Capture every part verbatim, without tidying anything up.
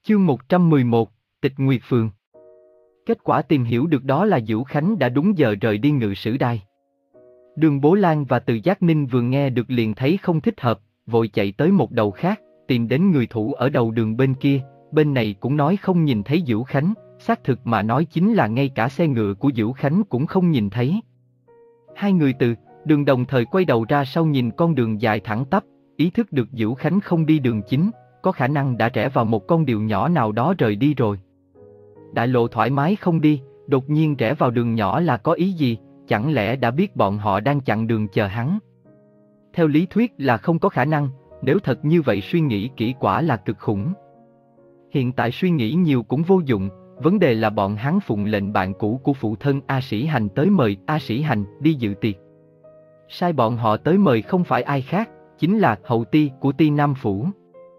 Chương một trăm mười một, Tịch Nguyệt Phường. Kết quả tìm hiểu được đó là Vũ Khánh đã đúng giờ rời đi Ngự Sử Đài. Đường Bố Lan và Từ Giác Ninh vừa nghe được liền thấy không thích hợp, vội chạy tới một đầu khác, tìm đến người thủ ở đầu đường bên kia, bên này cũng nói không nhìn thấy Vũ Khánh, xác thực mà nói chính là ngay cả xe ngựa của Vũ Khánh cũng không nhìn thấy. Hai người từ đường đồng thời quay đầu ra sau nhìn con đường dài thẳng tắp, ý thức được Vũ Khánh không đi đường chính, có khả năng đã rẽ vào một con đường nhỏ nào đó rời đi rồi. Đại lộ thoải mái không đi, đột nhiên rẽ vào đường nhỏ là có ý gì, chẳng lẽ đã biết bọn họ đang chặn đường chờ hắn? Theo lý thuyết là không có khả năng, nếu thật như vậy suy nghĩ kỹ quả là cực khủng. Hiện tại suy nghĩ nhiều cũng vô dụng, vấn đề là bọn hắn phụng lệnh bạn cũ của phụ thân A Sĩ Hành tới mời A Sĩ Hành đi dự tiệc. Sai bọn họ tới mời không phải ai khác, chính là hậu ti của Ti Nam Phủ.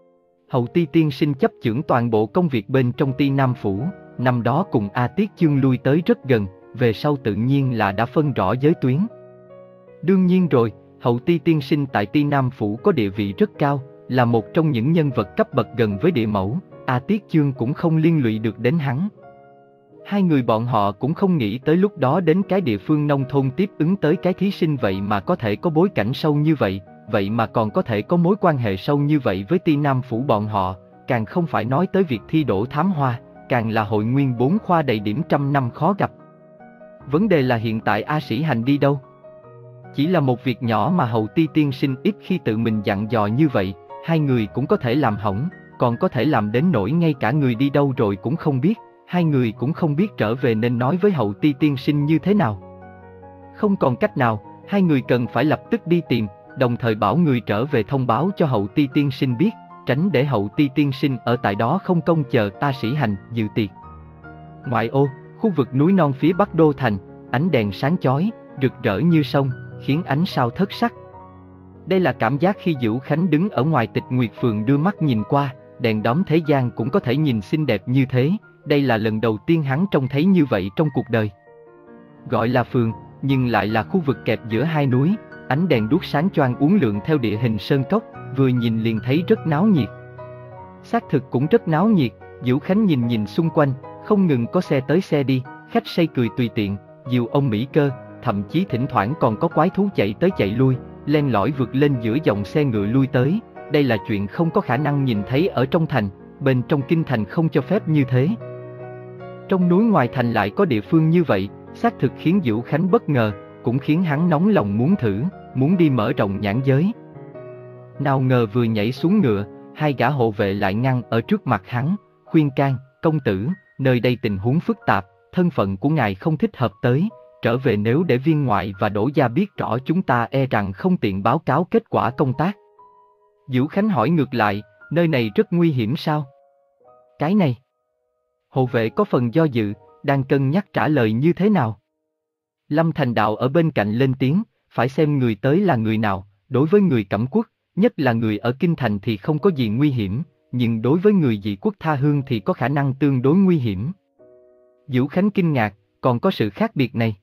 Hậu ti tiên sinh chấp chưởng toàn bộ công việc bên trong Ti Nam Phủ, năm đó cùng A Tiết Chương lui tới rất gần, về sau tự nhiên là đã phân rõ giới tuyến. Đương nhiên rồi, hậu ti tiên sinh tại Ti Nam Phủ có địa vị rất cao, là một trong những nhân vật cấp bậc gần với địa mẫu, A Tiết Chương cũng không liên lụy được đến hắn. Hai người bọn họ cũng không nghĩ tới lúc đó đến cái địa phương nông thôn tiếp ứng tới cái thí sinh vậy mà có thể có bối cảnh sâu như vậy, vậy mà còn có thể có mối quan hệ sâu như vậy với Ti Nam Phủ bọn họ, càng không phải nói tới việc thi đỗ thám hoa, càng là hội nguyên bốn khoa đầy điểm trăm năm khó gặp. Vấn đề là hiện tại A Sĩ Hành đi đâu? Chỉ là một việc nhỏ mà hậu ti tiên sinh ít khi tự mình dặn dò như vậy, hai người cũng có thể làm hỏng, còn có thể làm đến nỗi ngay cả người đi đâu rồi cũng không biết, hai người cũng không biết trở về nên nói với hậu ti tiên sinh như thế nào. Không còn cách nào, hai người cần phải lập tức đi tìm, đồng thời bảo người trở về thông báo cho hậu ti tiên sinh biết, tránh để hậu ti tiên sinh ở tại đó không công chờ A Sĩ Hành dự tiệc. Ngoại ô, khu vực núi non phía bắc đô thành, ánh đèn sáng chói, rực rỡ như sông, khiến ánh sao thất sắc. Đây là cảm giác khi Vũ Khánh đứng ở ngoài Tịch Nguyệt Phường đưa mắt nhìn qua, đèn đóm thế gian cũng có thể nhìn xinh đẹp như thế, đây là lần đầu tiên hắn trông thấy như vậy trong cuộc đời. Gọi là phường, nhưng lại là khu vực kẹp giữa hai núi, ánh đèn đuốc sáng choang uốn lượn theo địa hình sơn cốc, vừa nhìn liền thấy rất náo nhiệt. Xác thực cũng rất náo nhiệt, Vũ Khánh nhìn nhìn xung quanh, không ngừng có xe tới xe đi, khách say cười tùy tiện, diều ông Mỹ cơ, thậm chí thỉnh thoảng còn có quái thú chạy tới chạy lui, len lỏi vượt lên giữa dòng xe ngựa lui tới, đây là chuyện không có khả năng nhìn thấy ở trong thành, bên trong kinh thành không cho phép như thế. Trong núi ngoài thành lại có địa phương như vậy, xác thực khiến Vũ Khánh bất ngờ, cũng khiến hắn nóng lòng muốn thử, muốn đi mở rộng nhãn giới. Nào ngờ vừa nhảy xuống ngựa, hai gã hộ vệ lại ngăn ở trước mặt hắn, khuyên can, công tử, nơi đây tình huống phức tạp, thân phận của ngài không thích hợp tới, trở về nếu để viên ngoại và Đỗ gia biết rõ chúng ta e rằng không tiện báo cáo kết quả công tác. Vũ Khánh hỏi ngược lại, nơi này rất nguy hiểm sao? Cái này. Hộ vệ có phần do dự, đang cân nhắc trả lời như thế nào. Lâm Thành Đạo ở bên cạnh lên tiếng, phải xem người tới là người nào, đối với người Cẩm Quốc, nhất là người ở kinh thành thì không có gì nguy hiểm, nhưng đối với người dị quốc tha hương thì có khả năng tương đối nguy hiểm. Vũ Khánh kinh ngạc, còn có sự khác biệt này.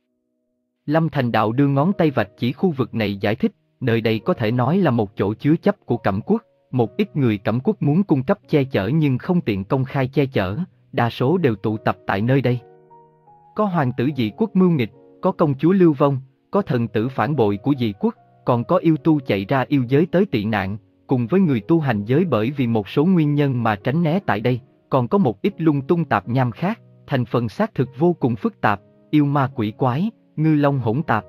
Lâm Thành Đạo đưa ngón tay vạch chỉ khu vực này giải thích, nơi đây có thể nói là một chỗ chứa chấp của Cẩm Quốc, một ít người Cẩm Quốc muốn cung cấp che chở nhưng không tiện công khai che chở, đa số đều tụ tập tại nơi đây. Có hoàng tử dị quốc mưu nghịch, có công chúa lưu vong, có thần tử phản bội của dị quốc, còn có yêu tu chạy ra yêu giới tới tị nạn, cùng với người tu hành giới bởi vì một số nguyên nhân mà tránh né tại đây, còn có một ít lung tung tạp nham khác, thành phần xác thực vô cùng phức tạp, yêu ma quỷ quái, ngư long hỗn tạp.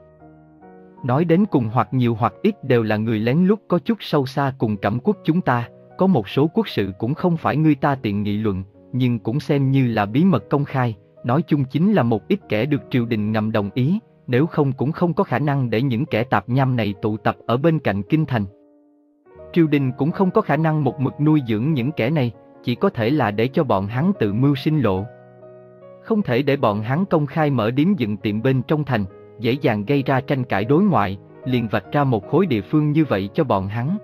Nói đến cùng hoặc nhiều hoặc ít đều là người lén lút có chút sâu xa cùng Cẩm Quốc chúng ta, có một số quốc sự cũng không phải người ta tiện nghị luận, nhưng cũng xem như là bí mật công khai, nói chung chính là một ít kẻ được triều đình ngầm đồng ý, nếu không cũng không có khả năng để những kẻ tạp nham này tụ tập ở bên cạnh kinh thành. Triều đình cũng không có khả năng một mực nuôi dưỡng những kẻ này, chỉ có thể là để cho bọn hắn tự mưu sinh lộ. Không thể để bọn hắn công khai mở điếm dựng tiệm bên trong thành, dễ dàng gây ra tranh cãi đối ngoại, liền vạch ra một khối địa phương như vậy cho bọn hắn.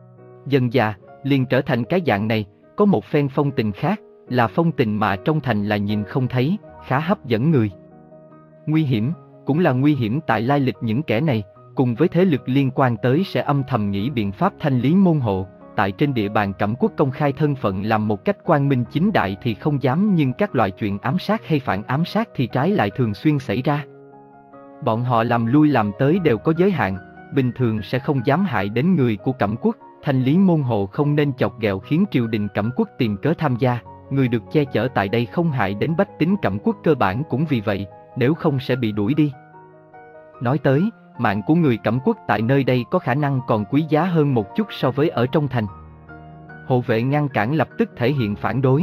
Dần dà, liền trở thành cái dạng này, có một phen phong tình khác, là phong tình mà trong thành là nhìn không thấy, khá hấp dẫn người. Nguy hiểm, cũng là nguy hiểm tại lai lịch những kẻ này, cùng với thế lực liên quan tới sẽ âm thầm nghĩ biện pháp thanh lý môn hộ, tại trên địa bàn Cẩm Quốc công khai thân phận làm một cách quang minh chính đại thì không dám, nhưng các loại chuyện ám sát hay phản ám sát thì trái lại thường xuyên xảy ra. Bọn họ làm lui làm tới đều có giới hạn, bình thường sẽ không dám hại đến người của Cẩm Quốc. Thanh lý môn hộ không nên chọc ghẹo khiến triều đình Cẩm Quốc tìm cớ tham gia, người được che chở tại đây không hại đến bách tính Cẩm Quốc cơ bản cũng vì vậy, nếu không sẽ bị đuổi đi. Nói tới, mạng của người Cẩm Quốc tại nơi đây có khả năng còn quý giá hơn một chút so với ở trong thành. Hộ vệ ngăn cản lập tức thể hiện phản đối.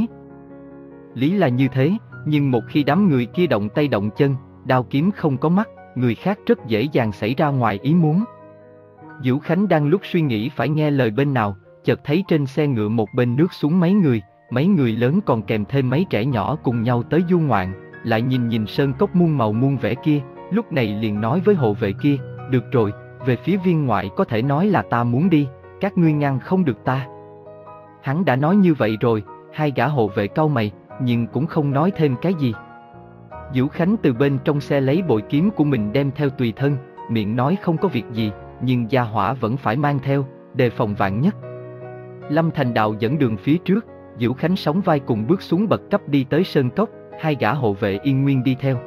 Lý là như thế, nhưng một khi đám người kia động tay động chân, đao kiếm không có mắt, người khác rất dễ dàng xảy ra ngoài ý muốn. Vũ Khánh đang lúc suy nghĩ phải nghe lời bên nào, chợt thấy trên xe ngựa một bên nước xuống mấy người, mấy người lớn còn kèm thêm mấy trẻ nhỏ cùng nhau tới du ngoạn, lại nhìn nhìn sơn cốc muôn màu muôn vẻ kia, lúc này liền nói với hộ vệ kia, được rồi, về phía viên ngoại có thể nói là ta muốn đi, các ngươi ngăn không được ta. Hắn đã nói như vậy rồi, hai gã hộ vệ cau mày, nhưng cũng không nói thêm cái gì. Vũ Khánh từ bên trong xe lấy bội kiếm của mình đem theo tùy thân, miệng nói không có việc gì, nhưng gia hỏa vẫn phải mang theo, đề phòng vạn nhất. Lâm Thành Đạo dẫn đường phía trước, Vũ Khánh sóng vai cùng bước xuống bậc cấp đi tới sơn cốc, hai gã hộ vệ yên nguyên đi theo.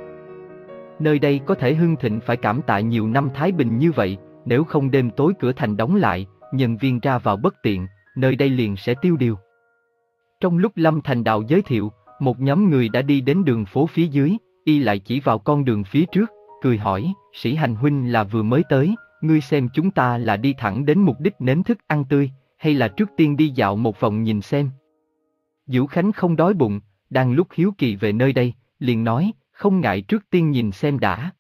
Nơi đây có thể hưng thịnh phải cảm tạ nhiều năm thái bình như vậy, nếu không đêm tối cửa thành đóng lại, nhân viên ra vào bất tiện, nơi đây liền sẽ tiêu điều. Trong lúc Lâm Thành Đạo giới thiệu, một nhóm người đã đi đến đường phố phía dưới, y lại chỉ vào con đường phía trước, cười hỏi, Sĩ Hành huynh là vừa mới tới, ngươi xem chúng ta là đi thẳng đến mục đích nếm thức ăn tươi, hay là trước tiên đi dạo một vòng nhìn xem. Vũ Khánh không đói bụng, đang lúc hiếu kỳ về nơi đây, liền nói, không ngại trước tiên nhìn xem đã.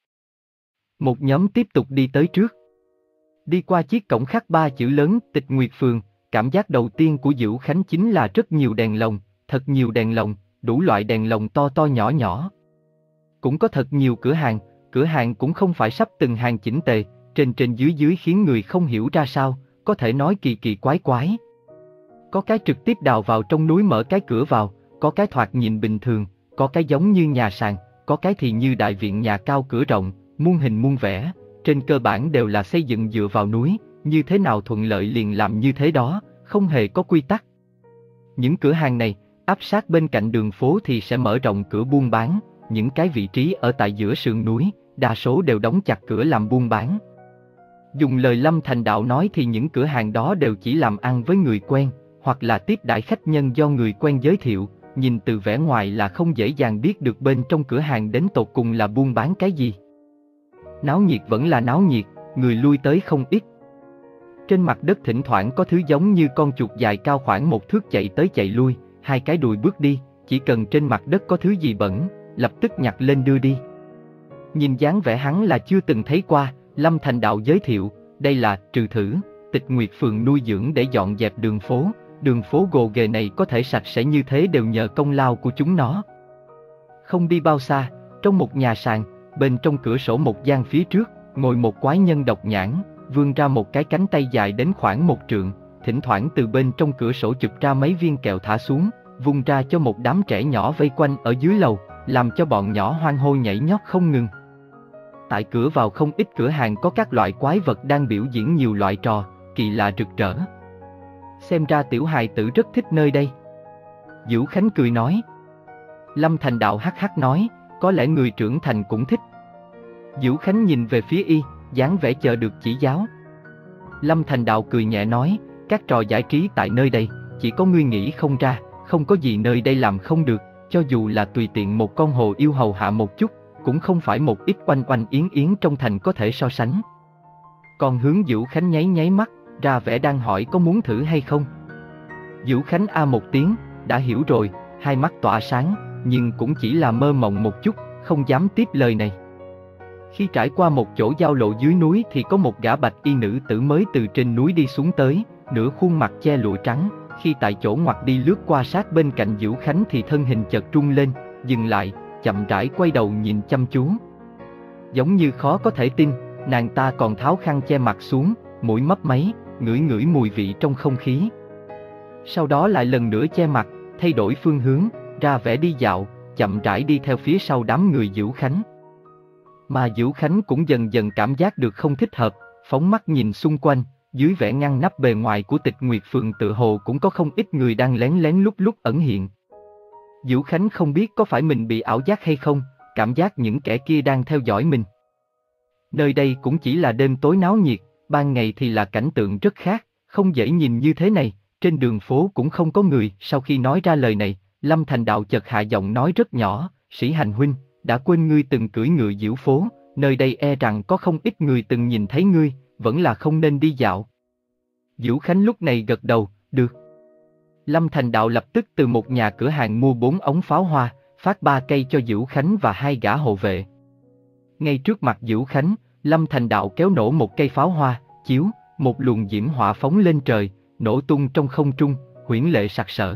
Một nhóm tiếp tục đi tới trước. Đi qua chiếc cổng khắc ba chữ lớn Tịch Nguyệt Phường, cảm giác đầu tiên của Vũ Khánh chính là rất nhiều đèn lồng, thật nhiều đèn lồng, đủ loại đèn lồng to to nhỏ nhỏ. Cũng có thật nhiều cửa hàng, cửa hàng cũng không phải sắp từng hàng chỉnh tề, trên trên dưới dưới khiến người không hiểu ra sao, có thể nói kỳ kỳ quái quái. Có cái trực tiếp đào vào trong núi mở cái cửa vào, có cái thoạt nhìn bình thường, có cái giống như nhà sàn, có cái thì như đại viện nhà cao cửa rộng, muôn hình muôn vẻ, trên cơ bản đều là xây dựng dựa vào núi, như thế nào thuận lợi liền làm như thế đó, không hề có quy tắc. Những cửa hàng này, áp sát bên cạnh đường phố thì sẽ mở rộng cửa buôn bán, những cái vị trí ở tại giữa sườn núi, đa số đều đóng chặt cửa làm buôn bán. Dùng lời Lâm Thành Đạo nói thì những cửa hàng đó đều chỉ làm ăn với người quen, hoặc là tiếp đãi khách nhân do người quen giới thiệu, nhìn từ vẻ ngoài là không dễ dàng biết được bên trong cửa hàng đến tột cùng là buôn bán cái gì. Náo nhiệt vẫn là náo nhiệt, người lui tới không ít. Trên mặt đất thỉnh thoảng có thứ giống như con chuột dài cao khoảng một thước chạy tới chạy lui, hai cái đùi bước đi, chỉ cần trên mặt đất có thứ gì bẩn, lập tức nhặt lên đưa đi. Nhìn dáng vẻ hắn là chưa từng thấy qua, Lâm Thành Đạo giới thiệu, đây là trừ thử, Tịch Nguyệt Phường nuôi dưỡng để dọn dẹp đường phố, đường phố gồ ghề này có thể sạch sẽ như thế đều nhờ công lao của chúng nó. Không đi bao xa, trong một nhà sàn, bên trong cửa sổ một gian phía trước, ngồi một quái nhân độc nhãn, vươn ra một cái cánh tay dài đến khoảng một trượng, thỉnh thoảng từ bên trong cửa sổ chụp ra mấy viên kẹo thả xuống, vung ra cho một đám trẻ nhỏ vây quanh ở dưới lầu, làm cho bọn nhỏ hoan hô nhảy nhót không ngừng. Tại cửa vào không ít cửa hàng có các loại quái vật đang biểu diễn nhiều loại trò, kỳ lạ rực rỡ. Xem ra tiểu hài tử rất thích nơi đây. Vũ Khánh cười nói. Lâm Thành Đạo hắc hắc nói, có lẽ người trưởng thành cũng thích. Vũ Khánh nhìn về phía y, dáng vẻ chờ được chỉ giáo. Lâm Thành Đạo cười nhẹ nói, các trò giải trí tại nơi đây, chỉ có ngươi nghĩ không ra, không có gì nơi đây làm không được, cho dù là tùy tiện một con hồ yêu hầu hạ một chút, cũng không phải một ít oanh oanh yến yến trong thành có thể so sánh. Còn hướng Vũ Khánh nháy nháy mắt, ra vẻ đang hỏi có muốn thử hay không. Vũ Khánh a một tiếng, đã hiểu rồi, hai mắt tỏa sáng, nhưng cũng chỉ là mơ mộng một chút, không dám tiếp lời này. Khi trải qua một chỗ giao lộ dưới núi thì có một gã bạch y nữ tử mới từ trên núi đi xuống tới, nửa khuôn mặt che lụa trắng, khi tại chỗ ngoặt đi lướt qua sát bên cạnh Vũ Khánh thì thân hình chợt rung lên, dừng lại, chậm rãi quay đầu nhìn chăm chú. Giống như khó có thể tin, nàng ta còn tháo khăn che mặt xuống, mũi mấp máy, ngửi ngửi mùi vị trong không khí. Sau đó lại lần nữa che mặt, thay đổi phương hướng, ra vẻ đi dạo, chậm rãi đi theo phía sau đám người Vũ Khánh. Mà Vũ Khánh cũng dần dần cảm giác được không thích hợp, phóng mắt nhìn xung quanh, dưới vẻ ngăn nắp bề ngoài của Tịch Nguyệt Phường tự hồ cũng có không ít người đang lén lén lút lút ẩn hiện. Vũ Khánh không biết có phải mình bị ảo giác hay không, cảm giác những kẻ kia đang theo dõi mình. Nơi đây cũng chỉ là đêm tối náo nhiệt, ban ngày thì là cảnh tượng rất khác, không dễ nhìn như thế này, trên đường phố cũng không có người. Sau khi nói ra lời này, Lâm Thành Đạo chợt hạ giọng nói rất nhỏ, Sĩ Hành huynh, đã quên ngươi từng cưỡi ngựa diễu phố, nơi đây e rằng có không ít người từng nhìn thấy ngươi, vẫn là không nên đi dạo. Vũ Khánh lúc này gật đầu, được. Lâm Thành Đạo lập tức từ một nhà cửa hàng mua bốn ống pháo hoa, phát ba cây cho Vũ Khánh và hai gã hộ vệ. Ngay trước mặt Vũ Khánh, Lâm Thành Đạo kéo nổ một cây pháo hoa, chiếu, một luồng diễm hỏa phóng lên trời, nổ tung trong không trung, huyễn lệ sặc sỡ.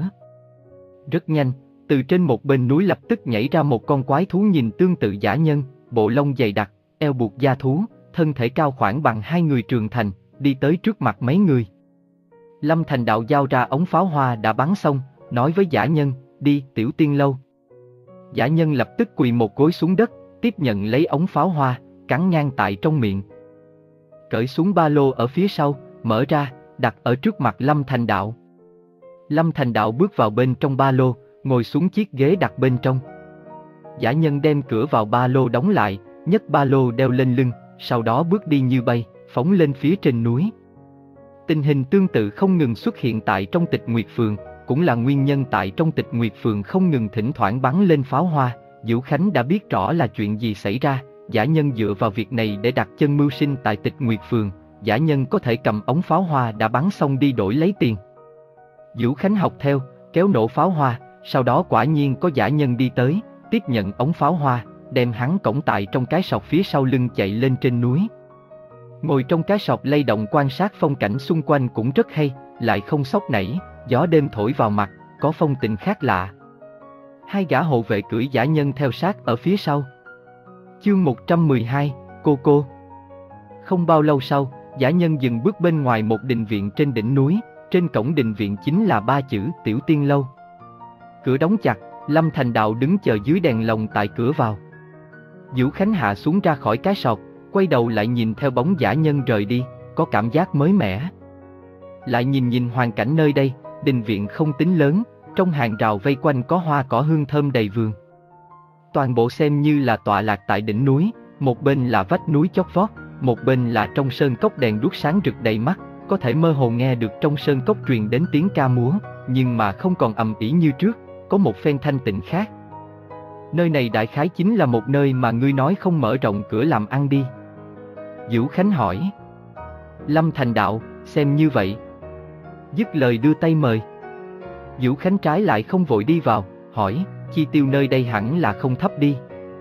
Rất nhanh, từ trên một bên núi lập tức nhảy ra một con quái thú nhìn tương tự dã nhân, bộ lông dày đặc, eo buộc da thú, thân thể cao khoảng bằng hai người trưởng thành, đi tới trước mặt mấy người. Lâm Thành Đạo giao ra ống pháo hoa đã bắn xong, nói với dã nhân, đi, Tiểu Tiên Lâu. Dã nhân lập tức quỳ một gối xuống đất, tiếp nhận lấy ống pháo hoa, cắn ngang tại trong miệng. Cởi xuống ba lô ở phía sau, mở ra, đặt ở trước mặt Lâm Thành Đạo. Lâm Thành Đạo bước vào bên trong ba lô, ngồi xuống chiếc ghế đặt bên trong. Dã nhân đem cửa vào ba lô đóng lại, nhấc ba lô đeo lên lưng, sau đó bước đi như bay, phóng lên phía trên núi. Tình hình tương tự không ngừng xuất hiện tại trong Tịch Nguyệt Phường, cũng là nguyên nhân tại trong Tịch Nguyệt Phường không ngừng thỉnh thoảng bắn lên pháo hoa. Vũ Khánh đã biết rõ là chuyện gì xảy ra, dã nhân dựa vào việc này để đặt chân mưu sinh tại Tịch Nguyệt Phường, dã nhân có thể cầm ống pháo hoa đã bắn xong đi đổi lấy tiền. Vũ Khánh học theo, kéo nổ pháo hoa, sau đó quả nhiên có dã nhân đi tới, tiếp nhận ống pháo hoa, đem hắn cõng tại trong cái sọt phía sau lưng chạy lên trên núi. Ngồi trong cái sọt lay động quan sát phong cảnh xung quanh cũng rất hay, lại không sốc nảy, gió đêm thổi vào mặt, có phong tình khác lạ. Hai gã hộ vệ cưỡi dã nhân theo sát ở phía sau. Chương một trăm mười hai, Cô Cô. Không bao lâu sau, dã nhân dừng bước bên ngoài một đình viện trên đỉnh núi, trên cổng đình viện chính là ba chữ Tiểu Tiên Lâu. Cửa đóng chặt, Lâm Thành Đạo đứng chờ dưới đèn lồng tại cửa vào. Vũ Khánh hạ xuống ra khỏi cái sọt, quay đầu lại nhìn theo bóng dã nhân rời đi, có cảm giác mới mẻ. Lại nhìn nhìn hoàn cảnh nơi đây, đình viện không tính lớn, trong hàng rào vây quanh có hoa cỏ hương thơm đầy vườn. Toàn bộ xem như là tọa lạc tại đỉnh núi, một bên là vách núi chót vót, một bên là trong sơn cốc đèn đuốc sáng rực đầy mắt, có thể mơ hồ nghe được trong sơn cốc truyền đến tiếng ca múa, nhưng mà không còn ầm ĩ như trước, có một phen thanh tịnh khác. Nơi này đại khái chính là một nơi mà ngươi nói không mở rộng cửa làm ăn đi. Vũ Khánh hỏi. Lâm Thành Đạo, xem như vậy. Dứt lời đưa tay mời. Vũ Khánh trái lại không vội đi vào, hỏi, chi tiêu nơi đây hẳn là không thấp đi.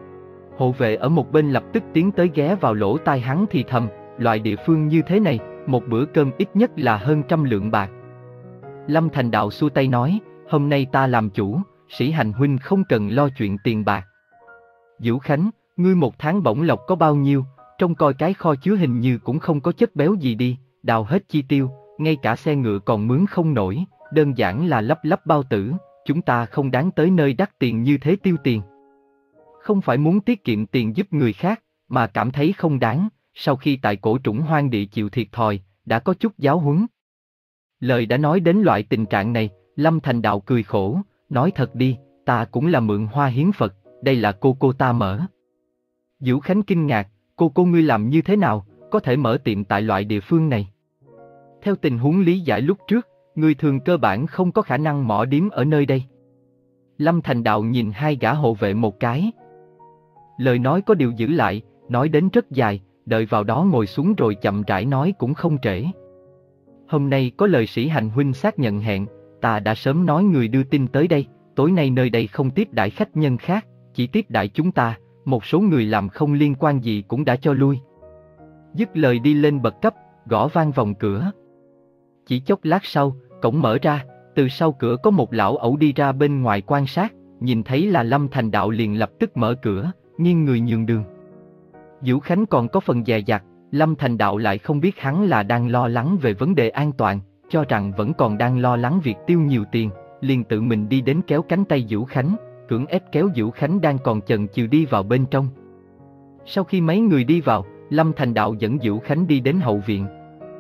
Hộ vệ ở một bên lập tức tiến tới ghé vào lỗ tai hắn thì thầm, loại địa phương như thế này, một bữa cơm ít nhất là hơn trăm lượng bạc. Lâm Thành Đạo xua tay nói, hôm nay ta làm chủ, Sĩ Hành huynh không cần lo chuyện tiền bạc. Vũ Khánh, ngươi một tháng bổng lộc có bao nhiêu, trông coi cái kho chứa hình như cũng không có chất béo gì đi, đào hết chi tiêu, ngay cả xe ngựa còn mướn không nổi, đơn giản là lấp lấp bao tử, chúng ta không đáng tới nơi đắt tiền như thế tiêu tiền. Không phải muốn tiết kiệm tiền giúp người khác, mà cảm thấy không đáng, sau khi tại cổ trũng hoang địa chịu thiệt thòi, đã có chút giáo huấn. Lời đã nói đến loại tình trạng này, Lâm Thành Đạo cười khổ, nói thật đi, ta cũng là mượn hoa hiến Phật, đây là cô cô ta mở. Vũ Khánh kinh ngạc, cô cô ngươi làm như thế nào, có thể mở tiệm tại loại địa phương này? Theo tình huống lý giải lúc trước, người thường cơ bản không có khả năng mỏ điếm ở nơi đây. Lâm Thành Đạo nhìn hai gã hộ vệ một cái. Lời nói có điều giữ lại, nói đến rất dài, đợi vào đó ngồi xuống rồi chậm rãi nói cũng không trễ. Hôm nay có lời Sĩ Hành huynh xác nhận hẹn, ta đã sớm nói người đưa tin tới đây, tối nay nơi đây không tiếp đãi khách nhân khác, chỉ tiếp đãi chúng ta, một số người làm không liên quan gì cũng đã cho lui. Dứt lời đi lên bậc cấp, gõ vang vòng cửa. Chỉ chốc lát sau, cổng mở ra, từ sau cửa có một lão ẩu đi ra bên ngoài quan sát, nhìn thấy là Lâm Thành Đạo liền lập tức mở cửa, nghiêng người nhường đường. Vũ Khánh còn có phần dè dặt, Lâm Thành Đạo lại không biết hắn là đang lo lắng về vấn đề an toàn, cho rằng vẫn còn đang lo lắng việc tiêu nhiều tiền, liền tự mình đi đến kéo cánh tay Vũ Khánh, cưỡng ép kéo Vũ Khánh đang còn chần chừ đi vào bên trong. Sau khi mấy người đi vào, Lâm Thành Đạo dẫn Vũ Khánh đi đến hậu viện.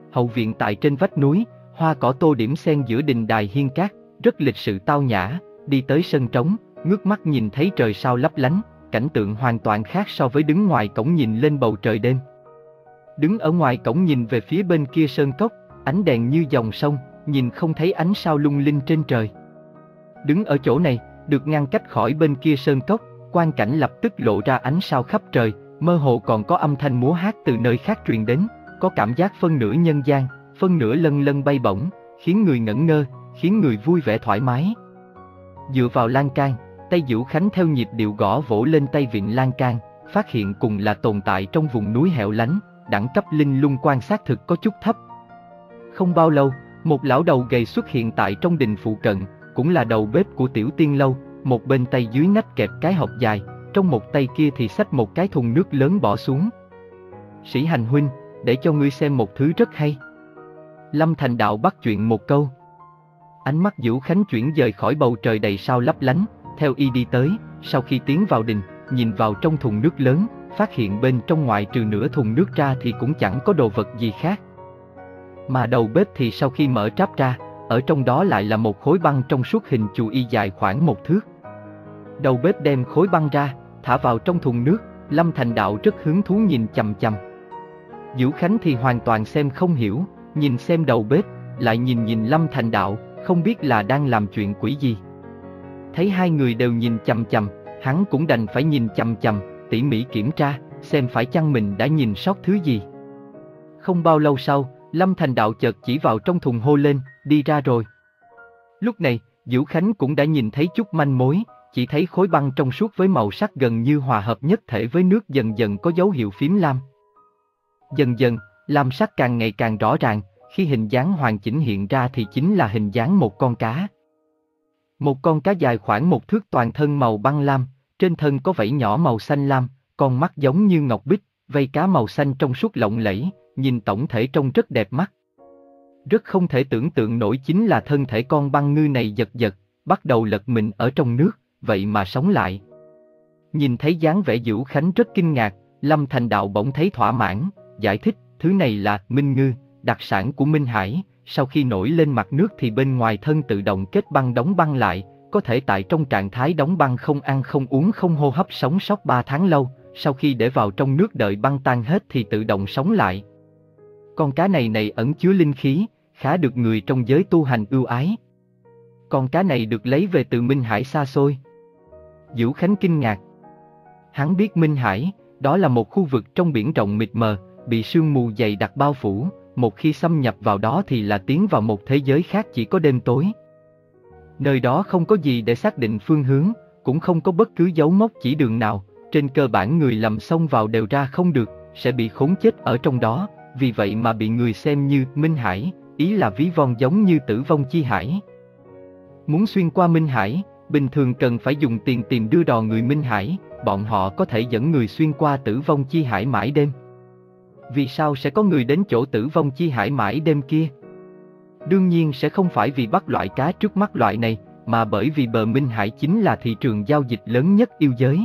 hậu viện tại trên vách núi, hoa cỏ tô điểm xen giữa đình đài hiên cát, rất lịch sự tao nhã. Đi tới sân trống, ngước mắt nhìn thấy trời sao lấp lánh, cảnh tượng hoàn toàn khác so với đứng ngoài cổng nhìn lên bầu trời đêm. Đứng ở ngoài cổng nhìn về phía bên kia sơn cốc, ánh đèn như dòng sông, nhìn không thấy ánh sao lung linh trên trời. Đứng ở chỗ này, được ngăn cách khỏi bên kia sơn cốc, quang cảnh lập tức lộ ra ánh sao khắp trời, mơ hồ còn có âm thanh múa hát từ nơi khác truyền đến, có cảm giác phân nửa nhân gian, phân nửa lân lân bay bổng, khiến người ngẩn ngơ, khiến người vui vẻ thoải mái. Dựa vào lan can, tay Vũ Khánh theo nhịp điệu gõ vỗ lên tay vịn lan can, phát hiện cùng là tồn tại trong vùng núi hẻo lánh, đẳng cấp linh lung quan sát thực có chút thấp. Không bao lâu, một lão đầu gầy xuất hiện tại trong đình phụ cận, cũng là đầu bếp của Tiểu Tiên Lâu, một bên tay dưới nách kẹp cái hộp dài, trong một tay kia thì xách một cái thùng nước lớn bỏ xuống. Sĩ Hành huynh, để cho ngươi xem một thứ rất hay. Lâm Thành Đạo bắt chuyện một câu. Ánh mắt Vũ Khánh chuyển dời khỏi bầu trời đầy sao lấp lánh, theo y đi tới, sau khi tiến vào đình, nhìn vào trong thùng nước lớn, phát hiện bên trong ngoại trừ nửa thùng nước ra thì cũng chẳng có đồ vật gì khác. Mà đầu bếp thì sau khi mở tráp ra, ở trong đó lại là một khối băng trong suốt hình chù y dài khoảng một thước. Đầu bếp đem khối băng ra, thả vào trong thùng nước, Lâm Thành Đạo rất hứng thú nhìn chằm chằm. Vũ Khánh thì hoàn toàn xem không hiểu, nhìn xem đầu bếp, lại nhìn nhìn Lâm Thành Đạo, không biết là đang làm chuyện quỷ gì. Thấy hai người đều nhìn chằm chằm, hắn cũng đành phải nhìn chằm chằm, tỉ mỉ kiểm tra, xem phải chăng mình đã nhìn sót thứ gì. Không bao lâu sau, Lâm Thành Đạo chợt chỉ vào trong thùng hô lên, đi ra rồi. Lúc này, Vũ Khánh cũng đã nhìn thấy chút manh mối, chỉ thấy khối băng trong suốt với màu sắc gần như hòa hợp nhất thể với nước dần dần có dấu hiệu phím lam. Dần dần, lam sắc càng ngày càng rõ ràng, khi hình dáng hoàn chỉnh hiện ra thì chính là hình dáng một con cá. Một con cá dài khoảng một thước toàn thân màu băng lam, trên thân có vảy nhỏ màu xanh lam, con mắt giống như ngọc bích, vây cá màu xanh trong suốt lộng lẫy, nhìn tổng thể trông rất đẹp mắt. Rất không thể tưởng tượng nổi chính là thân thể con băng ngư này giật giật, bắt đầu lật mình ở trong nước, vậy mà sống lại. Nhìn thấy dáng vẻ Vũ Khánh rất kinh ngạc, Lâm Thành Đạo bỗng thấy thỏa mãn, giải thích, thứ này là minh ngư, đặc sản của Minh Hải, sau khi nổi lên mặt nước thì bên ngoài thân tự động kết băng đóng băng lại, có thể tại trong trạng thái đóng băng không ăn không uống không hô hấp sống sót ba tháng lâu, sau khi để vào trong nước đợi băng tan hết thì tự động sống lại. Con cá này này ẩn chứa linh khí, khá được người trong giới tu hành ưu ái. Con cá này được lấy về từ Minh Hải xa xôi. Vũ Khánh kinh ngạc. Hắn biết Minh Hải, đó là một khu vực trong biển rộng mịt mờ, bị sương mù dày đặc bao phủ, một khi xâm nhập vào đó thì là tiến vào một thế giới khác chỉ có đêm tối. Nơi đó không có gì để xác định phương hướng, cũng không có bất cứ dấu mốc chỉ đường nào, trên cơ bản người lầm xông vào đều ra không được, sẽ bị khốn chết ở trong đó, vì vậy mà bị người xem như Minh Hải, ý là ví von giống như Tử Vong Chi Hải. Muốn xuyên qua Minh Hải, bình thường cần phải dùng tiền tìm đưa đò người Minh Hải, bọn họ có thể dẫn người xuyên qua Tử Vong Chi Hải mãi đêm. Vì sao sẽ có người đến chỗ Tử Vong Chi Hải mãi đêm kia? Đương nhiên sẽ không phải vì bắt loại cá trước mắt loại này, mà bởi vì bờ Minh Hải chính là thị trường giao dịch lớn nhất yêu giới.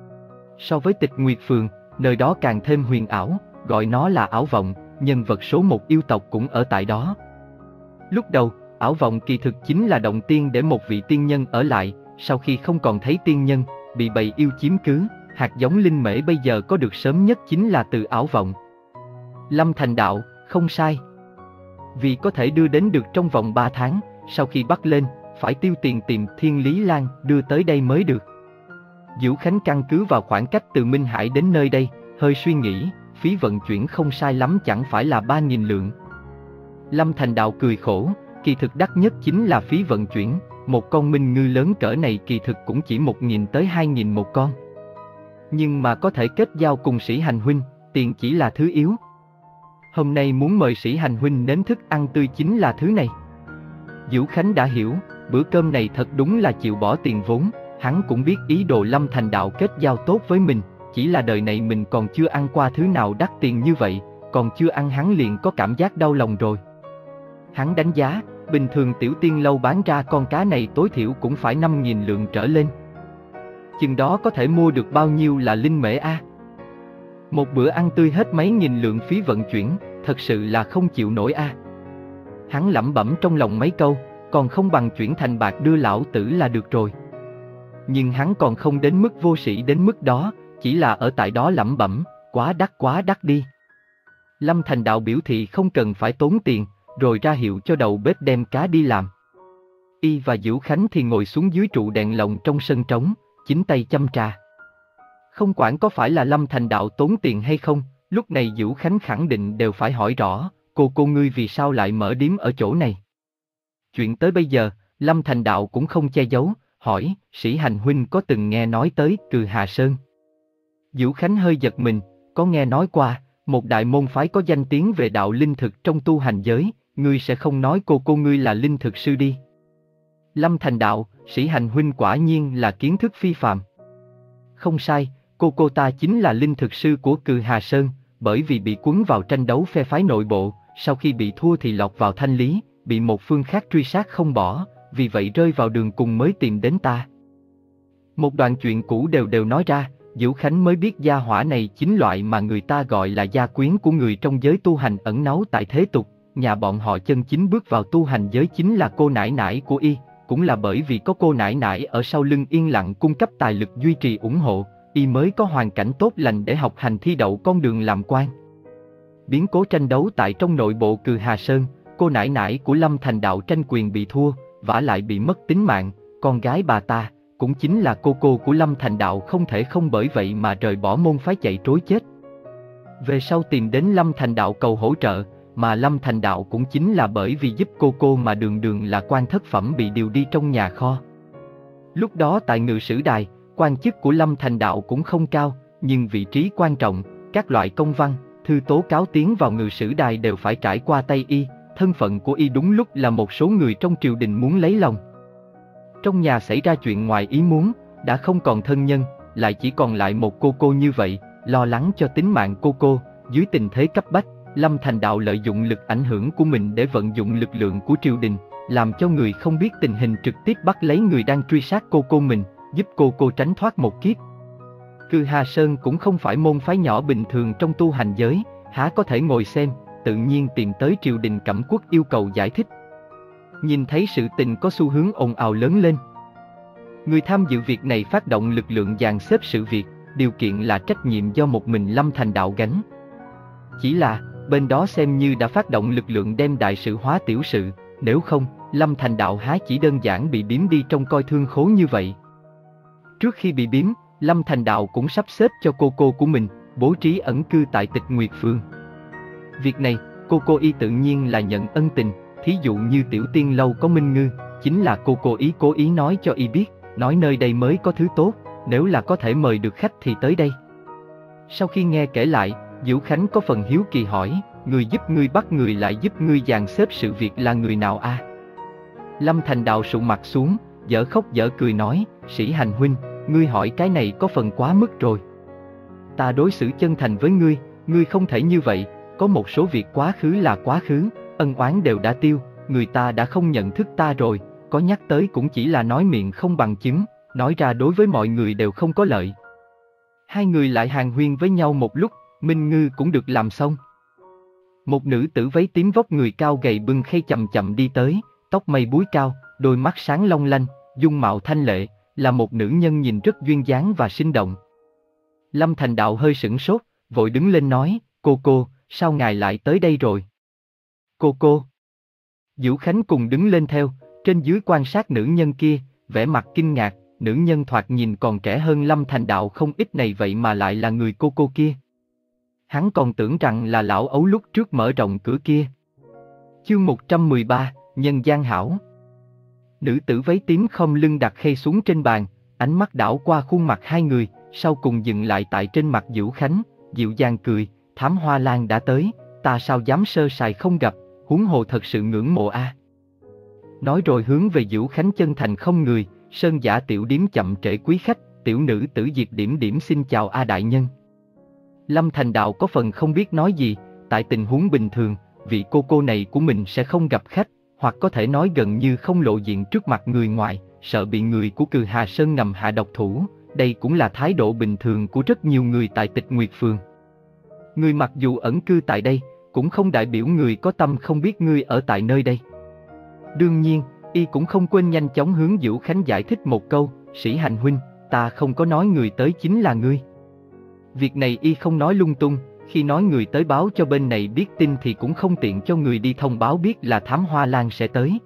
So với Tịch Nguyệt Phường, nơi đó càng thêm huyền ảo, gọi nó là ảo vọng, nhân vật số một yêu tộc cũng ở tại đó. Lúc đầu, ảo vọng kỳ thực chính là động tiên để một vị tiên nhân ở lại, sau khi không còn thấy tiên nhân, bị bầy yêu chiếm cứ, hạt giống linh mễ bây giờ có được sớm nhất chính là từ ảo vọng. Lâm Thành Đạo, không sai. Vì có thể đưa đến được trong vòng ba tháng, sau khi bắt lên, phải tiêu tiền tìm Thiên Lý Lan đưa tới đây mới được. Vũ Khánh căn cứ vào khoảng cách từ Minh Hải đến nơi đây, hơi suy nghĩ, phí vận chuyển không sai lắm chẳng phải là ba nghìn lượng. Lâm Thành Đạo cười khổ, kỳ thực đắt nhất chính là phí vận chuyển, một con minh ngư lớn cỡ này kỳ thực cũng chỉ một nghìn tới hai nghìn một con. Nhưng mà có thể kết giao cùng Sĩ Hành huynh, tiền chỉ là thứ yếu. Hôm nay muốn mời Sĩ Hành huynh nếm thức ăn tươi chính là thứ này. Vũ Khánh đã hiểu, bữa cơm này thật đúng là chịu bỏ tiền vốn, hắn cũng biết ý đồ Lâm Thành Đạo kết giao tốt với mình, chỉ là đời này mình còn chưa ăn qua thứ nào đắt tiền như vậy, còn chưa ăn hắn liền có cảm giác đau lòng rồi. Hắn đánh giá, bình thường Tiểu Tiên Lâu bán ra con cá này tối thiểu cũng phải năm nghìn lượng trở lên. Chừng đó có thể mua được bao nhiêu là linh mễ a? Một bữa ăn tươi hết mấy nghìn lượng phí vận chuyển, thật sự là không chịu nổi a. Hắn lẩm bẩm trong lòng mấy câu, còn không bằng chuyển thành bạc đưa lão tử là được rồi. Nhưng hắn còn không đến mức vô sĩ đến mức đó, chỉ là ở tại đó lẩm bẩm, quá đắt quá đắt đi. Lâm Thành Đạo biểu thị không cần phải tốn tiền, rồi ra hiệu cho đầu bếp đem cá đi làm. Y và Dữu Khánh thì ngồi xuống dưới trụ đèn lồng trong sân trống, chính tay châm trà. Không quản có phải là Lâm Thành Đạo tốn tiền hay không, lúc này Dữu Khánh khẳng định đều phải hỏi rõ, cô cô ngươi vì sao lại mở điếm ở chỗ này. Chuyện tới bây giờ, Lâm Thành Đạo cũng không che giấu, hỏi, Sĩ Hành huynh có từng nghe nói tới Cừ Hà Sơn? Dữu Khánh hơi giật mình, có nghe nói qua, một đại môn phái có danh tiếng về đạo linh thực trong tu hành giới, ngươi sẽ không nói cô cô ngươi là linh thực sư đi. Lâm Thành Đạo, Sĩ Hành huynh quả nhiên là kiến thức phi phàm. Không sai, cô cô ta chính là linh thực sư của Cừ Hà Sơn, bởi vì bị cuốn vào tranh đấu phe phái nội bộ, sau khi bị thua thì lọt vào thanh lý, bị một phương khác truy sát không bỏ, vì vậy rơi vào đường cùng mới tìm đến ta. Một đoạn chuyện cũ đều đều nói ra, Dữu Khánh mới biết gia hỏa này chính loại mà người ta gọi là gia quyến của người trong giới tu hành ẩn náu tại thế tục, nhà bọn họ chân chính bước vào tu hành giới chính là cô nải nải của y, cũng là bởi vì có cô nải nải ở sau lưng yên lặng cung cấp tài lực duy trì ủng hộ, y mới có hoàn cảnh tốt lành để học hành thi đậu con đường làm quan. Biến cố tranh đấu tại trong nội bộ Cừ Hà Sơn, cô nải nải của Lâm Thành Đạo tranh quyền bị thua, vả lại bị mất tính mạng, con gái bà ta, cũng chính là cô cô của Lâm Thành Đạo không thể không bởi vậy mà rời bỏ môn phái chạy trối chết. Về sau tìm đến Lâm Thành Đạo cầu hỗ trợ, mà Lâm Thành Đạo cũng chính là bởi vì giúp cô cô mà đường đường là quan thất phẩm bị điều đi trong nhà kho. Lúc đó tại Ngự Sử Đài, quan chức của Lâm Thành Đạo cũng không cao, nhưng vị trí quan trọng, các loại công văn, thư tố cáo tiến vào Ngự Sử Đài đều phải trải qua tay y, thân phận của y đúng lúc là một số người trong triều đình muốn lấy lòng. Trong nhà xảy ra chuyện ngoài ý muốn, đã không còn thân nhân, lại chỉ còn lại một cô cô như vậy, lo lắng cho tính mạng cô cô, dưới tình thế cấp bách, Lâm Thành Đạo lợi dụng lực ảnh hưởng của mình để vận dụng lực lượng của triều đình, làm cho người không biết tình hình trực tiếp bắt lấy người đang truy sát cô cô mình, giúp cô cô tránh thoát một kiếp. Cừ Hà Sơn cũng không phải môn phái nhỏ bình thường trong tu hành giới, há có thể ngồi xem, tự nhiên tìm tới triều đình Cẩm Quốc yêu cầu giải thích. Nhìn thấy sự tình có xu hướng ồn ào lớn lên, người tham dự việc này phát động lực lượng dàn xếp sự việc, điều kiện là trách nhiệm do một mình Lâm Thành Đạo gánh. Chỉ là, bên đó xem như đã phát động lực lượng đem đại sự hóa tiểu sự, nếu không, Lâm Thành Đạo há chỉ đơn giản bị biếm đi trong coi thương khố như vậy. Trước khi bị biếm, Lâm Thành Đạo cũng sắp xếp cho cô cô của mình, bố trí ẩn cư tại Tịch Nguyệt Phường. Việc này, cô cô y tự nhiên là nhận ân tình, thí dụ như Tiểu Tiên Lâu có Minh Ngư, chính là cô cô ý cố ý nói cho y biết, nói nơi đây mới có thứ tốt, nếu là có thể mời được khách thì tới đây. Sau khi nghe kể lại, Dữu Khánh có phần hiếu kỳ hỏi, người giúp ngươi bắt người lại giúp ngươi dàn xếp sự việc là người nào a? Lâm Thành Đạo sụ mặt xuống, dở khóc dở cười nói, Sĩ Hành huynh, ngươi hỏi cái này có phần quá mức rồi. Ta đối xử chân thành với ngươi, ngươi không thể như vậy, có một số việc quá khứ là quá khứ, ân oán đều đã tiêu, người ta đã không nhận thức ta rồi, có nhắc tới cũng chỉ là nói miệng không bằng chứng, nói ra đối với mọi người đều không có lợi. Hai người lại hàn huyên với nhau một lúc, Minh Ngư cũng được làm xong. Một nữ tử váy tím vóc người cao gầy bưng khay chậm chậm đi tới, tóc mây búi cao, đôi mắt sáng long lanh, dung mạo thanh lệ, là một nữ nhân nhìn rất duyên dáng và sinh động. Lâm Thành Đạo hơi sửng sốt, vội đứng lên nói, cô cô, sao ngài lại tới đây rồi? Cô cô. Dữu Khánh cùng đứng lên theo, trên dưới quan sát nữ nhân kia, vẻ mặt kinh ngạc, nữ nhân thoạt nhìn còn trẻ hơn Lâm Thành Đạo không ít này vậy mà lại là người cô cô kia. Hắn còn tưởng rằng là lão ấu lúc trước mở rộng cửa kia. Chương một trăm mười ba, Nhân gian hảo. Nữ tử váy tím khom lưng đặt khay xuống trên bàn, ánh mắt đảo qua khuôn mặt hai người, sau cùng dừng lại tại trên mặt Dữu Khánh, dịu dàng cười, Thám Hoa Lan đã tới, ta sao dám sơ sài không gặp, huống hồ thật sự ngưỡng mộ a. Nói rồi hướng về Dữu Khánh chân thành không người, Sơn Giả tiểu điếm chậm trễ quý khách, tiểu nữ tử Diệp Điểm Điểm xin chào a đại nhân. Lâm Thành Đạo có phần không biết nói gì, tại tình huống bình thường, vị cô cô này của mình sẽ không gặp khách, hoặc có thể nói gần như không lộ diện trước mặt người ngoài, sợ bị người của Cừ Hà Sơn ngầm hạ độc thủ, đây cũng là thái độ bình thường của rất nhiều người tại Tịch Nguyệt Phường. Người mặc dù ẩn cư tại đây, cũng không đại biểu người có tâm không biết ngươi ở tại nơi đây. Đương nhiên, y cũng không quên nhanh chóng hướng Dữu Khánh giải thích một câu, Sĩ Hành huynh, ta không có nói người tới chính là ngươi. Việc này y không nói lung tung, khi nói người tới báo cho bên này biết tin thì cũng không tiện cho người đi thông báo biết là Thám Hoa Lan sẽ tới.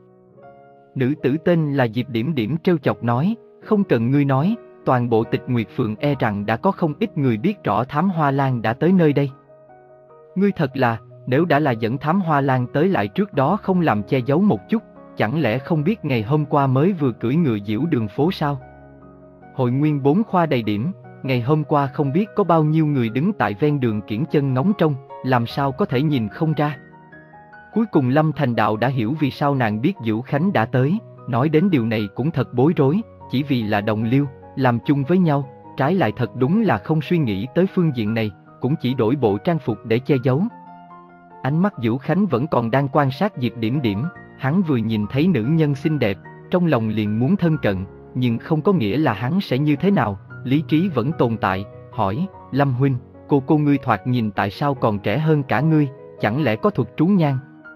Nữ tử tên là Diệp Điểm Điểm trêu chọc nói, không cần ngươi nói, toàn bộ Tịch Nguyệt Phường e rằng đã có không ít người biết rõ Thám Hoa Lan đã tới nơi đây. Ngươi thật là, nếu đã là dẫn Thám Hoa Lan tới lại trước đó không làm che giấu một chút, chẳng lẽ không biết ngày hôm qua mới vừa cưỡi ngựa diễu đường phố sao? Hội nguyên bốn khoa đầy điểm, ngày hôm qua không biết có bao nhiêu người đứng tại ven đường kiễng chân ngóng trông, làm sao có thể nhìn không ra. Cuối cùng Lâm Thành Đạo đã hiểu vì sao nàng biết Dữu Khánh đã tới, nói đến điều này cũng thật bối rối, chỉ vì là đồng liêu, làm chung với nhau, trái lại thật đúng là không suy nghĩ tới phương diện này, cũng chỉ đổi bộ trang phục để che giấu. Ánh mắt Dữu Khánh vẫn còn đang quan sát Diệp Điểm Điểm, hắn vừa nhìn thấy nữ nhân xinh đẹp, trong lòng liền muốn thân cận, nhưng không có nghĩa là hắn sẽ như thế nào, lý trí vẫn tồn tại, hỏi, Lâm huynh, cô cô ngươi thoạt nhìn tại sao còn trẻ hơn cả ngươi, chẳng lẽ có thuật trú nhan?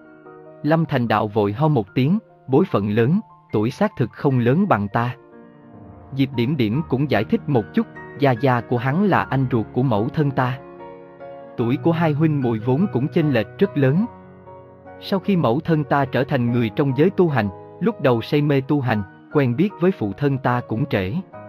Lâm Thành Đạo vội ho một tiếng, bối phận lớn, tuổi xác thực không lớn bằng ta. Diệp Điểm Điểm cũng giải thích một chút, gia gia của hắn là anh ruột của mẫu thân ta. Tuổi của hai huynh muội vốn cũng chênh lệch rất lớn. Sau khi mẫu thân ta trở thành người trong giới tu hành, lúc đầu say mê tu hành, quen biết với phụ thân ta cũng trễ.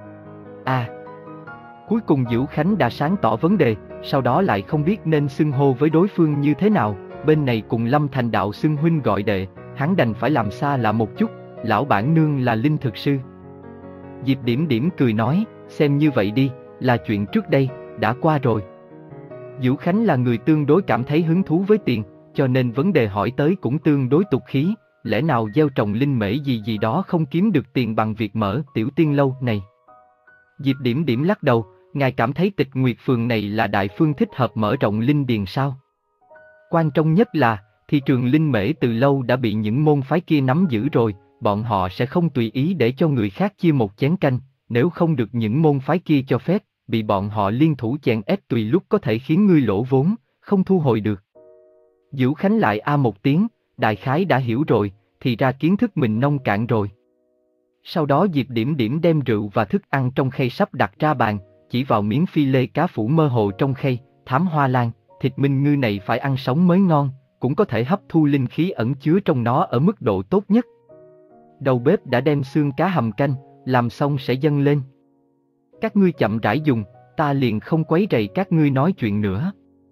À, cuối cùng Dữu Khánh đã sáng tỏ vấn đề, sau đó lại không biết nên xưng hô với đối phương như thế nào, bên này cùng Lâm Thành Đạo xưng huynh gọi đệ, hắn đành phải làm xa lạ một chút, lão bản nương là Linh Thực Sư. Diệp Điểm Điểm cười nói, xem như vậy đi, là chuyện trước đây, đã qua rồi. Dữu Khánh là người tương đối cảm thấy hứng thú với tiền, cho nên vấn đề hỏi tới cũng tương đối tục khí, lẽ nào gieo trồng linh mễ gì gì đó không kiếm được tiền bằng việc mở Tiểu Tiên Lâu này. Diệp Điểm Điểm lắc đầu, ngài cảm thấy Tịch Nguyệt Phường này là đại phương thích hợp mở rộng linh điền sao? Quan trọng nhất là, thị trường linh mễ từ lâu đã bị những môn phái kia nắm giữ rồi, bọn họ sẽ không tùy ý để cho người khác chia một chén canh, nếu không được những môn phái kia cho phép, bị bọn họ liên thủ chèn ép tùy lúc có thể khiến ngươi lỗ vốn, không thu hồi được. Dữu Khánh lại a một tiếng, đại khái đã hiểu rồi, thì ra kiến thức mình nông cạn rồi. Sau đó Diệp Điểm Điểm đem rượu và thức ăn trong khay sắp đặt ra bàn, chỉ vào miếng phi lê cá phủ mơ hồ trong khay, Thám Hoa Lan, thịt minh ngư này phải ăn sống mới ngon, cũng có thể hấp thu linh khí ẩn chứa trong nó ở mức độ tốt nhất. Đầu bếp đã đem xương cá hầm canh, làm xong sẽ dâng lên. Các ngươi chậm rãi dùng, ta liền không quấy rầy các ngươi nói chuyện nữa.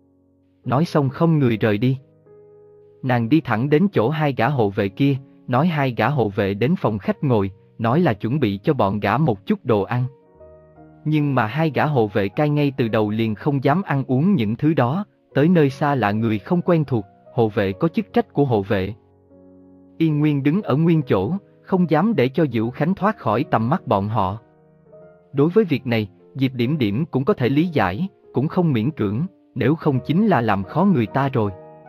Nói xong không người rời đi. Nàng đi thẳng đến chỗ hai gã hộ vệ kia, nói hai gã hộ vệ đến phòng khách ngồi, nói là chuẩn bị cho bọn gã một chút đồ ăn. Nhưng mà hai gã hộ vệ cai ngay từ đầu liền không dám ăn uống những thứ đó, tới nơi xa lạ người không quen thuộc, hộ vệ có chức trách của hộ vệ. Yên Nguyên đứng ở nguyên chỗ, không dám để cho Dữu Khánh thoát khỏi tầm mắt bọn họ. Đối với việc này, Diệp Điểm Điểm cũng có thể lý giải, cũng không miễn cưỡng, nếu không chính là làm khó người ta rồi.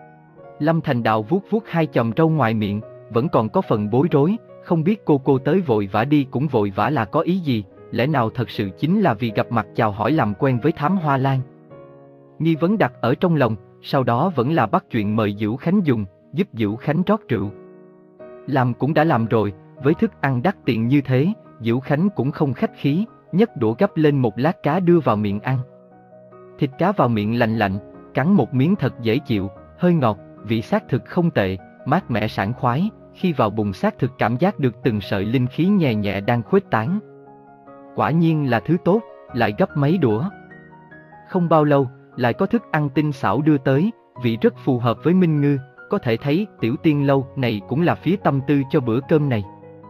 Lâm Thành Đạo vuốt vuốt hai chòm râu ngoài miệng, vẫn còn có phần bối rối, không biết cô cô tới vội vã đi cũng vội vã là có ý gì, lẽ nào thật sự chính là vì gặp mặt chào hỏi làm quen với Thám Hoa Lan. Nghi vấn đặt ở trong lòng, sau đó vẫn là bắt chuyện mời Dữu Khánh dùng, giúp Dữu Khánh rót rượu. Làm cũng đã làm rồi, với thức ăn đắt tiền như thế, Dữu Khánh cũng không khách khí, nhấc đũa gắp lên một lát cá đưa vào miệng ăn. Thịt cá vào miệng lạnh lạnh, cắn một miếng thật dễ chịu, hơi ngọt, vị xác thực không tệ, mát mẻ sảng khoái, khi vào bụng xác thực cảm giác được từng sợi linh khí nhẹ nhẹ đang khuếch tán. Quả nhiên là thứ tốt, lại gấp mấy đũa. Không bao lâu, lại có thức ăn tinh xảo đưa tới, vị rất phù hợp với Minh Ngư, có thể thấy Tiểu Tiên Lâu này cũng là phía tâm tư cho bữa cơm này.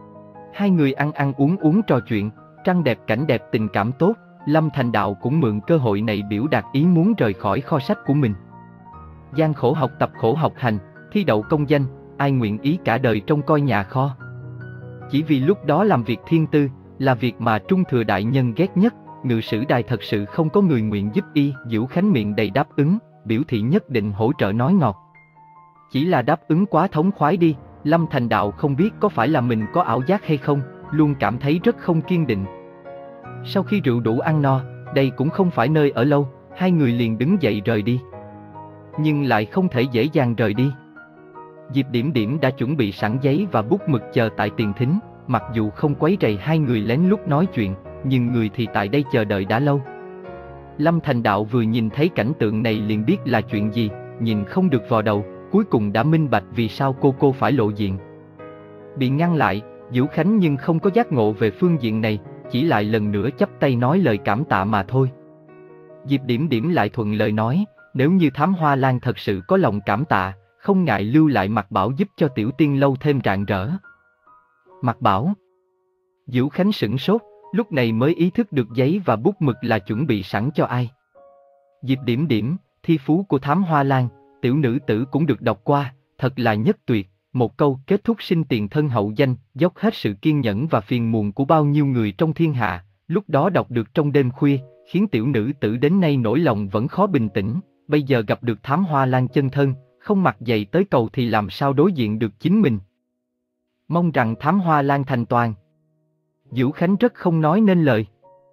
Hai người ăn ăn uống uống trò chuyện, trăng đẹp cảnh đẹp tình cảm tốt, Lâm Thành Đạo cũng mượn cơ hội này biểu đạt ý muốn rời khỏi kho sách của mình. Gian khổ học tập khổ học hành, thi đậu công danh, ai nguyện ý cả đời trông coi nhà kho. Chỉ vì lúc đó làm việc thiên tư, là việc mà Trung Thừa Đại Nhân ghét nhất, Ngự Sử Đài thật sự không có người nguyện giúp y. Dữu Khánh miệng đầy đáp ứng, biểu thị nhất định hỗ trợ nói ngọt. Chỉ là đáp ứng quá thống khoái đi, Lâm Thành Đạo không biết có phải là mình có ảo giác hay không, luôn cảm thấy rất không kiên định. Sau khi rượu đủ ăn no, đây cũng không phải nơi ở lâu, hai người liền đứng dậy rời đi. nhưng lại không thể dễ dàng rời đi. Diệp Điểm Điểm đã chuẩn bị sẵn giấy và bút mực chờ tại tiền thính, mặc dù không quấy rầy hai người lén lút nói chuyện, nhưng người thì tại đây chờ đợi đã lâu. Lâm Thành Đạo vừa nhìn thấy cảnh tượng này liền biết là chuyện gì, nhìn không được vò đầu, cuối cùng đã minh bạch vì sao cô cô phải lộ diện. Bị ngăn lại, Vũ Khánh nhưng không có giác ngộ về phương diện này, chỉ lại lần nữa chắp tay nói lời cảm tạ mà thôi. Diệp Điểm Điểm lại thuận lời nói, nếu như Thám Hoa Lan thật sự có lòng cảm tạ, không ngại lưu lại Mạc Bảo giúp cho Tiểu Tiên Lâu thêm rạng rỡ. Mạc Bảo? Vũ Khánh sửng sốt, lúc này mới ý thức được giấy và bút mực là chuẩn bị sẵn cho ai. Diệp Điểm Điểm, thi phú của Thám Hoa Lan, tiểu nữ tử cũng được đọc qua, thật là nhất tuyệt, một câu kết thúc sinh tiền thân hậu danh, dốc hết sự kiên nhẫn và phiền muộn của bao nhiêu người trong thiên hạ, lúc đó đọc được trong đêm khuya, khiến tiểu nữ tử đến nay nỗi lòng vẫn khó bình tĩnh, bây giờ gặp được Thám Hoa Lan chân thân, không mặc giày tới cầu thì làm sao đối diện được chính mình. Mong rằng Thám Hoa Lan thành toàn. Vũ Khánh rất không nói nên lời.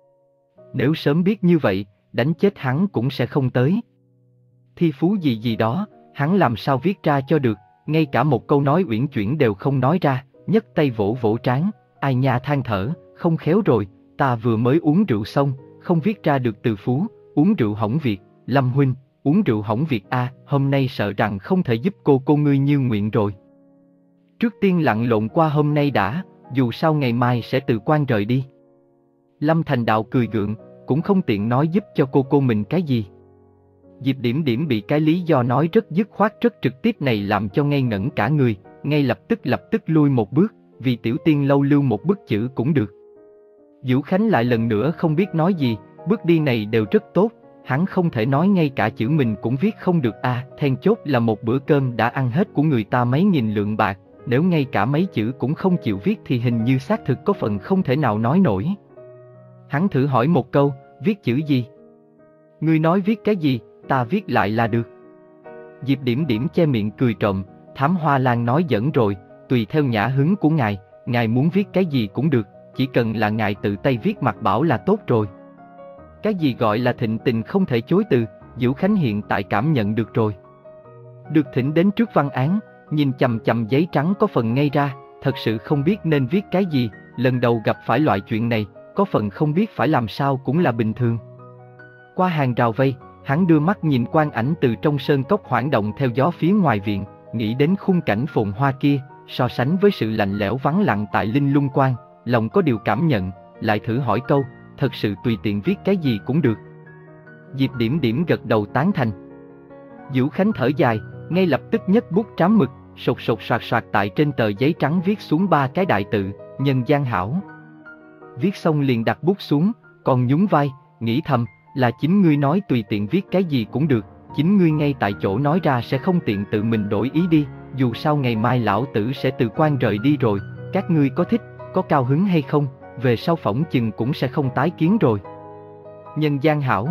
Nếu sớm biết như vậy, đánh chết hắn cũng sẽ không tới. Thi phú gì gì đó, hắn làm sao viết ra cho được, ngay cả một câu nói uyển chuyển đều không nói ra, nhấc tay vỗ vỗ trán, ai nha than thở, không khéo rồi, ta vừa mới uống rượu xong, không viết ra được từ phú, uống rượu hỏng việc, Lâm huynh, uống rượu hỏng việc a, à, hôm nay sợ rằng không thể giúp cô cô ngươi như nguyện rồi. Trước tiên lặn lộn qua hôm nay đã, dù sao ngày mai sẽ từ quan rời đi. Lâm Thành Đạo cười gượng, cũng không tiện nói giúp cho cô cô mình cái gì. Diệp Điểm Điểm bị cái lý do nói rất dứt khoát rất trực tiếp này làm cho ngây ngẩn cả người, ngay lập tức lập tức lui một bước, vì Tiểu Tiên Lâu lưu một bức chữ cũng được. Vũ Khánh lại lần nữa không biết nói gì, bước đi này đều rất tốt, hắn không thể nói ngay cả chữ mình cũng viết không được a, à, then chốt là một bữa cơm đã ăn hết của người ta mấy nghìn lượng bạc, nếu ngay cả mấy chữ cũng không chịu viết thì hình như xác thực có phần không thể nào nói nổi. Hắn thử hỏi một câu, viết chữ gì? Ngươi nói viết cái gì, ta viết lại là được. Diệp Điểm Điểm che miệng cười trộm, Thám Hoa Lan nói giỡn rồi, tùy theo nhã hứng của ngài, ngài muốn viết cái gì cũng được, chỉ cần là ngài tự tay viết Mạc Bảo là tốt rồi. Cái gì gọi là thịnh tình không thể chối từ, Vũ Khánh hiện tại cảm nhận được rồi. Được thỉnh đến trước văn án, nhìn chằm chằm giấy trắng có phần ngây ra, thật sự không biết nên viết cái gì, lần đầu gặp phải loại chuyện này, có phần không biết phải làm sao cũng là bình thường. Qua hàng rào vây, hắn đưa mắt nhìn quang ảnh từ trong sơn cốc hoảng động theo gió phía ngoài viện, nghĩ đến khung cảnh phồn hoa kia, so sánh với sự lạnh lẽo vắng lặng tại Linh Lung Quan, lòng có điều cảm nhận, lại thử hỏi câu, thật sự tùy tiện viết cái gì cũng được. Diệp Điểm Điểm gật đầu tán thành. Vũ Khánh thở dài, ngay lập tức nhấc bút trám mực, sột sột soạt soạt tại trên tờ giấy trắng viết xuống ba cái đại tự, Nhân Gian Hảo. Viết xong liền đặt bút xuống, còn nhún vai, nghĩ thầm, là chính ngươi nói tùy tiện viết cái gì cũng được, chính ngươi ngay tại chỗ nói ra sẽ không tiện tự mình đổi ý đi, dù sao ngày mai lão tử sẽ từ quan rời đi rồi, các ngươi có thích, có cao hứng hay không, về sau phỏng chừng cũng sẽ không tái kiến rồi. Nhân Gian Hảo.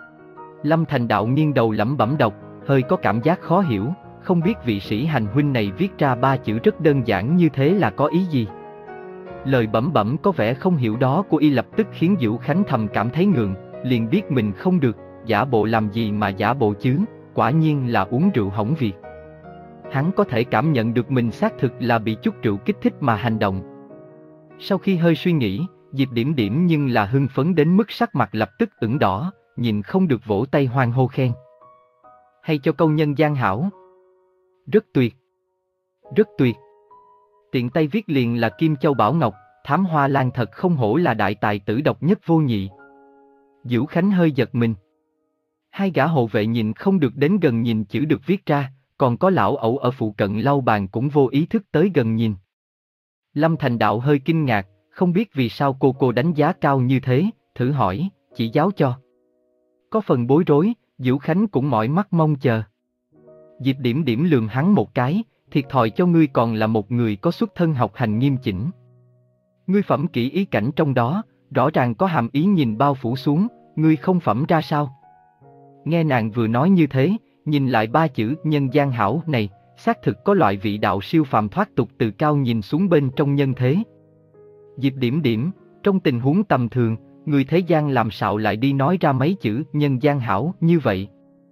Lâm Thành Đạo nghiêng đầu lẩm bẩm đọc, hơi có cảm giác khó hiểu, không biết vị sĩ hành huynh này viết ra ba chữ rất đơn giản như thế là có ý gì. Lời bẩm bẩm có vẻ không hiểu đó của y lập tức khiến Vũ Khánh thầm cảm thấy ngượng, liền biết mình không được, giả bộ làm gì mà giả bộ chứ, quả nhiên là uống rượu hỏng việc. Hắn có thể cảm nhận được mình xác thực là bị chút rượu kích thích mà hành động. Sau khi hơi suy nghĩ, Diệp Điểm Điểm nhưng là hưng phấn đến mức sắc mặt lập tức ửng đỏ, nhìn không được vỗ tay hoan hô khen. Hay cho câu Nhân Gian Hảo. Rất tuyệt. Rất tuyệt. Tiện tay viết liền là Kim Châu Bảo Ngọc, Thám Hoa Lan thật không hổ là đại tài tử độc nhất vô nhị. Vũ Khánh hơi giật mình. Hai gã hộ vệ nhìn không được đến gần nhìn chữ được viết ra, còn có lão ẩu ở phụ cận lau bàn cũng vô ý thức tới gần nhìn. Lâm Thành Đạo hơi kinh ngạc, không biết vì sao cô cô đánh giá cao như thế, thử hỏi, chỉ giáo cho. Có phần bối rối, Vũ Khánh cũng mỏi mắt mong chờ. Diệp Điểm Điểm lườm hắn một cái, thiệt thòi cho ngươi còn là một người có xuất thân học hành nghiêm chỉnh. Ngươi phẩm kỹ ý cảnh trong đó, rõ ràng có hàm ý nhìn bao phủ xuống, ngươi không phẩm ra sao? Nghe nàng vừa nói như thế, nhìn lại ba chữ Nhân Gian Hảo này, xác thực có loại vị đạo siêu phàm thoát tục từ cao nhìn xuống bên trong nhân thế. Diệp Điểm Điểm, trong tình huống tầm thường, người thế gian làm sao lại đi nói ra mấy chữ Nhân Gian Hảo như vậy?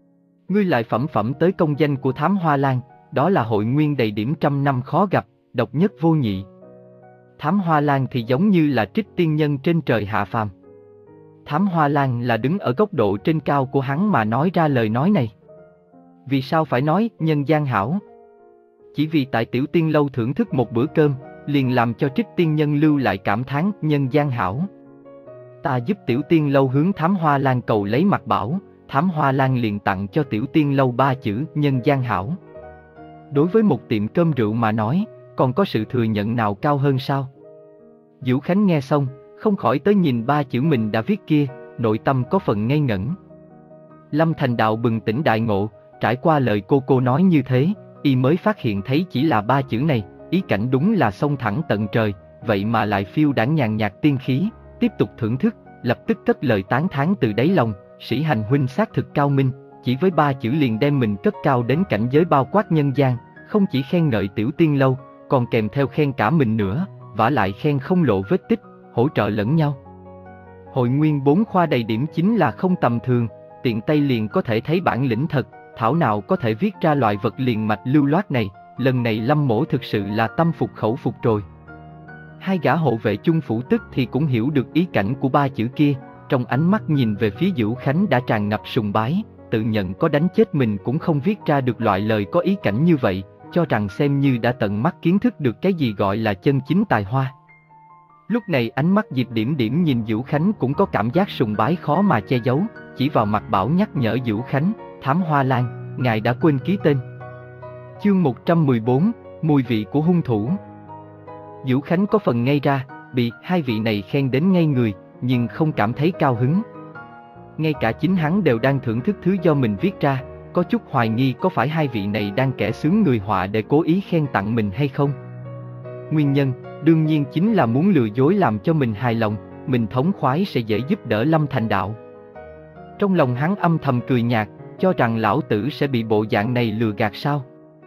Ngươi lại phẩm phẩm tới công danh của Thám Hoa Lan, đó là hội nguyên đầy điểm trăm năm khó gặp, độc nhất vô nhị. Thám Hoa Lan thì giống như là trích tiên nhân trên trời hạ phàm. Thám Hoa Lan là đứng ở góc độ trên cao của hắn mà nói ra lời nói này. Vì sao phải nói nhân gian hảo? Chỉ vì tại Tiểu Tiên Lâu thưởng thức một bữa cơm, liền làm cho trích tiên nhân lưu lại cảm thán nhân gian hảo. Ta giúp Tiểu Tiên Lâu hướng Thám Hoa Lan cầu lấy mặt bảo, Thám Hoa Lan liền tặng cho Tiểu Tiên Lâu ba chữ nhân gian hảo. Đối với một tiệm cơm rượu mà nói, còn có sự thừa nhận nào cao hơn sao? Vũ Khánh nghe xong, không khỏi tới nhìn ba chữ mình đã viết kia, nội tâm có phần ngây ngẩn. Lâm Thành Đạo bừng tỉnh đại ngộ, trải qua lời cô cô nói như thế, y mới phát hiện thấy chỉ là ba chữ này, ý cảnh đúng là xông thẳng tận trời, vậy mà lại phiêu đãng nhàn nhạt tiên khí, tiếp tục thưởng thức, lập tức cất lời tán thán từ đáy lòng, Sĩ Hành huynh xác thực cao minh, chỉ với ba chữ liền đem mình cất cao đến cảnh giới bao quát nhân gian, không chỉ khen ngợi Tiểu Tiên Lâu, còn kèm theo khen cả mình nữa, vả lại khen không lộ vết tích, hỗ trợ lẫn nhau. Hội nguyên bốn khoa đầy điểm chính là không tầm thường, tiện tay liền có thể thấy bản lĩnh thật, thảo nào có thể viết ra loại vật liền mạch lưu loát này, lần này Lâm Mỗ thực sự là tâm phục khẩu phục rồi. Hai gã hộ vệ chung phủ tức thì cũng hiểu được ý cảnh của ba chữ kia, trong ánh mắt nhìn về phía Vũ Khánh đã tràn ngập sùng bái, tự nhận có đánh chết mình cũng không viết ra được loại lời có ý cảnh như vậy, cho rằng xem như đã tận mắt kiến thức được cái gì gọi là chân chính tài hoa. Lúc này ánh mắt Diệp Điểm Điểm nhìn Vũ Khánh cũng có cảm giác sùng bái khó mà che giấu, chỉ vào mặt bảo nhắc nhở Vũ Khánh, Thám Hoa Lan, ngài đã quên ký tên. Chương một trăm mười bốn, mùi vị của hung thủ. Vũ Khánh có phần ngây ra, bị hai vị này khen đến ngây người, nhưng không cảm thấy cao hứng. Ngay cả chính hắn đều đang thưởng thức thứ do mình viết ra, có chút hoài nghi có phải hai vị này đang kẻ xướng người họa để cố ý khen tặng mình hay không. Nguyên nhân, đương nhiên chính là muốn lừa dối làm cho mình hài lòng, mình thống khoái sẽ dễ giúp đỡ Lâm Thành Đạo. Trong lòng hắn âm thầm cười nhạt, cho rằng lão tử sẽ bị bộ dạng này lừa gạt sao.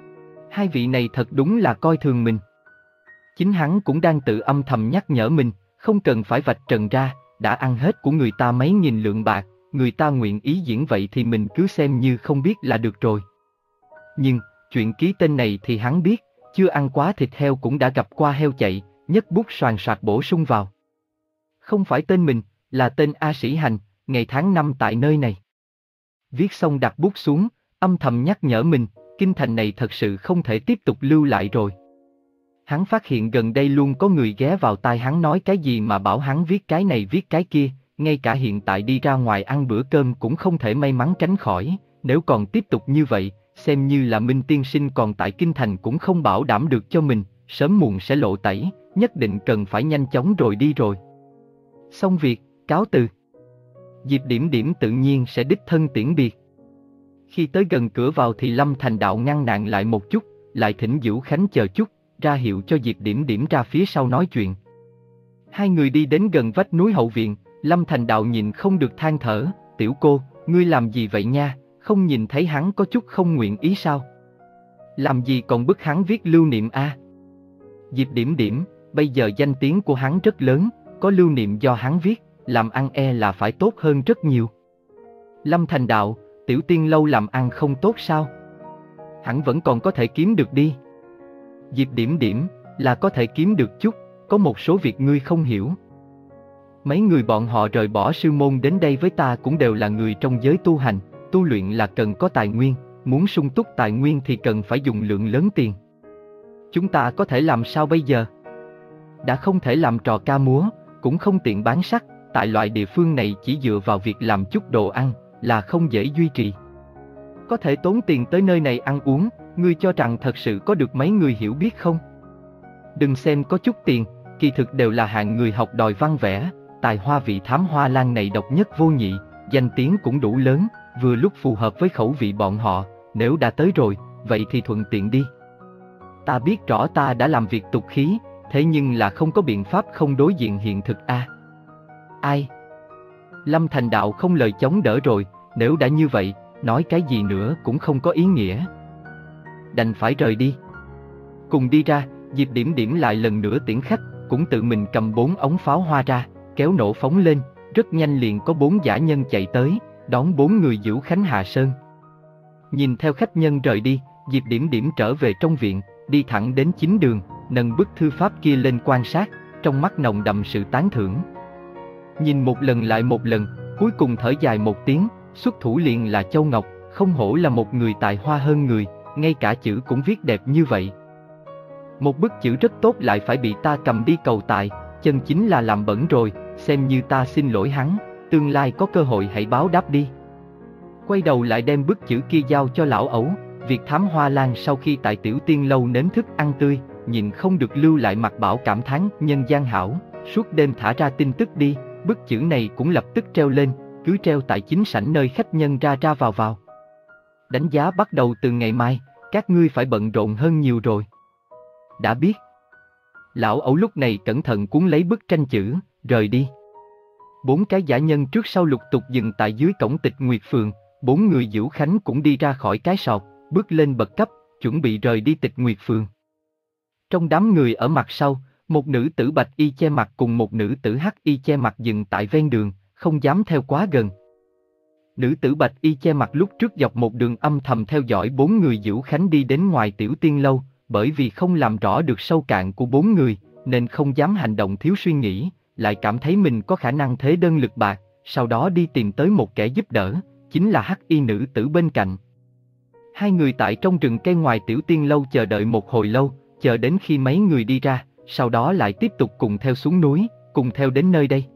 Hai vị này thật đúng là coi thường mình. Chính hắn cũng đang tự âm thầm nhắc nhở mình, không cần phải vạch trần ra, đã ăn hết của người ta mấy nghìn lượng bạc, người ta nguyện ý diễn vậy thì mình cứ xem như không biết là được rồi. Nhưng, chuyện ký tên này thì hắn biết, chưa ăn quá thịt heo cũng đã gặp qua heo chạy, nhấc bút soàn soạt bổ sung vào. Không phải tên mình, là tên A Sĩ Hành, ngày tháng năm tại nơi này. Viết xong đặt bút xuống, âm thầm nhắc nhở mình, kinh thành này thật sự không thể tiếp tục lưu lại rồi. Hắn phát hiện gần đây luôn có người ghé vào tai hắn nói cái gì mà bảo hắn viết cái này viết cái kia, ngay cả hiện tại đi ra ngoài ăn bữa cơm cũng không thể may mắn tránh khỏi, nếu còn tiếp tục như vậy, xem như là Minh tiên sinh còn tại kinh thành cũng không bảo đảm được cho mình, sớm muộn sẽ lộ tẩy, nhất định cần phải nhanh chóng rồi đi rồi. Xong việc, cáo từ. Diệp Điểm Điểm tự nhiên sẽ đích thân tiễn biệt. Khi tới gần cửa vào thì Lâm Thành Đạo ngăn nạn lại một chút, lại thỉnh Vũ Khánh chờ chút, ra hiệu cho Diệp Điểm Điểm ra phía sau nói chuyện. Hai người đi đến gần vách núi hậu viện, Lâm Thành Đạo nhìn không được than thở, tiểu cô, ngươi làm gì vậy nha, không nhìn thấy hắn có chút không nguyện ý sao? Làm gì còn bức hắn viết lưu niệm a? À? Diệp Điểm Điểm, bây giờ danh tiếng của hắn rất lớn, có lưu niệm do hắn viết, làm ăn e là phải tốt hơn rất nhiều. Lâm Thành Đạo, Tiểu Tiên Lâu làm ăn không tốt sao? Hẳn vẫn còn có thể kiếm được đi. Diệp Điểm Điểm, là có thể kiếm được chút, có một số việc ngươi không hiểu. Mấy người bọn họ rời bỏ sư môn đến đây với ta cũng đều là người trong giới tu hành, tu luyện là cần có tài nguyên, muốn sung túc tài nguyên thì cần phải dùng lượng lớn tiền. Chúng ta có thể làm sao bây giờ? Đã không thể làm trò ca múa, cũng không tiện bán sắc, tại loại địa phương này chỉ dựa vào việc làm chút đồ ăn, là không dễ duy trì. Có thể tốn tiền tới nơi này ăn uống, ngươi cho rằng thật sự có được mấy người hiểu biết không? Đừng xem có chút tiền, kỳ thực đều là hạng người học đòi văn vẽ, tài hoa vị Thám Hoa Lan này độc nhất vô nhị, danh tiếng cũng đủ lớn, vừa lúc phù hợp với khẩu vị bọn họ, nếu đã tới rồi, vậy thì thuận tiện đi. Ta biết rõ ta đã làm việc tục khí, thế nhưng là không có biện pháp không đối diện hiện thực a. À. Ai? Lâm Thành Đạo không lời chống đỡ rồi, nếu đã như vậy, nói cái gì nữa cũng không có ý nghĩa. Đành phải rời đi. Cùng đi ra, Diệp Điểm Điểm lại lần nữa tiễn khách, cũng tự mình cầm bốn ống pháo hoa ra, kéo nổ phóng lên, rất nhanh liền có bốn dã nhân chạy tới, đón bốn người Vũ Khánh hạ sơn. Nhìn theo khách nhân rời đi, Diệp Điểm Điểm trở về trong viện, đi thẳng đến chính đường, nâng bức thư pháp kia lên quan sát, trong mắt nồng đậm sự tán thưởng. Nhìn một lần lại một lần, cuối cùng thở dài một tiếng, xuất thủ liền là Châu Ngọc, không hổ là một người tài hoa hơn người, ngay cả chữ cũng viết đẹp như vậy. Một bức chữ rất tốt lại phải bị ta cầm đi cầu tài, chân chính là làm bẩn rồi, xem như ta xin lỗi hắn, tương lai có cơ hội hãy báo đáp đi. Quay đầu lại đem bức chữ kia giao cho lão ẩu, việc thám hoa lan sau khi tại Tiểu Tiên lâu nếm thức ăn tươi, nhìn không được lưu lại mặt bảo cảm thán nhân gian hảo, suốt đêm thả ra tin tức đi, bức chữ này cũng lập tức treo lên, cứ treo tại chính sảnh nơi khách nhân ra ra vào vào. Đánh giá bắt đầu từ ngày mai, các ngươi phải bận rộn hơn nhiều rồi. Đã biết. Lão ẩu lúc này cẩn thận cuốn lấy bức tranh chữ, rời đi. Bốn cái giả nhân trước sau lục tục dừng tại dưới cổng Tịch Nguyệt Phường, bốn người Diễu Khánh cũng đi ra khỏi cái sọt, bước lên bậc cấp, chuẩn bị rời đi Tịch Nguyệt Phường. Trong đám người ở mặt sau, một nữ tử bạch y che mặt cùng một nữ tử hắc y che mặt dừng tại ven đường, không dám theo quá gần. Nữ tử bạch y che mặt lúc trước dọc một đường âm thầm theo dõi bốn người Diễu Khánh đi đến ngoài Tiểu Tiên lâu, bởi vì không làm rõ được sâu cạn của bốn người, nên không dám hành động thiếu suy nghĩ, lại cảm thấy mình có khả năng thế đơn lực bạc, sau đó đi tìm tới một kẻ giúp đỡ, chính là hắc y nữ tử bên cạnh. Hai người tại trong rừng cây ngoài Tiểu Tiên lâu chờ đợi một hồi lâu, chờ đến khi mấy người đi ra, sau đó lại tiếp tục cùng theo xuống núi, cùng theo đến nơi đây.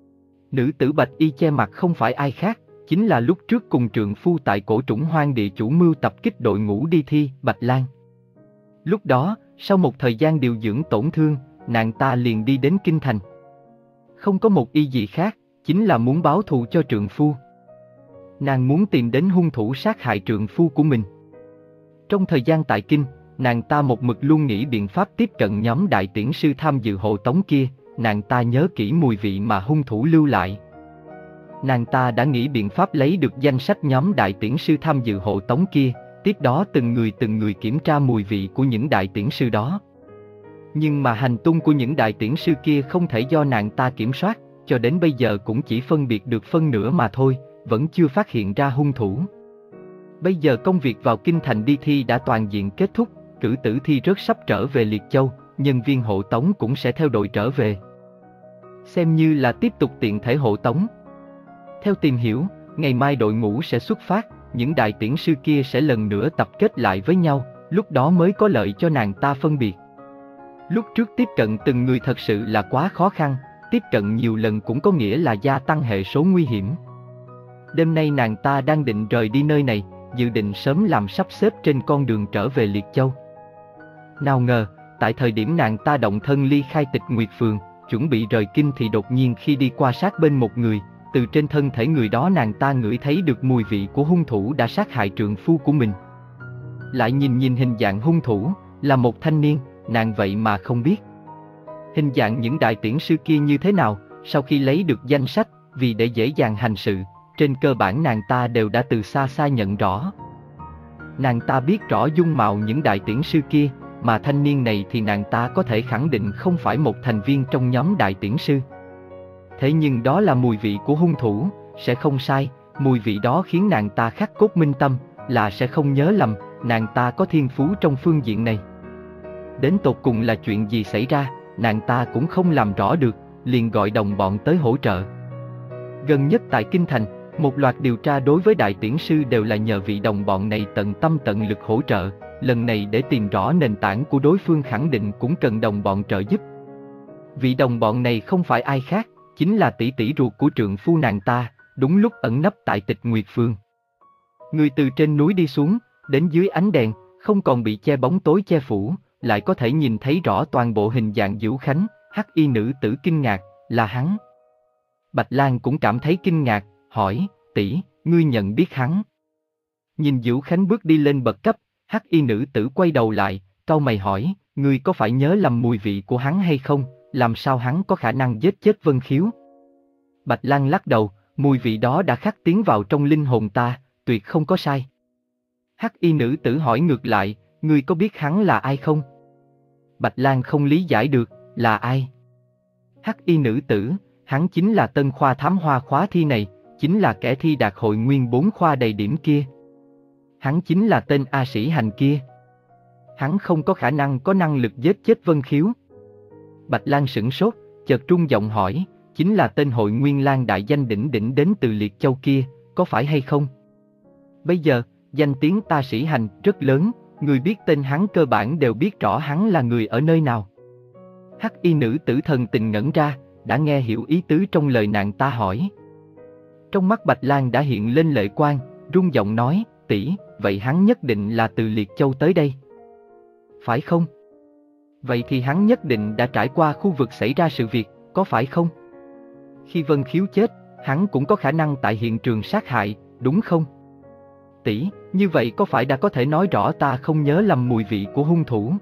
Nữ tử bạch y che mặt không phải ai khác, chính là lúc trước cùng trượng phu tại Cổ Trũng Hoang địa chủ mưu tập kích đội ngũ đi thi, Bạch Lan. Lúc đó, sau một thời gian điều dưỡng tổn thương, nàng ta liền đi đến Kinh Thành. Không có một ý gì khác, chính là muốn báo thù cho trượng phu. Nàng muốn tìm đến hung thủ sát hại trượng phu của mình. Trong thời gian tại Kinh, nàng ta một mực luôn nghĩ biện pháp tiếp cận nhóm đại tiễn sư tham dự hộ tống kia, nàng ta nhớ kỹ mùi vị mà hung thủ lưu lại. Nàng ta đã nghĩ biện pháp lấy được danh sách nhóm đại tiễn sư tham dự hộ tống kia, tiếp đó từng người từng người kiểm tra mùi vị của những đại tiễn sư đó. Nhưng mà hành tung của những đại tiễn sư kia không thể do nàng ta kiểm soát, cho đến bây giờ cũng chỉ phân biệt được phân nửa mà thôi, vẫn chưa phát hiện ra hung thủ. Bây giờ công việc vào Kinh Thành đi thi đã toàn diện kết thúc, cử tử thi rớt sắp trở về Liệt Châu, nhân viên hộ tống cũng sẽ theo đội trở về. Xem như là tiếp tục tiện thể hộ tống. Theo tìm hiểu, ngày mai đội ngũ sẽ xuất phát, những đại tiễn sư kia sẽ lần nữa tập kết lại với nhau, lúc đó mới có lợi cho nàng ta phân biệt. Lúc trước tiếp cận từng người thật sự là quá khó khăn, tiếp cận nhiều lần cũng có nghĩa là gia tăng hệ số nguy hiểm. Đêm nay nàng ta đang định rời đi nơi này, dự định sớm làm sắp xếp trên con đường trở về Liệt Châu. Nào ngờ, tại thời điểm nàng ta động thân ly khai Tịch Nguyệt Phường, chuẩn bị rời Kinh thì đột nhiên khi đi qua sát bên một người, từ trên thân thể người đó nàng ta ngửi thấy được mùi vị của hung thủ đã sát hại trượng phu của mình. Lại nhìn nhìn hình dạng hung thủ, là một thanh niên, nàng vậy mà không biết. Hình dạng những đại tiễn sư kia như thế nào, sau khi lấy được danh sách, vì để dễ dàng hành sự, trên cơ bản nàng ta đều đã từ xa xa nhận rõ. Nàng ta biết rõ dung mạo những đại tiễn sư kia, mà thanh niên này thì nàng ta có thể khẳng định không phải một thành viên trong nhóm đại tiễn sư. Thế nhưng đó là mùi vị của hung thủ, sẽ không sai, mùi vị đó khiến nàng ta khắc cốt minh tâm, là sẽ không nhớ lầm, nàng ta có thiên phú trong phương diện này. Đến tột cùng là chuyện gì xảy ra, nàng ta cũng không làm rõ được, liền gọi đồng bọn tới hỗ trợ. Gần nhất tại Kinh Thành, một loạt điều tra đối với đại tiễn sư đều là nhờ vị đồng bọn này tận tâm tận lực hỗ trợ, lần này để tìm rõ nền tảng của đối phương khẳng định cũng cần đồng bọn trợ giúp. Vị đồng bọn này không phải ai khác, chính là tỷ tỷ ruột của trượng phu nàng ta, đúng lúc ẩn nấp tại Tịch Nguyệt Phường. Người từ trên núi đi xuống, đến dưới ánh đèn, không còn bị che bóng tối che phủ, lại có thể nhìn thấy rõ toàn bộ hình dạng Diễu Khánh, hắc y nữ tử kinh ngạc, là hắn. Bạch Lan cũng cảm thấy kinh ngạc, hỏi, tỷ, ngươi nhận biết hắn? Nhìn Diễu Khánh bước đi lên bậc cấp, hắc y nữ tử quay đầu lại, cau mày hỏi, ngươi có phải nhớ lầm mùi vị của hắn hay không, làm sao hắn có khả năng giết chết Vân Khiếu? Bạch Lan lắc đầu, mùi vị đó đã khắc tiến vào trong linh hồn ta, tuyệt không có sai. Hắc y nữ tử hỏi ngược lại, ngươi có biết hắn là ai không? Bạch Lan không lý giải được, là ai? Hắc y nữ tử, hắn chính là tân khoa thám hoa khóa thi này, chính là kẻ thi đạt hội nguyên bốn khoa đầy điểm kia. Hắn chính là tên A Sĩ Hành kia. Hắn không có khả năng có năng lực giết chết Vân Khiếu. Bạch Lang sửng sốt, chợt trung giọng hỏi, chính là tên Hội Nguyên Lang đại danh đỉnh đỉnh đến từ Liệt Châu kia, có phải hay không? Bây giờ, danh tiếng A Sĩ Hành rất lớn, người biết tên hắn cơ bản đều biết rõ hắn là người ở nơi nào. Hắc y nữ tử thần tình ngẩn ra, đã nghe hiểu ý tứ trong lời nàng ta hỏi. Trong mắt Bạch Lang đã hiện lên lệ quang, rung giọng nói, tỷ, vậy hắn nhất định là từ Liệt Châu tới đây. Phải không? Vậy thì hắn nhất định đã trải qua khu vực xảy ra sự việc, có phải không? Khi Vân Khiếu chết, hắn cũng có khả năng tại hiện trường sát hại, đúng không? Tỷ, như vậy có phải đã có thể nói rõ ta không nhớ lầm mùi vị của hung thủ?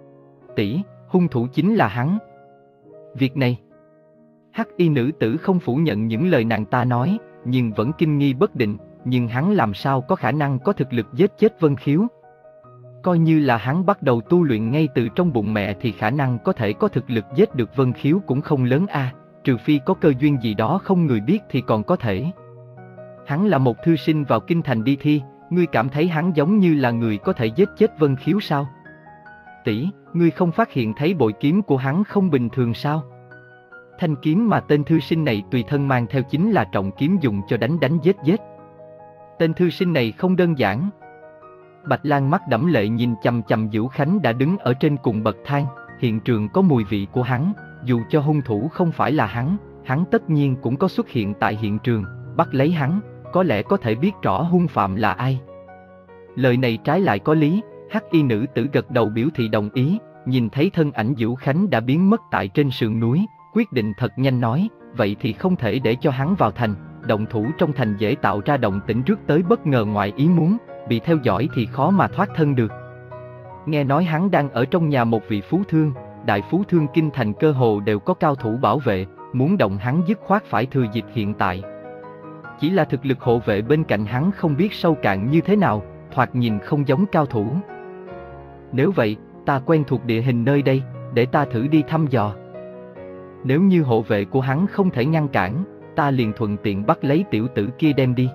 Tỷ, hung thủ chính là hắn. Việc này, Hắc y nữ tử không phủ nhận những lời nàng ta nói, nhưng vẫn kinh nghi bất định, nhưng hắn làm sao có khả năng có thực lực giết chết Vân Khiếu? Coi như là hắn bắt đầu tu luyện ngay từ trong bụng mẹ thì khả năng có thể có thực lực giết được Vân Khiếu cũng không lớn a, à, trừ phi có cơ duyên gì đó không người biết thì còn có thể. Hắn là một thư sinh vào kinh thành đi thi, ngươi cảm thấy hắn giống như là người có thể giết chết Vân Khiếu sao? Tỷ, ngươi không phát hiện thấy bội kiếm của hắn không bình thường sao? Thanh kiếm mà tên thư sinh này tùy thân mang theo chính là trọng kiếm dùng cho đánh đánh giết giết. Tên thư sinh này không đơn giản. Bạch Lang mắt đẫm lệ nhìn chằm chằm Vũ Khánh đã đứng ở trên cùng bậc thang, hiện trường có mùi vị của hắn, dù cho hung thủ không phải là hắn, hắn tất nhiên cũng có xuất hiện tại hiện trường, bắt lấy hắn, có lẽ có thể biết rõ hung phạm là ai. Lời này trái lại có lý, hắc y nữ tử gật đầu biểu thị đồng ý, nhìn thấy thân ảnh Vũ Khánh đã biến mất tại trên sườn núi, quyết định thật nhanh nói, vậy thì không thể để cho hắn vào thành, động thủ trong thành dễ tạo ra động tĩnh rước tới bất ngờ ngoài ý muốn, bị theo dõi thì khó mà thoát thân được. Nghe nói hắn đang ở trong nhà một vị phú thương, đại phú thương kinh thành cơ hồ đều có cao thủ bảo vệ, muốn động hắn dứt khoát phải thừa dịp hiện tại. Chỉ là thực lực hộ vệ bên cạnh hắn không biết sâu cạn như thế nào, thoạt nhìn không giống cao thủ. Nếu vậy, ta quen thuộc địa hình nơi đây, để ta thử đi thăm dò. Nếu như hộ vệ của hắn không thể ngăn cản, ta liền thuận tiện bắt lấy tiểu tử kia đem đi.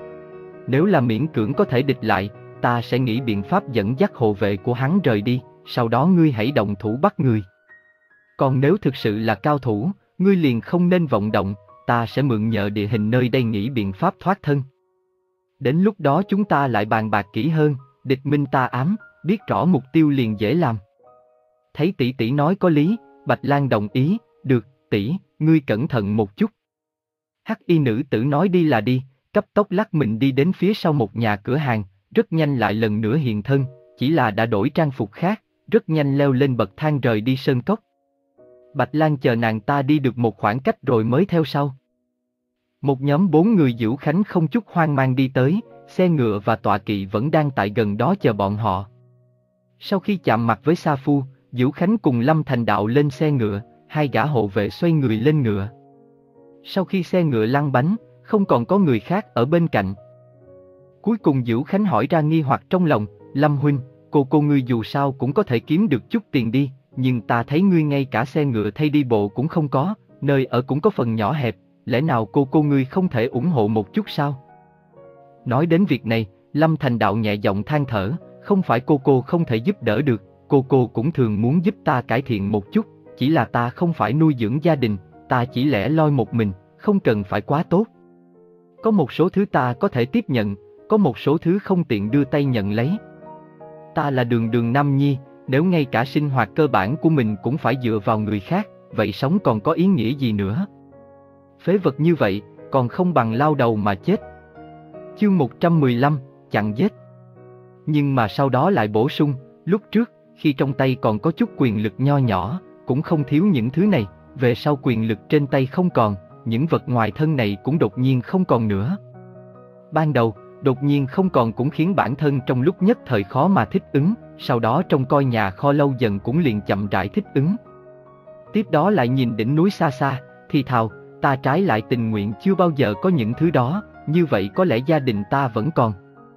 Nếu là miễn cưỡng có thể địch lại, ta sẽ nghĩ biện pháp dẫn dắt hộ vệ của hắn rời đi, sau đó ngươi hãy động thủ bắt người. Còn nếu thực sự là cao thủ, ngươi liền không nên vọng động, ta sẽ mượn nhờ địa hình nơi đây nghĩ biện pháp thoát thân. Đến lúc đó chúng ta lại bàn bạc kỹ hơn, địch minh ta ám, biết rõ mục tiêu liền dễ làm. Thấy tỷ tỷ nói có lý, Bạch Lang đồng ý, được, tỷ, ngươi cẩn thận một chút. Hắc y nữ tử nói đi là đi, cấp tốc lắc mình đi đến phía sau một nhà cửa hàng, rất nhanh lại lần nữa hiện thân, chỉ là đã đổi trang phục khác, rất nhanh leo lên bậc thang rời đi sơn cốc. Bạch Lang chờ nàng ta đi được một khoảng cách rồi mới theo sau. Một nhóm bốn người Vũ Khánh không chút hoang mang đi tới, xe ngựa và tọa kỵ vẫn đang tại gần đó chờ bọn họ. Sau khi chạm mặt với Sa Phu, Vũ Khánh cùng Lâm Thành Đạo lên xe ngựa, hai gã hộ vệ xoay người lên ngựa. Sau khi xe ngựa lăn bánh, không còn có người khác ở bên cạnh. Cuối cùng Vũ Khánh hỏi ra nghi hoặc trong lòng, Lâm huynh, cô cô ngươi dù sao cũng có thể kiếm được chút tiền đi, nhưng ta thấy ngươi ngay cả xe ngựa thay đi bộ cũng không có, nơi ở cũng có phần nhỏ hẹp, lẽ nào cô cô ngươi không thể ủng hộ một chút sao? Nói đến việc này, Lâm Thành Đạo nhẹ giọng than thở, không phải cô cô không thể giúp đỡ được, cô cô cũng thường muốn giúp ta cải thiện một chút, chỉ là ta không phải nuôi dưỡng gia đình, ta chỉ lẻ loi một mình, không cần phải quá tốt. Có một số thứ ta có thể tiếp nhận, có một số thứ không tiện đưa tay nhận lấy. Ta là đường đường nam nhi, nếu ngay cả sinh hoạt cơ bản của mình cũng phải dựa vào người khác, vậy sống còn có ý nghĩa gì nữa? Phế vật như vậy, còn không bằng lao đầu mà chết. Chương một trăm mười lăm, chặn giết. Nhưng mà sau đó lại bổ sung, lúc trước, khi trong tay còn có chút quyền lực nho nhỏ, cũng không thiếu những thứ này, về sau quyền lực trên tay không còn, những vật ngoài thân này cũng đột nhiên không còn nữa. Ban đầu, đột nhiên không còn cũng khiến bản thân trong lúc nhất thời khó mà thích ứng, sau đó trông coi nhà kho lâu dần cũng liền chậm rãi thích ứng. Tiếp đó lại nhìn đỉnh núi xa xa, thì thào, ta trái lại tình nguyện chưa bao giờ có những thứ đó, như vậy có lẽ gia đình ta vẫn còn.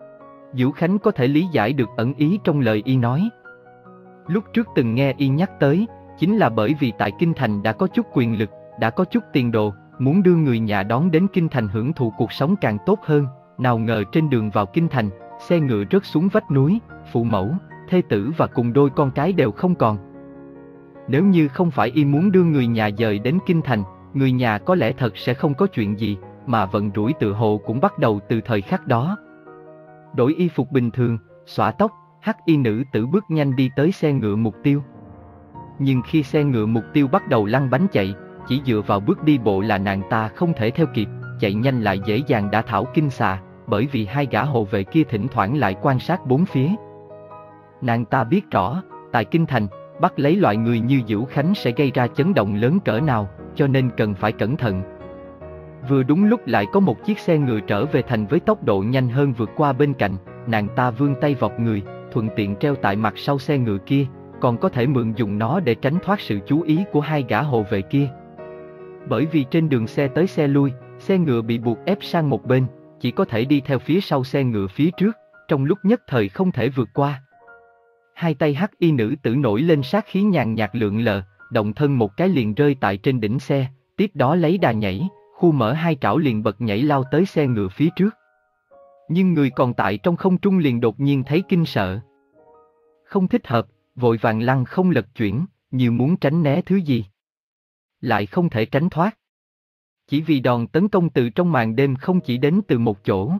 Vũ Khánh có thể lý giải được ẩn ý trong lời y nói. Lúc trước từng nghe y nhắc tới, chính là bởi vì tại Kinh Thành đã có chút quyền lực, đã có chút tiền đồ, muốn đưa người nhà đón đến Kinh Thành hưởng thụ cuộc sống càng tốt hơn, nào ngờ trên đường vào Kinh Thành, xe ngựa rớt xuống vách núi, phụ mẫu, thê tử và cùng đôi con cái đều không còn. Nếu như không phải y muốn đưa người nhà dời đến kinh thành, người nhà có lẽ thật sẽ không có chuyện gì, mà vận rủi tự hồ cũng bắt đầu từ thời khắc đó. Đổi y phục bình thường, xõa tóc, hắc y nữ tử bước nhanh đi tới xe ngựa mục tiêu. Nhưng khi xe ngựa mục tiêu bắt đầu lăn bánh chạy, chỉ dựa vào bước đi bộ là nàng ta không thể theo kịp, chạy nhanh lại dễ dàng đã thảo kinh xà, bởi vì hai gã hộ vệ kia thỉnh thoảng lại quan sát bốn phía. Nàng ta biết rõ, tại kinh thành, bắt lấy loại người như Dữu Khánh sẽ gây ra chấn động lớn cỡ nào, cho nên cần phải cẩn thận. Vừa đúng lúc lại có một chiếc xe ngựa trở về thành với tốc độ nhanh hơn vượt qua bên cạnh, nàng ta vươn tay vọt người, thuận tiện treo tại mặt sau xe ngựa kia, còn có thể mượn dùng nó để tránh thoát sự chú ý của hai gã hộ vệ kia. Bởi vì trên đường xe tới xe lui, xe ngựa bị buộc ép sang một bên, chỉ có thể đi theo phía sau xe ngựa phía trước, trong lúc nhất thời không thể vượt qua. Hai tay hắc y nữ tử nổi lên sát khí nhàn nhạt lượn lờ, động thân một cái liền rơi tại trên đỉnh xe, tiếp đó lấy đà nhảy, khu mở hai trảo liền bật nhảy lao tới xe ngựa phía trước. Nhưng người còn tại trong không trung liền đột nhiên thấy kinh sợ. Không thích hợp, vội vàng lăn không lật chuyển, như muốn tránh né thứ gì. Lại không thể tránh thoát. Chỉ vì đòn tấn công từ trong màn đêm không chỉ đến từ một chỗ.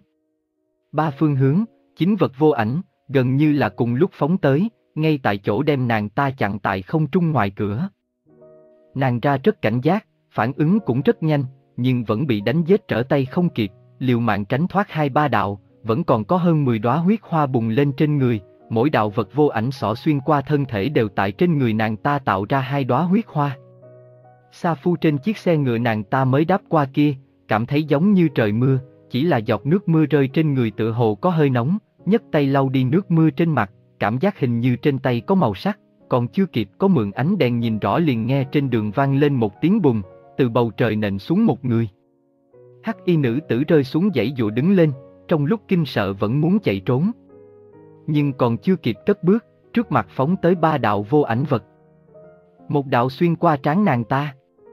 Ba phương hướng, chính vật vô ảnh, gần như là cùng lúc phóng tới, ngay tại chỗ đem nàng ta chặn tại không trung ngoài cửa. Nàng ra rất cảnh giác, phản ứng cũng rất nhanh, nhưng vẫn bị đánh giết trở tay không kịp, liều mạng tránh thoát hai ba đạo, vẫn còn có hơn mười đóa huyết hoa bùng lên trên người, mỗi đạo vật vô ảnh xỏ xuyên qua thân thể đều tại trên người nàng ta tạo ra hai đóa huyết hoa. Sa Phu trên chiếc xe ngựa nàng ta mới đáp qua kia, cảm thấy giống như trời mưa, chỉ là giọt nước mưa rơi trên người tựa hồ có hơi nóng, nhấc tay lau đi nước mưa trên mặt, cảm giác hình như trên tay có màu sắc, còn chưa kịp có mượn ánh đèn nhìn rõ liền nghe trên đường vang lên một tiếng bùng, từ bầu trời nện xuống một người. Hắc y nữ tử rơi xuống giãy giụa đứng lên, trong lúc kinh sợ vẫn muốn chạy trốn. Nhưng còn chưa kịp cất bước, trước mặt phóng tới ba đạo vô ảnh vật. Một đạo xuyên qua trán nàng ta.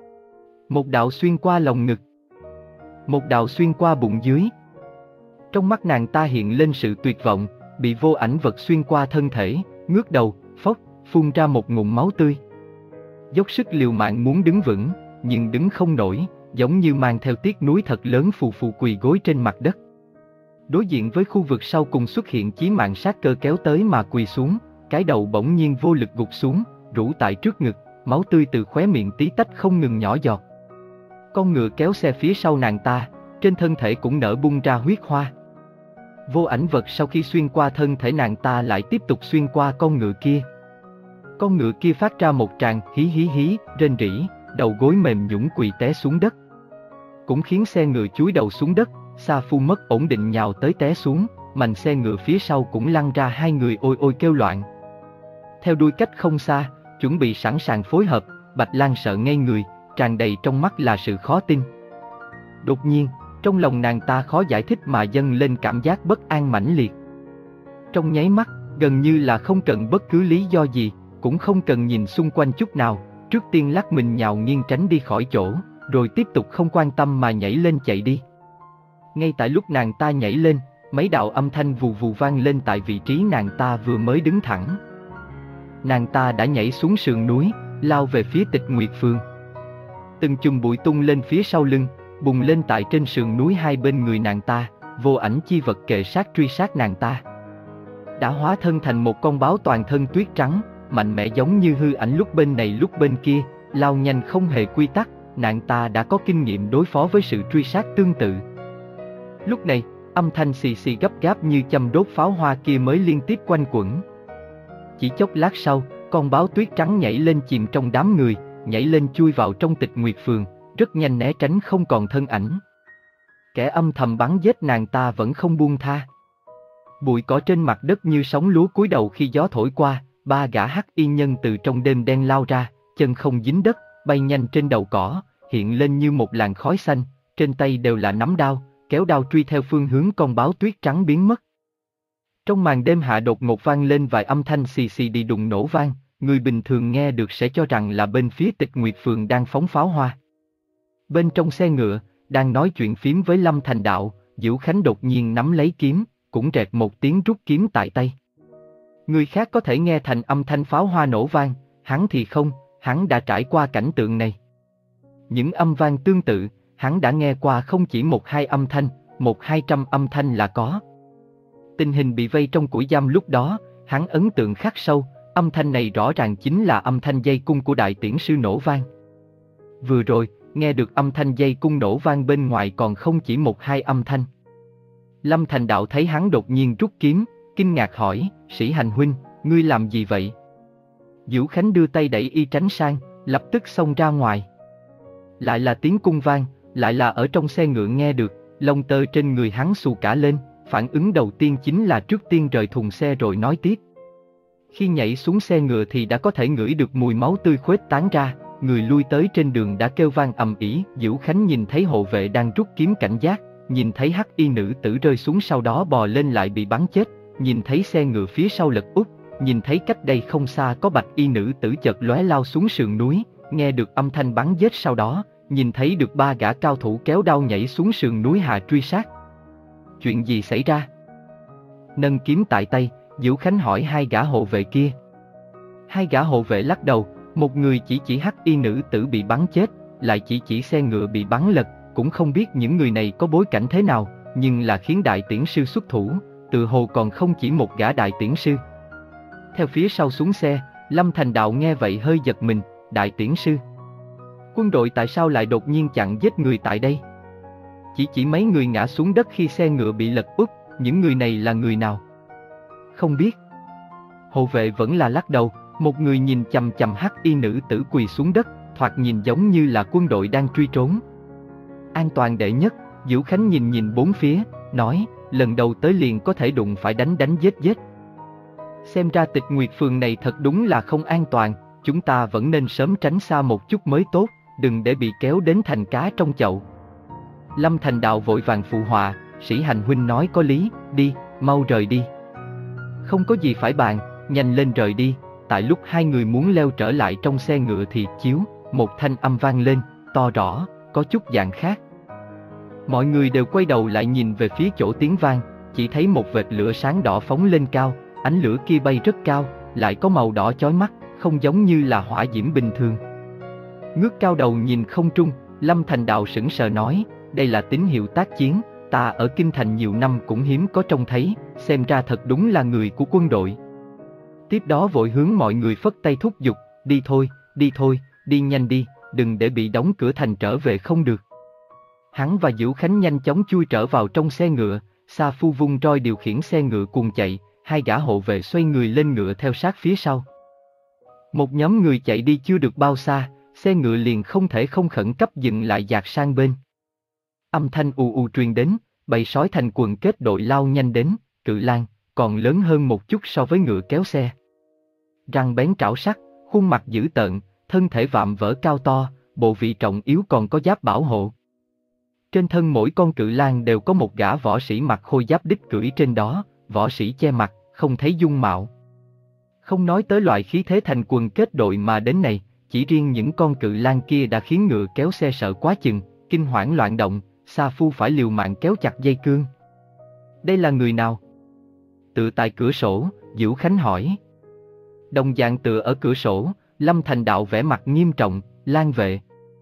Một đạo xuyên qua lồng ngực. Một đạo xuyên qua bụng dưới. Trong mắt nàng ta hiện lên sự tuyệt vọng, bị vô ảnh vật xuyên qua thân thể, ngước đầu, phốc, phun ra một ngụm máu tươi. Dốc sức liều mạng muốn đứng vững, nhưng đứng không nổi, giống như mang theo tiếc núi thật lớn phù phù quỳ gối trên mặt đất. Đối diện với khu vực sau cùng xuất hiện chí mạng sát cơ kéo tới mà quỳ xuống, cái đầu bỗng nhiên vô lực gục xuống, rũ tại trước ngực, máu tươi từ khóe miệng tí tách không ngừng nhỏ giọt. Con ngựa kéo xe phía sau nàng ta, trên thân thể cũng nở bung ra huyết hoa. Vô ảnh vật sau khi xuyên qua thân thể nàng ta lại tiếp tục xuyên qua con ngựa kia. Con ngựa kia phát ra một tràng hí hí hí, rên rỉ, đầu gối mềm nhũn quỳ té xuống đất. Cũng khiến xe ngựa chúi đầu xuống đất, Sa Phu mất ổn định nhào tới té xuống, mành xe ngựa phía sau cũng lăn ra hai người ôi ôi kêu loạn. Theo đuôi cách không xa, chuẩn bị sẵn sàng phối hợp, Bạch Lan sợ ngây người, tràn đầy trong mắt là sự khó tin. Đột nhiên, trong lòng nàng ta khó giải thích mà dâng lên cảm giác bất an mãnh liệt. Trong nháy mắt, gần như là không cần bất cứ lý do gì, cũng không cần nhìn xung quanh chút nào, trước tiên lắc mình nhào nghiêng tránh đi khỏi chỗ, rồi tiếp tục không quan tâm mà nhảy lên chạy đi. Ngay tại lúc nàng ta nhảy lên, mấy đạo âm thanh vù vù vang lên tại vị trí nàng ta vừa mới đứng thẳng. Nàng ta đã nhảy xuống sườn núi, lao về phía Tịch Nguyệt Phường. Từng chùm bụi tung lên phía sau lưng, bùng lên tại trên sườn núi hai bên người nàng ta, vô ảnh chi vật kề sát truy sát nàng ta. Đã hóa thân thành một con báo toàn thân tuyết trắng, mạnh mẽ giống như hư ảnh lúc bên này lúc bên kia, lao nhanh không hề quy tắc, nàng ta đã có kinh nghiệm đối phó với sự truy sát tương tự. Lúc này, âm thanh xì xì gấp gáp như châm đốt pháo hoa kia mới liên tiếp quanh quẩn. Chỉ chốc lát sau, con báo tuyết trắng nhảy lên chìm trong đám người, nhảy lên chui vào trong Tịch Nguyệt Phường, rất nhanh né tránh không còn thân ảnh. Kẻ âm thầm bắn giết nàng ta vẫn không buông tha. Bụi cỏ trên mặt đất như sóng lúa cúi đầu khi gió thổi qua, ba gã hắc y nhân từ trong đêm đen lao ra, chân không dính đất, bay nhanh trên đầu cỏ, hiện lên như một làn khói xanh, trên tay đều là nắm đao, kéo đao truy theo phương hướng con báo tuyết trắng biến mất. Trong màn đêm hạ đột ngột vang lên vài âm thanh xì xì đi đùng nổ vang, người bình thường nghe được sẽ cho rằng là bên phía Tịch Nguyệt Phường đang phóng pháo hoa. Bên trong xe ngựa, đang nói chuyện phím với Lâm Thành Đạo, Dữu Khánh đột nhiên nắm lấy kiếm, cũng rẹt một tiếng rút kiếm tại tay. Người khác có thể nghe thành âm thanh pháo hoa nổ vang, hắn thì không, hắn đã trải qua cảnh tượng này. Những âm vang tương tự, hắn đã nghe qua không chỉ một hai âm thanh, một hai trăm âm thanh là có. Tình hình bị vây trong củi giam lúc đó, hắn ấn tượng khắc sâu, âm thanh này rõ ràng chính là âm thanh dây cung của đại tiễn sư nổ vang. Vừa rồi, nghe được âm thanh dây cung nổ vang bên ngoài còn không chỉ một hai âm thanh. Lâm Thành Đạo thấy hắn đột nhiên rút kiếm, kinh ngạc hỏi, Sĩ Hành huynh, ngươi làm gì vậy? Vũ Khánh đưa tay đẩy y tránh sang, lập tức xông ra ngoài. Lại là tiếng cung vang, lại là ở trong xe ngựa nghe được, lông tơ trên người hắn xù cả lên, phản ứng đầu tiên chính là trước tiên rời thùng xe rồi nói tiếp. Khi nhảy xuống xe ngựa thì đã có thể ngửi được mùi máu tươi khuếch tán ra, người lui tới trên đường đã kêu vang ầm ĩ. Vũ Khánh nhìn thấy hộ vệ đang rút kiếm cảnh giác, nhìn thấy hắc y nữ tử rơi xuống sau đó bò lên lại bị bắn chết, nhìn thấy xe ngựa phía sau lật úp, nhìn thấy cách đây không xa có bạch y nữ tử chợt lóe lao xuống sườn núi, nghe được âm thanh bắn giết sau đó, nhìn thấy được ba gã cao thủ kéo đao nhảy xuống sườn núi hạ truy sát. Chuyện gì xảy ra? Nâng kiếm tại tay, Vũ Khánh hỏi hai gã hộ vệ kia. Hai gã hộ vệ lắc đầu, một người chỉ chỉ hắc y nữ tử bị bắn chết, lại chỉ chỉ xe ngựa bị bắn lật, cũng không biết những người này có bối cảnh thế nào, nhưng là khiến đại tiễn sư xuất thủ, tự hồ còn không chỉ một gã đại tiễn sư. Theo phía sau xuống xe, Lâm Thành Đạo nghe vậy hơi giật mình, đại tiễn sư. Quân đội tại sao lại đột nhiên chặn giết người tại đây? Chỉ chỉ mấy người ngã xuống đất khi xe ngựa bị lật úp, những người này là người nào? Không biết. Hộ vệ vẫn là lắc đầu, một người nhìn chằm chằm hắc y nữ tử quỳ xuống đất, thoạt nhìn giống như là quân đội đang truy trốn. An toàn đệ nhất, Vũ Khánh nhìn nhìn bốn phía, nói, lần đầu tới liền có thể đụng phải đánh đánh giết giết. Xem ra Tịch Nguyệt Phường này thật đúng là không an toàn, chúng ta vẫn nên sớm tránh xa một chút mới tốt, đừng để bị kéo đến thành cá trong chậu. Lâm Thành Đạo vội vàng phụ họa, Sĩ Hành huynh nói có lý, đi, mau rời đi. Không có gì phải bàn, nhanh lên rời đi. Tại lúc hai người muốn leo trở lại trong xe ngựa thì chiếu, một thanh âm vang lên, to rõ, có chút dạng khác. Mọi người đều quay đầu lại nhìn về phía chỗ tiếng vang, chỉ thấy một vệt lửa sáng đỏ phóng lên cao, ánh lửa kia bay rất cao, lại có màu đỏ chói mắt, không giống như là hỏa diễm bình thường. Ngước cao đầu nhìn không trung, Lâm Thành Đạo sững sờ nói, đây là tín hiệu tác chiến, ta ở Kinh Thành nhiều năm cũng hiếm có trông thấy, xem ra thật đúng là người của quân đội. Tiếp đó vội hướng mọi người phất tay thúc giục, đi thôi, đi thôi, đi nhanh đi, đừng để bị đóng cửa thành trở về không được. Hắn và Vũ Khánh nhanh chóng chui trở vào trong xe ngựa, Sa Phu vung roi điều khiển xe ngựa cuồng chạy, hai gã hộ vệ xoay người lên ngựa theo sát phía sau. Một nhóm người chạy đi chưa được bao xa, xe ngựa liền không thể không khẩn cấp dừng lại dạt sang bên. Âm thanh ù ù truyền đến, bầy sói thành quần kết đội lao nhanh đến, Cự Lang còn lớn hơn một chút so với ngựa kéo xe. Răng bén trảo sắc, khuôn mặt dữ tợn, thân thể vạm vỡ cao to, bộ vị trọng yếu còn có giáp bảo hộ. Trên thân mỗi con cự lang đều có một gã võ sĩ mặc khôi giáp đích cưỡi trên đó, võ sĩ che mặt, không thấy dung mạo. Không nói tới loại khí thế thành quần kết đội mà đến này, chỉ riêng những con cự lang kia đã khiến ngựa kéo xe sợ quá chừng, kinh hoảng loạn động, Sa Phu phải liều mạng kéo chặt dây cương. Đây là người nào? Tựa tại cửa sổ, Vũ Khánh hỏi. Đồng dạng tựa ở cửa sổ, Lâm Thành Đạo vẻ mặt nghiêm trọng, Lang vệ.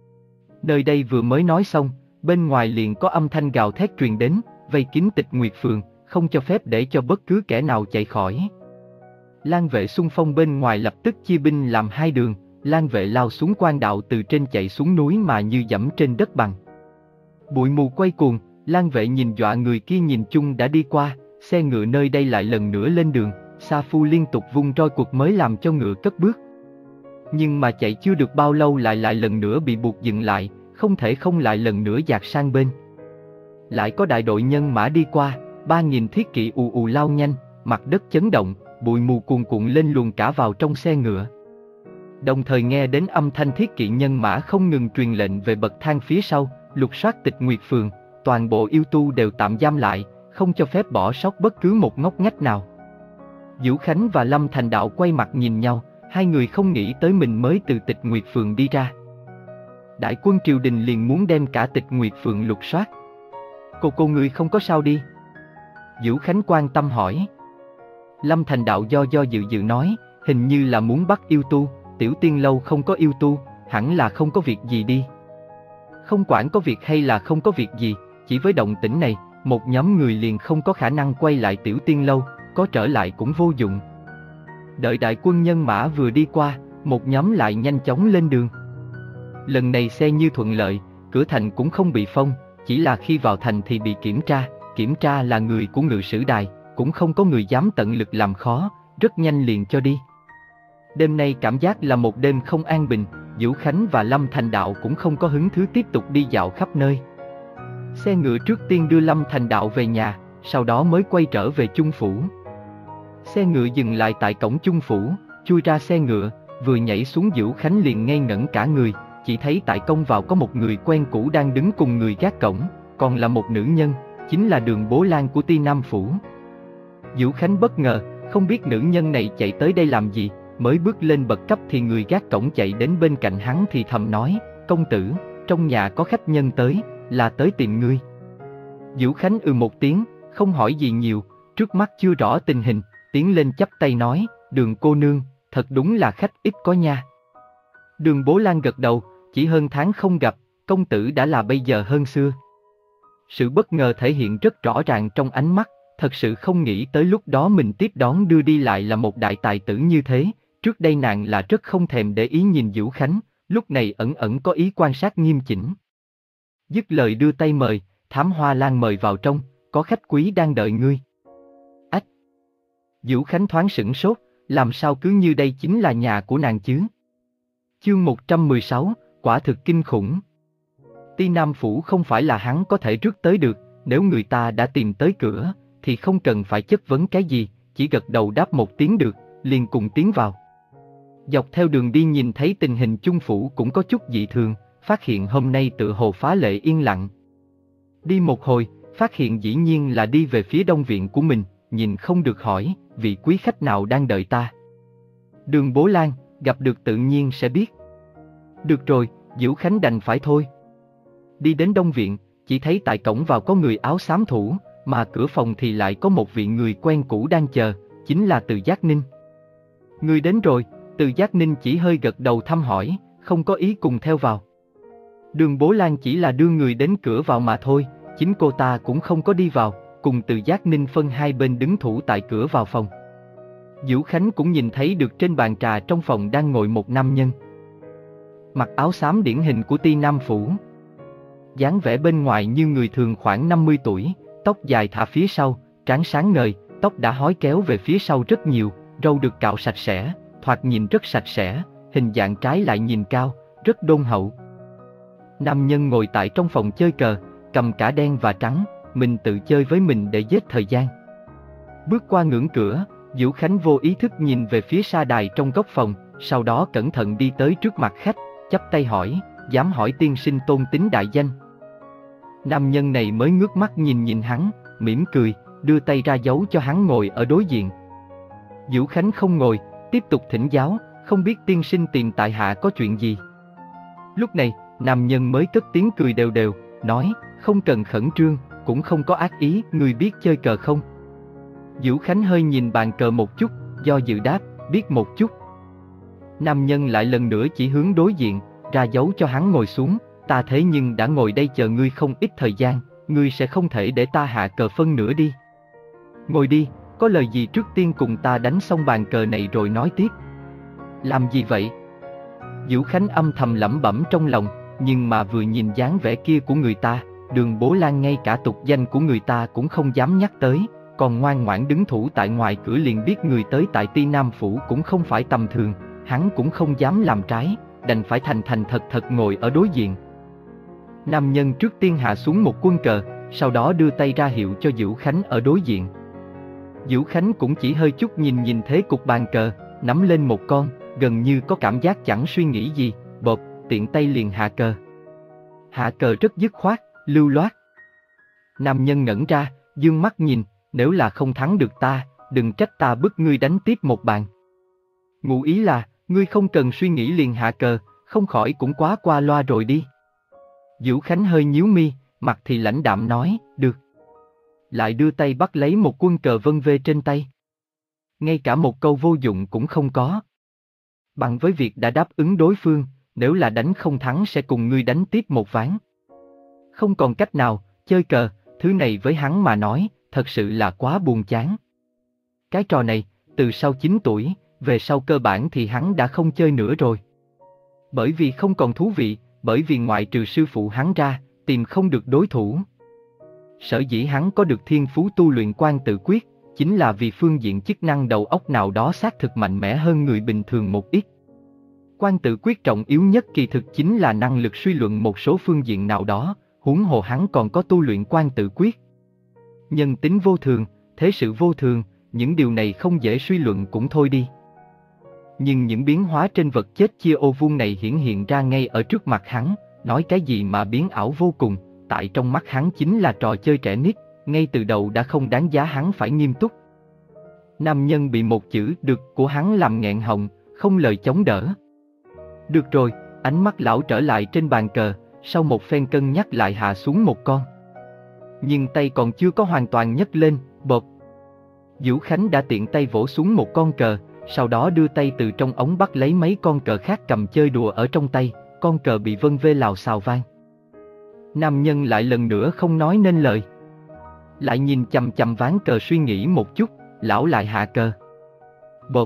Nơi đây vừa mới nói xong, bên ngoài liền có âm thanh gào thét truyền đến, vây kín Tịch Nguyệt Phường, không cho phép để cho bất cứ kẻ nào chạy khỏi. Lang vệ xung phong bên ngoài lập tức chia binh làm hai đường, Lang vệ lao xuống quan đạo từ trên chạy xuống núi mà như dẫm trên đất bằng. Bụi mù quay cuồng, Lang vệ nhìn dọa người kia nhìn chung đã đi qua, xe ngựa nơi đây lại lần nữa lên đường, Sa Phu liên tục vung roi cuộc mới làm cho ngựa cất bước. Nhưng mà chạy chưa được bao lâu lại lại lần nữa bị buộc dừng lại, không thể không lại lần nữa dạt sang bên. Lại có đại đội nhân mã đi qua, ba nghìn thiết kỵ ù ù lao nhanh, mặt đất chấn động, bụi mù cuồn cuộn lên luồn cả vào trong xe ngựa. Đồng thời nghe đến âm thanh thiết kỵ nhân mã không ngừng truyền lệnh về bậc thang phía sau, lục soát Tịch Nguyệt Phường, toàn bộ yêu tu đều tạm giam lại, không cho phép bỏ sót bất cứ một ngóc ngách nào. Vũ Khánh và Lâm Thành Đạo quay mặt nhìn nhau, hai người không nghĩ tới mình mới từ Tịch Nguyệt Phường đi ra. Đại quân triều đình liền muốn đem cả Tịch Nguyệt Phường lục soát. Cô cô người không có sao đi? Dữu Khánh quan tâm hỏi. Lâm Thành Đạo do do dự dự nói, hình như là muốn bắt yêu tu, Tiểu Tiên lâu không có yêu tu, hẳn là không có việc gì đi. Không quản có việc hay là không có việc gì, chỉ với động tĩnh này, một nhóm người liền không có khả năng quay lại Tiểu Tiên lâu, có trở lại cũng vô dụng. Đợi đại quân nhân mã vừa đi qua, một nhóm lại nhanh chóng lên đường. Lần này xe như thuận lợi, cửa thành cũng không bị phong, chỉ là khi vào thành thì bị kiểm tra, kiểm tra là người của Ngự Sử Đài, cũng không có người dám tận lực làm khó, rất nhanh liền cho đi. Đêm nay cảm giác là một đêm không an bình, Dữu Khánh và Lâm Thành Đạo cũng không có hứng thú tiếp tục đi dạo khắp nơi. Xe ngựa trước tiên đưa Lâm Thành Đạo về nhà, sau đó mới quay trở về Chung Phủ. Xe ngựa dừng lại tại cổng Chung Phủ, chui ra xe ngựa, vừa nhảy xuống Dữu Khánh liền ngây ngẩn cả người, chỉ thấy tại công vào có một người quen cũ đang đứng cùng người gác cổng, còn là một nữ nhân, chính là Đường Bố Lan của Ti Nam Phủ. Dữu Khánh bất ngờ, không biết nữ nhân này chạy tới đây làm gì, mới bước lên bậc cấp thì người gác cổng chạy đến bên cạnh hắn thì thầm nói, công tử, trong nhà có khách nhân tới, là tới tìm ngươi. Dữu Khánh ừ một tiếng, không hỏi gì nhiều, trước mắt chưa rõ tình hình, tiến lên chắp tay nói, Đường cô nương, thật đúng là khách ít có nha. Đường Bố Lan gật đầu, chỉ hơn tháng không gặp, công tử đã là bây giờ hơn xưa. Sự bất ngờ thể hiện rất rõ ràng trong ánh mắt, thật sự không nghĩ tới lúc đó mình tiếp đón đưa đi lại là một đại tài tử như thế, trước đây nàng là rất không thèm để ý nhìn Dữu Khánh, lúc này ẩn ẩn có ý quan sát nghiêm chỉnh. Dứt lời đưa tay mời, Thám Hoa Lan mời vào trong, có khách quý đang đợi ngươi. Ách! Dữu Khánh thoáng sửng sốt, làm sao cứ như đây chính là nhà của nàng chứ? Chương một trăm mười sáu, quả thực kinh khủng. Ti Nam Phủ không phải là hắn có thể rước tới được, nếu người ta đã tìm tới cửa, thì không cần phải chất vấn cái gì, chỉ gật đầu đáp một tiếng được, liền cùng tiến vào. Dọc theo đường đi nhìn thấy tình hình Chung Phủ cũng có chút dị thường, phát hiện hôm nay tự hồ phá lệ yên lặng. Đi một hồi, phát hiện dĩ nhiên là đi về phía đông viện của mình, nhìn không được hỏi, vị quý khách nào đang đợi ta. Đường Bố Lan, gặp được tự nhiên sẽ biết. Được rồi, Dữu Khánh đành phải thôi. Đi đến đông viện, chỉ thấy tại cổng vào có người áo xám thủ, mà cửa phòng thì lại có một vị người quen cũ đang chờ, chính là Từ Giác Ninh. Người đến rồi, Từ Giác Ninh chỉ hơi gật đầu thăm hỏi, không có ý cùng theo vào. Đường Bố Lan chỉ là đưa người đến cửa vào mà thôi, chính cô ta cũng không có đi vào, cùng Từ Giác Ninh phân hai bên đứng thủ tại cửa vào phòng. Dữu Khánh cũng nhìn thấy được trên bàn trà trong phòng đang ngồi một nam nhân. Mặc áo xám điển hình của Ti Nam Phủ. Dáng vẻ bên ngoài như người thường khoảng năm mươi tuổi, tóc dài thả phía sau, trán sáng ngời, tóc đã hói kéo về phía sau rất nhiều, râu được cạo sạch sẽ, thoạt nhìn rất sạch sẽ, hình dạng trái lại nhìn cao, rất đôn hậu. Nam nhân ngồi tại trong phòng chơi cờ, cầm cả đen và trắng, mình tự chơi với mình để giết thời gian. Bước qua ngưỡng cửa, Dữu Khánh vô ý thức nhìn về phía sa đài trong góc phòng, sau đó cẩn thận đi tới trước mặt khách, chắp tay hỏi, dám hỏi tiên sinh tôn tính đại danh. Nam nhân này mới ngước mắt nhìn nhìn hắn, mỉm cười, đưa tay ra dấu cho hắn ngồi ở đối diện. Dữu Khánh không ngồi, tiếp tục thỉnh giáo, không biết tiên sinh tìm tại hạ có chuyện gì. Lúc này, nam nhân mới cất tiếng cười đều đều, nói, không cần khẩn trương, cũng không có ác ý, người biết chơi cờ không? Dữu Khánh hơi nhìn bàn cờ một chút, do dự đáp, biết một chút. Nam nhân lại lần nữa chỉ hướng đối diện, ra dấu cho hắn ngồi xuống, ta thế nhưng đã ngồi đây chờ ngươi không ít thời gian, ngươi sẽ không thể để ta hạ cờ phân nữa đi. Ngồi đi, có lời gì trước tiên cùng ta đánh xong bàn cờ này rồi nói tiếp. Làm gì vậy? Dữu Khánh âm thầm lẩm bẩm trong lòng, nhưng mà vừa nhìn dáng vẻ kia của người ta, Đường Bố Lan ngay cả tục danh của người ta cũng không dám nhắc tới, còn ngoan ngoãn đứng thủ tại ngoài cửa liền biết người tới tại Ti Nam Phủ cũng không phải tầm thường, hắn cũng không dám làm trái, đành phải thành thành thật thật ngồi ở đối diện. Nam nhân trước tiên hạ xuống một quân cờ, sau đó đưa tay ra hiệu cho Dữu Khánh ở đối diện. Dữu Khánh cũng chỉ hơi chút nhìn nhìn thế cục bàn cờ, nắm lên một con, gần như có cảm giác chẳng suy nghĩ gì, bộp, tiện tay liền hạ cờ. Hạ cờ rất dứt khoát, lưu loát. Nam nhân ngẩn ra, dương mắt nhìn, nếu là không thắng được ta, đừng trách ta bức ngươi đánh tiếp một bàn. Ngụ ý là, ngươi không cần suy nghĩ liền hạ cờ, không khỏi cũng quá qua loa rồi đi. Dữu Khánh hơi nhíu mi, mặt thì lãnh đạm nói, được. lại đưa tay bắt lấy một quân cờ vân vê trên tay. Ngay cả một câu vô dụng cũng không có. Bằng với việc đã đáp ứng đối phương, nếu là đánh không thắng sẽ cùng ngươi đánh tiếp một ván. Không còn cách nào, chơi cờ, thứ này với hắn mà nói, thật sự là quá buồn chán. Cái trò này, từ sau chín tuổi, về sau cơ bản thì hắn đã không chơi nữa rồi. Bởi vì không còn thú vị, bởi vì ngoại trừ sư phụ hắn ra, tìm không được đối thủ. Sở dĩ hắn có được thiên phú tu luyện Quan Tự Quyết, chính là vì phương diện chức năng đầu óc nào đó xác thực mạnh mẽ hơn người bình thường một ít. Quan Tự Quyết trọng yếu nhất kỳ thực chính là năng lực suy luận một số phương diện nào đó, huống hồ hắn còn có tu luyện Quan Tự Quyết. Nhân tính vô thường, thế sự vô thường, những điều này không dễ suy luận cũng thôi đi. Nhưng những biến hóa trên vật chết chia ô vuông này hiển hiện ra ngay ở trước mặt hắn, nói cái gì mà biến ảo vô cùng, tại trong mắt hắn chính là trò chơi trẻ nít, ngay từ đầu đã không đáng giá hắn phải nghiêm túc. Nam nhân bị một chữ "được" của hắn làm nghẹn họng, không lời chống đỡ. Được rồi, ánh mắt lão trở lại trên bàn cờ, sau một phen cân nhắc lại hạ xuống một con. Nhưng tay còn chưa có hoàn toàn nhấc lên, bộp. Vũ Khánh đã tiện tay vỗ xuống một con cờ, sau đó đưa tay từ trong ống bắt lấy mấy con cờ khác cầm chơi đùa ở trong tay, con cờ bị vân vê lào xào vang. Nam nhân lại lần nữa không nói nên lời. Lại nhìn chằm chằm ván cờ suy nghĩ một chút, lão lại hạ cờ. Bộp.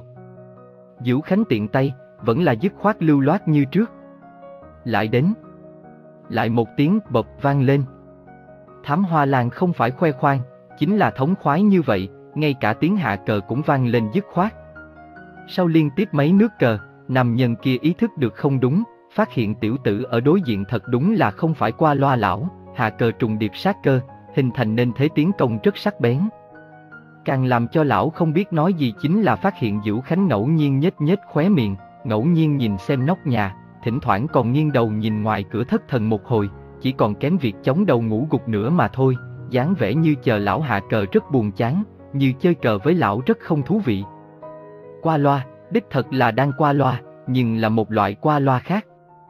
Vũ Khánh tiện tay, vẫn là dứt khoát lưu loát như trước. Lại đến. Lại một tiếng bộp vang lên. Thám Hoa Lan không phải khoe khoang, chính là thống khoái như vậy, ngay cả tiếng hạ cờ cũng vang lên dứt khoát. Sau liên tiếp mấy nước cờ, nam nhân kia ý thức được không đúng, phát hiện tiểu tử ở đối diện thật đúng là không phải qua loa lão, hạ cờ trùng điệp sát cơ, hình thành nên thế tiến công rất sắc bén. Càng làm cho lão không biết nói gì chính là phát hiện Vũ Khánh ngẫu nhiên nhếch nhếch khóe miệng, ngẫu nhiên nhìn xem nóc nhà, thỉnh thoảng còn nghiêng đầu nhìn ngoài cửa thất thần một hồi, chỉ còn kém việc chống đầu ngủ gục nữa mà thôi, dáng vẻ như chờ lão hạ cờ rất buồn chán, như chơi cờ với lão rất không thú vị. Qua loa, đích thật là đang qua loa, nhưng là một loại qua loa khác.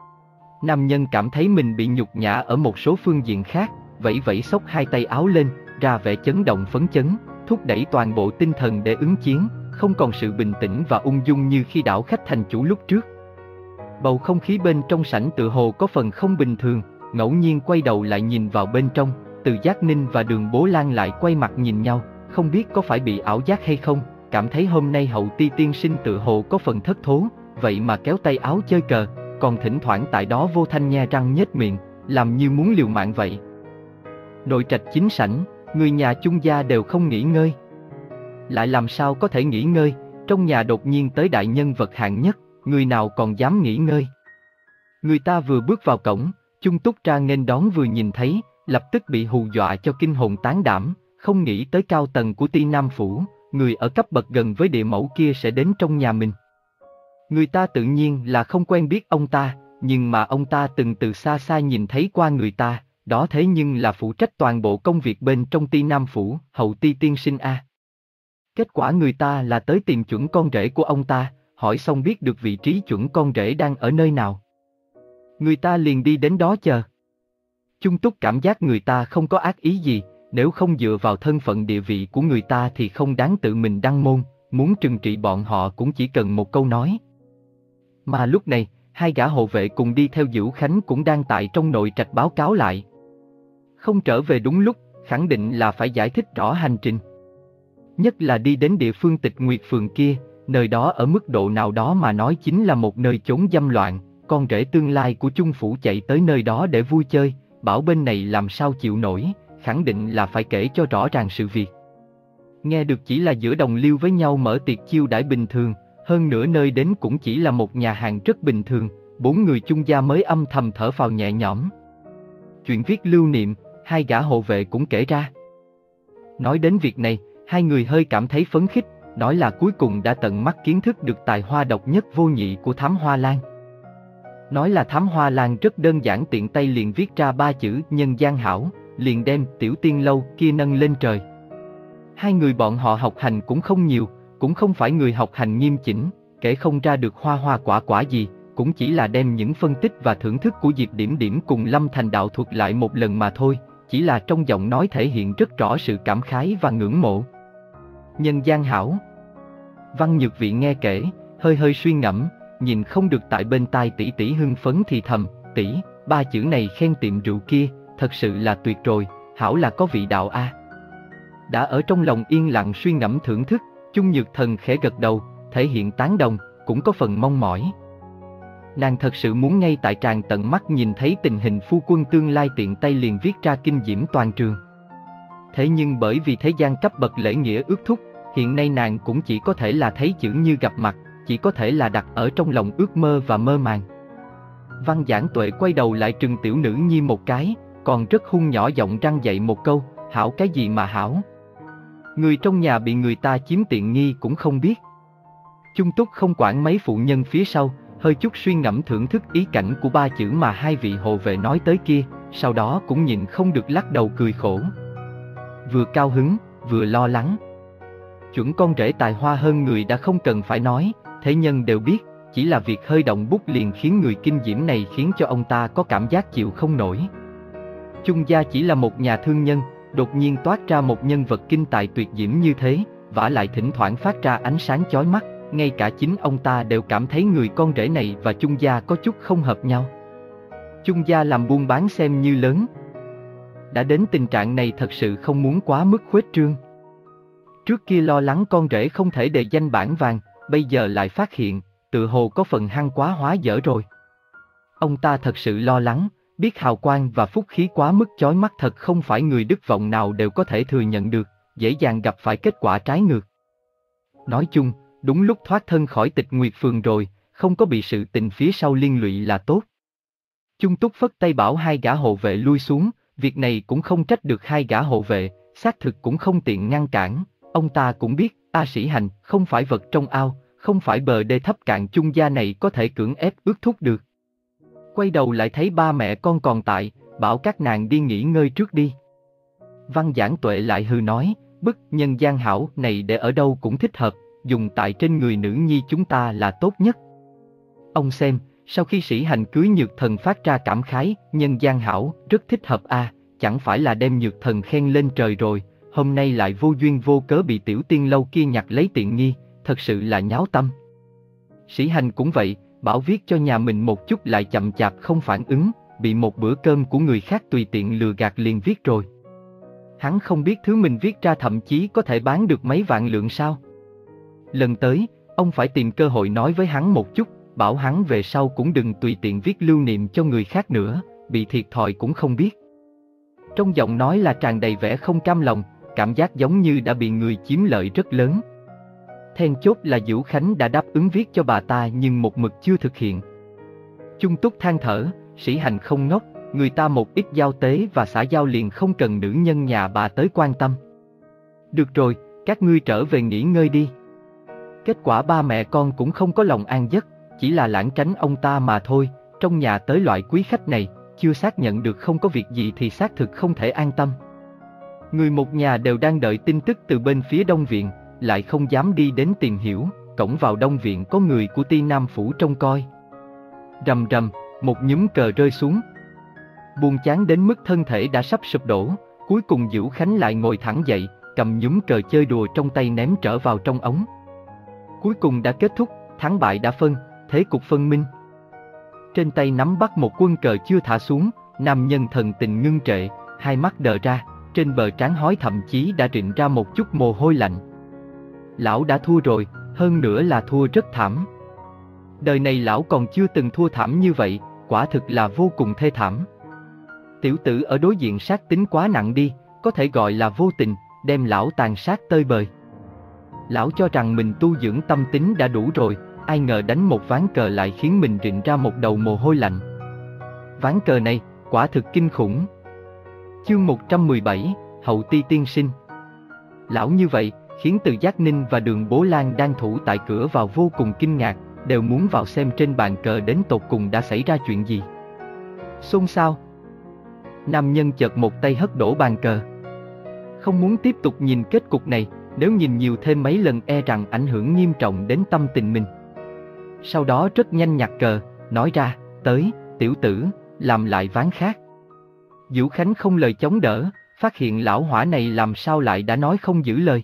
Nam nhân cảm thấy mình bị nhục nhã ở một số phương diện khác, vẫy vẫy xốc hai tay áo lên, ra vẻ chấn động phấn chấn, thúc đẩy toàn bộ tinh thần để ứng chiến, không còn sự bình tĩnh và ung dung như khi đảo khách thành chủ lúc trước. Bầu không khí bên trong sảnh tự hồ có phần không bình thường, ngẫu nhiên quay đầu lại nhìn vào bên trong, Từ Giác Ninh và Đường Bố Lan lại quay mặt nhìn nhau, không biết có phải bị ảo giác hay không, cảm thấy hôm nay Hậu Ti tiên sinh tự hồ có phần thất thố, vậy mà kéo tay áo chơi cờ, còn thỉnh thoảng tại đó vô thanh nhe răng nhếch miệng, làm như muốn liều mạng vậy. Nội trạch chính sảnh, người nhà chung gia đều không nghỉ ngơi. Lại làm sao có thể nghỉ ngơi, trong nhà đột nhiên tới đại nhân vật hạng nhất, người nào còn dám nghỉ ngơi. Người ta vừa bước vào cổng, Chung Túc ra nghênh đón vừa nhìn thấy, lập tức bị hù dọa cho kinh hồn tán đảm, không nghĩ tới cao tầng của Ti Nam Phủ, người ở cấp bậc gần với địa mẫu kia sẽ đến trong nhà mình. Người ta tự nhiên là không quen biết ông ta, nhưng mà ông ta từng từ xa xa nhìn thấy qua người ta, đó thế nhưng là phụ trách toàn bộ công việc bên trong Ti Nam Phủ, Hậu Ti tiên sinh a. Kết quả người ta là tới tìm chuẩn con rể của ông ta, hỏi xong biết được vị trí chuẩn con rể đang ở nơi nào. Người ta liền đi đến đó chờ. Chung Túc cảm giác người ta không có ác ý gì, nếu không dựa vào thân phận địa vị của người ta thì không đáng tự mình đăng môn, muốn trừng trị bọn họ cũng chỉ cần một câu nói. Mà lúc này, hai gã hộ vệ cùng đi theo Vũ Khánh cũng đang tại trong nội trạch báo cáo lại. Không trở về đúng lúc, khẳng định là phải giải thích rõ hành trình. Nhất là đi đến địa phương Tịch Nguyệt Phường kia, nơi đó ở mức độ nào đó mà nói chính là một nơi chốn dâm loạn, con rể tương lai của Chung Phủ chạy tới nơi đó để vui chơi, bảo bên này làm sao chịu nổi, khẳng định là phải kể cho rõ ràng sự việc. Nghe được chỉ là giữa đồng liêu với nhau mở tiệc chiêu đãi bình thường, hơn nữa nơi đến cũng chỉ là một nhà hàng rất bình thường, bốn người Chung gia mới âm thầm thở phào nhẹ nhõm. Chuyện viết lưu niệm, hai gã hộ vệ cũng kể ra. Nói đến việc này, hai người hơi cảm thấy phấn khích, nói là cuối cùng đã tận mắt kiến thức được tài hoa độc nhất vô nhị của Thám Hoa Lan. Nói là Thám Hoa Lan rất đơn giản, tiện tay liền viết ra ba chữ nhân gian hảo, liền đem Tiểu Tiên Lâu kia nâng lên trời. Hai người bọn họ học hành cũng không nhiều, cũng không phải người học hành nghiêm chỉnh, kể không ra được hoa hoa quả quả gì, cũng chỉ là đem những phân tích và thưởng thức của Diệp Điểm Điểm cùng Lâm Thành đạo thuật lại một lần mà thôi, chỉ là trong giọng nói thể hiện rất rõ sự cảm khái và ngưỡng mộ. Nhân gian hảo. Văn Nhược Vị nghe kể, hơi hơi suy ngẫm, nhìn không được tại bên tai tỷ tỷ hưng phấn thì thầm, tỷ, ba chữ này khen tiệm rượu kia, thật sự là tuyệt rồi, hảo là có vị đạo a. Đã ở trong lòng yên lặng suy ngẫm thưởng thức, Chung Nhược Thần khẽ gật đầu, thể hiện tán đồng, cũng có phần mong mỏi. Nàng thật sự muốn ngay tại tràng tận mắt nhìn thấy tình hình phu quân tương lai tiện tay liền viết ra kinh diễm toàn trường. Thế nhưng bởi vì thế gian cấp bậc lễ nghĩa ước thúc, hiện nay nàng cũng chỉ có thể là thấy chữ như gặp mặt, chỉ có thể là đặt ở trong lòng ước mơ và mơ màng. Văn Giảng Tuệ quay đầu lại trừng tiểu nữ nhi một cái, còn rất hung nhỏ giọng răng dậy một câu, hảo cái gì mà hảo. Người trong nhà bị người ta chiếm tiện nghi cũng không biết. Chung Túc không quản mấy phụ nhân phía sau, hơi chút suy ngẫm thưởng thức ý cảnh của ba chữ mà hai vị hộ vệ nói tới kia, sau đó cũng nhịn không được lắc đầu cười khổ. Vừa cao hứng, vừa lo lắng. Chuẩn con rể tài hoa hơn người đã không cần phải nói, thế nhân đều biết, chỉ là việc hơi động bút liền khiến người kinh diễm này khiến cho ông ta có cảm giác chịu không nổi. Chung gia chỉ là một nhà thương nhân, đột nhiên toát ra một nhân vật kinh tài tuyệt diễm như thế, vả lại thỉnh thoảng phát ra ánh sáng chói mắt, ngay cả chính ông ta đều cảm thấy người con rể này và Chung gia có chút không hợp nhau. Chung gia làm buôn bán xem như lớn. Đã đến tình trạng này thật sự không muốn quá mức khuếch trương. Trước kia lo lắng con rể không thể đề danh bảng vàng, bây giờ lại phát hiện, tự hồ có phần hăng quá hóa dở rồi. Ông ta thật sự lo lắng, biết hào quang và phúc khí quá mức chói mắt thật không phải người đức vọng nào đều có thể thừa nhận được, dễ dàng gặp phải kết quả trái ngược. Nói chung, đúng lúc thoát thân khỏi Tịch Nguyệt Phường rồi, không có bị sự tình phía sau liên lụy là tốt. Chung Túc phất tay bảo hai gã hộ vệ lui xuống, việc này cũng không trách được hai gã hộ vệ, xác thực cũng không tiện ngăn cản, ông ta cũng biết, A Sĩ Hành không phải vật trong ao, không phải bờ đê thấp cạn Chung gia này có thể cưỡng ép ước thúc được. Quay đầu lại thấy ba mẹ con còn tại, bảo các nàng đi nghỉ ngơi trước đi. Văn Giảng Tuệ lại hừ nói, bức nhân gian hảo này để ở đâu cũng thích hợp, dùng tại trên người nữ nhi chúng ta là tốt nhất. Ông xem, sau khi Sĩ Hành cưới Nhược Thần phát ra cảm khái, nhân gian hảo, rất thích hợp a, à, chẳng phải là đem Nhược Thần khen lên trời rồi, hôm nay lại vô duyên vô cớ bị tiểu tiên lâu kia nhặt lấy tiện nghi, thật sự là nháo tâm. Sĩ Hành cũng vậy, bảo viết cho nhà mình một chút lại chậm chạp không phản ứng, bị một bữa cơm của người khác tùy tiện lừa gạt liền viết rồi. Hắn không biết thứ mình viết ra thậm chí có thể bán được mấy vạn lượng sao. Lần tới, ông phải tìm cơ hội nói với hắn một chút, bảo hắn về sau cũng đừng tùy tiện viết lưu niệm cho người khác nữa, bị thiệt thòi cũng không biết. Trong giọng nói là tràn đầy vẻ không cam lòng, cảm giác giống như đã bị người chiếm lợi rất lớn. Then chốt là Vũ Khánh đã đáp ứng viết cho bà ta nhưng một mực chưa thực hiện. Chung Túc than thở, Sĩ Hành không ngốc, người ta một ít giao tế và xã giao liền không cần nữ nhân nhà bà tới quan tâm. Được rồi, các ngươi trở về nghỉ ngơi đi. Kết quả ba mẹ con cũng không có lòng an giấc, chỉ là lảng tránh ông ta mà thôi, trong nhà tới loại quý khách này, chưa xác nhận được không có việc gì thì xác thực không thể an tâm. Người một nhà đều đang đợi tin tức từ bên phía Đông Viện, lại không dám đi đến tìm hiểu, cổng vào Đông Viện có người của Ti Nam Phủ trông coi. Rầm rầm, một nhúm cờ rơi xuống. Buồn chán đến mức thân thể đã sắp sụp đổ, cuối cùng Vũ Khánh lại ngồi thẳng dậy, cầm nhúm cờ chơi đùa trong tay ném trở vào trong ống. Cuối cùng đã kết thúc, thắng bại đã phân, thế cục phân minh. Trên tay nắm bắt một quân cờ chưa thả xuống, nam nhân thần tình ngưng trệ, hai mắt đờ ra, trên bờ trán hói thậm chí đã rịn ra một chút mồ hôi lạnh. Lão đã thua rồi, hơn nữa là thua rất thảm. Đời này lão còn chưa từng thua thảm như vậy, quả thực là vô cùng thê thảm. Tiểu tử ở đối diện sát tính quá nặng đi, có thể gọi là vô tình, đem lão tàn sát tơi bời. Lão cho rằng mình tu dưỡng tâm tính đã đủ rồi, ai ngờ đánh một ván cờ lại khiến mình rịn ra một đầu mồ hôi lạnh. Ván cờ này, quả thực kinh khủng. Chương một trăm mười bảy, Hậu Ti tiên sinh. Lão như vậy, khiến Từ Giác Ninh và Đường Bố Lan đang thủ tại cửa vào vô cùng kinh ngạc, đều muốn vào xem trên bàn cờ đến tột cùng đã xảy ra chuyện gì. Xôn xao. Nam nhân chợt một tay hất đổ bàn cờ. Không muốn tiếp tục nhìn kết cục này, nếu nhìn nhiều thêm mấy lần e rằng ảnh hưởng nghiêm trọng đến tâm tình mình. Sau đó rất nhanh nhặt cờ, nói ra, tới, tiểu tử, làm lại ván khác. Diễu Khánh không lời chống đỡ, phát hiện lão hỏa này làm sao lại đã nói không giữ lời.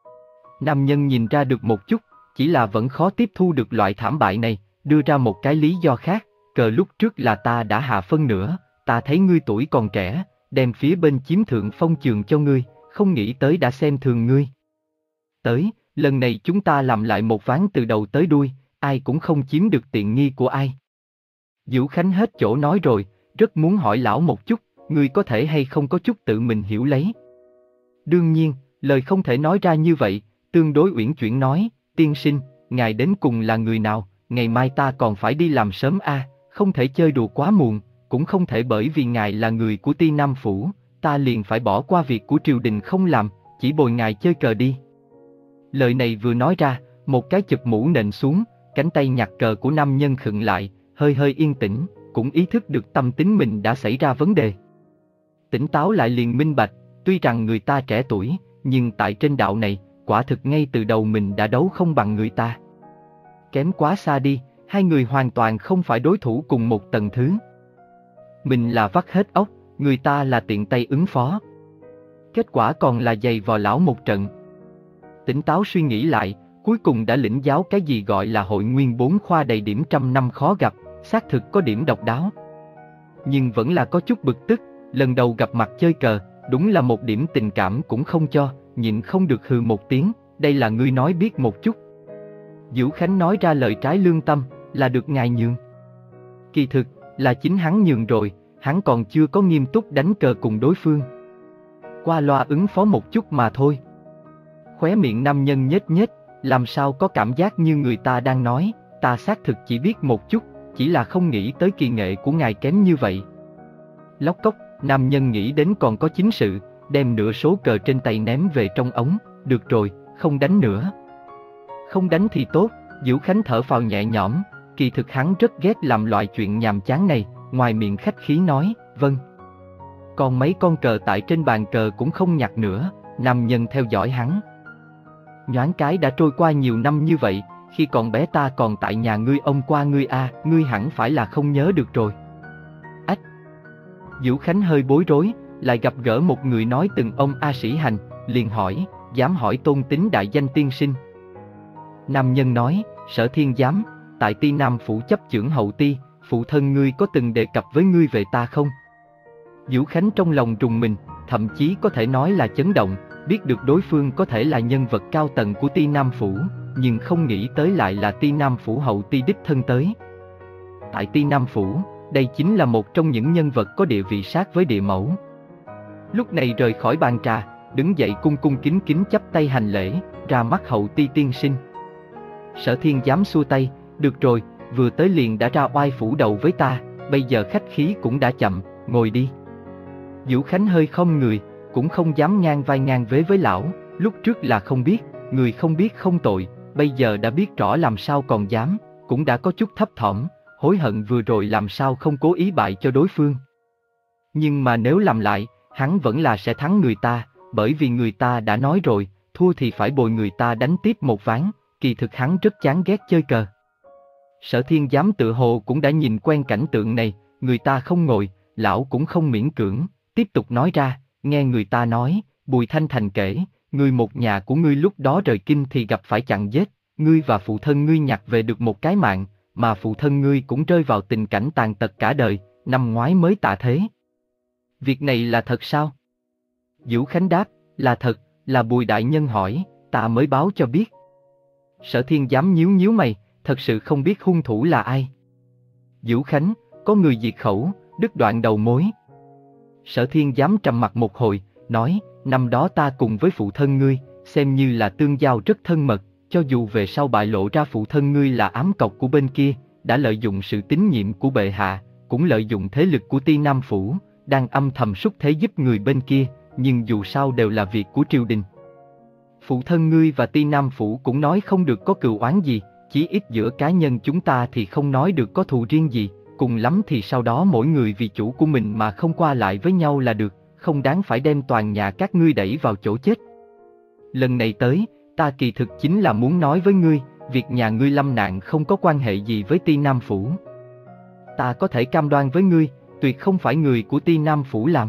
Nam nhân nhìn ra được một chút, chỉ là vẫn khó tiếp thu được loại thảm bại này, đưa ra một cái lý do khác, cờ lúc trước là ta đã hạ phân nữa, ta thấy ngươi tuổi còn trẻ, đem phía bên chiếm thượng phong trường cho ngươi, không nghĩ tới đã xem thường ngươi. Tới, lần này chúng ta làm lại một ván từ đầu tới đuôi, ai cũng không chiếm được tiện nghi của ai. Diễu Khánh hết chỗ nói rồi, rất muốn hỏi lão một chút, ngươi có thể hay không có chút tự mình hiểu lấy. Đương nhiên, lời không thể nói ra như vậy, tương đối uyển chuyển nói, tiên sinh, ngài đến cùng là người nào, ngày mai ta còn phải đi làm sớm a, không thể chơi đùa quá muộn, cũng không thể bởi vì ngài là người của Ti Nam Phủ, ta liền phải bỏ qua việc của triều đình không làm, chỉ bồi ngài chơi cờ đi. Lời này vừa nói ra, một cái chụp mũ nện xuống, cánh tay nhặt cờ của nam nhân khựng lại, hơi hơi yên tĩnh, cũng ý thức được tâm tính mình đã xảy ra vấn đề. Tỉnh táo lại liền minh bạch, tuy rằng người ta trẻ tuổi, nhưng tại trên đạo này, quả thực ngay từ đầu mình đã đấu không bằng người ta. Kém quá xa đi, hai người hoàn toàn không phải đối thủ cùng một tầng thứ. Mình là vắt hết óc, người ta là tiện tay ứng phó. Kết quả còn là giày vò lão một trận. Tỉnh táo suy nghĩ lại, cuối cùng đã lĩnh giáo cái gì gọi là hội nguyên bốn khoa đầy điểm trăm năm khó gặp, xác thực có điểm độc đáo. Nhưng vẫn là có chút bực tức, lần đầu gặp mặt chơi cờ, đúng là một điểm tình cảm cũng không cho, nhịn không được hừ một tiếng, đây là ngươi nói biết một chút. Diễu Khánh nói ra lời trái lương tâm, là được ngài nhường. Kỳ thực, là chính hắn nhường rồi, hắn còn chưa có nghiêm túc đánh cờ cùng đối phương. Qua loa ứng phó một chút mà thôi. Khóe miệng nam nhân nhếch nhếch, làm sao có cảm giác như người ta đang nói, ta xác thực chỉ biết một chút, chỉ là không nghĩ tới kỳ nghệ của ngài kém như vậy. Lóc cốc, nam nhân nghĩ đến còn có chính sự, đem nửa số cờ trên tay ném về trong ống, được rồi, không đánh nữa. Không đánh thì tốt, Diễu Khánh thở phào nhẹ nhõm, kỳ thực hắn rất ghét làm loại chuyện nhàm chán này, ngoài miệng khách khí nói, vâng. Còn mấy con cờ tại trên bàn cờ cũng không nhặt nữa, nam nhân theo dõi hắn. Nhoáng cái đã trôi qua nhiều năm như vậy, khi còn bé ta còn tại nhà ngươi ông qua ngươi a, ngươi hẳn phải là không nhớ được rồi. Ách! Diễu Khánh hơi bối rối, lại gặp gỡ một người nói từng ông A Sĩ Hành, liền hỏi, dám hỏi tôn tính đại danh tiên sinh. Nam nhân nói, Sở Thiên giám, tại Ti Nam Phủ chấp chưởng hậu ti, phụ thân ngươi có từng đề cập với ngươi về ta không? Diễu Khánh trong lòng rùng mình, thậm chí có thể nói là chấn động, biết được đối phương có thể là nhân vật cao tầng của Ti Nam Phủ, nhưng không nghĩ tới lại là Ti Nam Phủ hậu ti đích thân tới. Tại Ti Nam Phủ, đây chính là một trong những nhân vật có địa vị sát với địa mẫu. Lúc này rời khỏi bàn trà, đứng dậy cung cung kính kính chắp tay hành lễ, ra mắt hậu ti tiên sinh. Sở Thiên giám xua tay, được rồi, vừa tới liền đã ra oai phủ đầu với ta, bây giờ khách khí cũng đã chậm, ngồi đi. Diễu Khánh hơi khom người, cũng không dám ngang vai ngang vế với lão, lúc trước là không biết, người không biết không tội, bây giờ đã biết rõ làm sao còn dám, cũng đã có chút thấp thỏm, hối hận vừa rồi làm sao không cố ý bại cho đối phương. Nhưng mà nếu làm lại, hắn vẫn là sẽ thắng người ta, bởi vì người ta đã nói rồi, thua thì phải bồi người ta đánh tiếp một ván, kỳ thực hắn rất chán ghét chơi cờ. Sở Thiên giám tự hồ cũng đã nhìn quen cảnh tượng này, người ta không ngồi, lão cũng không miễn cưỡng, tiếp tục nói ra, nghe người ta nói, Bùi Thanh Thành kể, người một nhà của ngươi lúc đó rời kinh thì gặp phải chặn giết, ngươi và phụ thân ngươi nhặt về được một cái mạng, mà phụ thân ngươi cũng rơi vào tình cảnh tàn tật cả đời, năm ngoái mới tạ thế. Việc này là thật sao? Diễu Khánh đáp, là thật, là Bùi đại nhân hỏi, ta mới báo cho biết. Sở Thiên giám nhíu nhíu mày, thật sự không biết hung thủ là ai. Diễu Khánh, có người diệt khẩu, đứt đoạn đầu mối. Sở Thiên giám trầm mặt một hồi, nói, năm đó ta cùng với phụ thân ngươi, xem như là tương giao rất thân mật, cho dù về sau bại lộ ra phụ thân ngươi là ám cọc của bên kia, đã lợi dụng sự tín nhiệm của bệ hạ, cũng lợi dụng thế lực của Ti Nam Phủ, đang âm thầm xúc thế giúp người bên kia, nhưng dù sao đều là việc của triều đình. Phụ thân ngươi và Ti Nam Phủ cũng nói không được có cừu oán gì, chí ít giữa cá nhân chúng ta thì không nói được có thù riêng gì, cùng lắm thì sau đó mỗi người vì chủ của mình mà không qua lại với nhau là được, không đáng phải đem toàn nhà các ngươi đẩy vào chỗ chết. Lần này tới, ta kỳ thực chính là muốn nói với ngươi, việc nhà ngươi lâm nạn không có quan hệ gì với Ti Nam Phủ. Ta có thể cam đoan với ngươi, tuyệt không phải người của Ti Nam Phủ làm.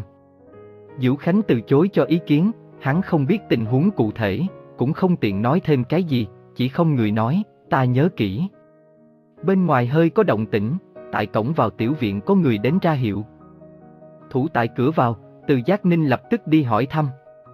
Vũ Khánh từ chối cho ý kiến, hắn không biết tình huống cụ thể, cũng không tiện nói thêm cái gì, chỉ không người nói, ta nhớ kỹ. Bên ngoài hơi có động tĩnh, tại cổng vào tiểu viện có người đến ra hiệu. Thủ tại cửa vào, Từ Giác Ninh lập tức đi hỏi thăm.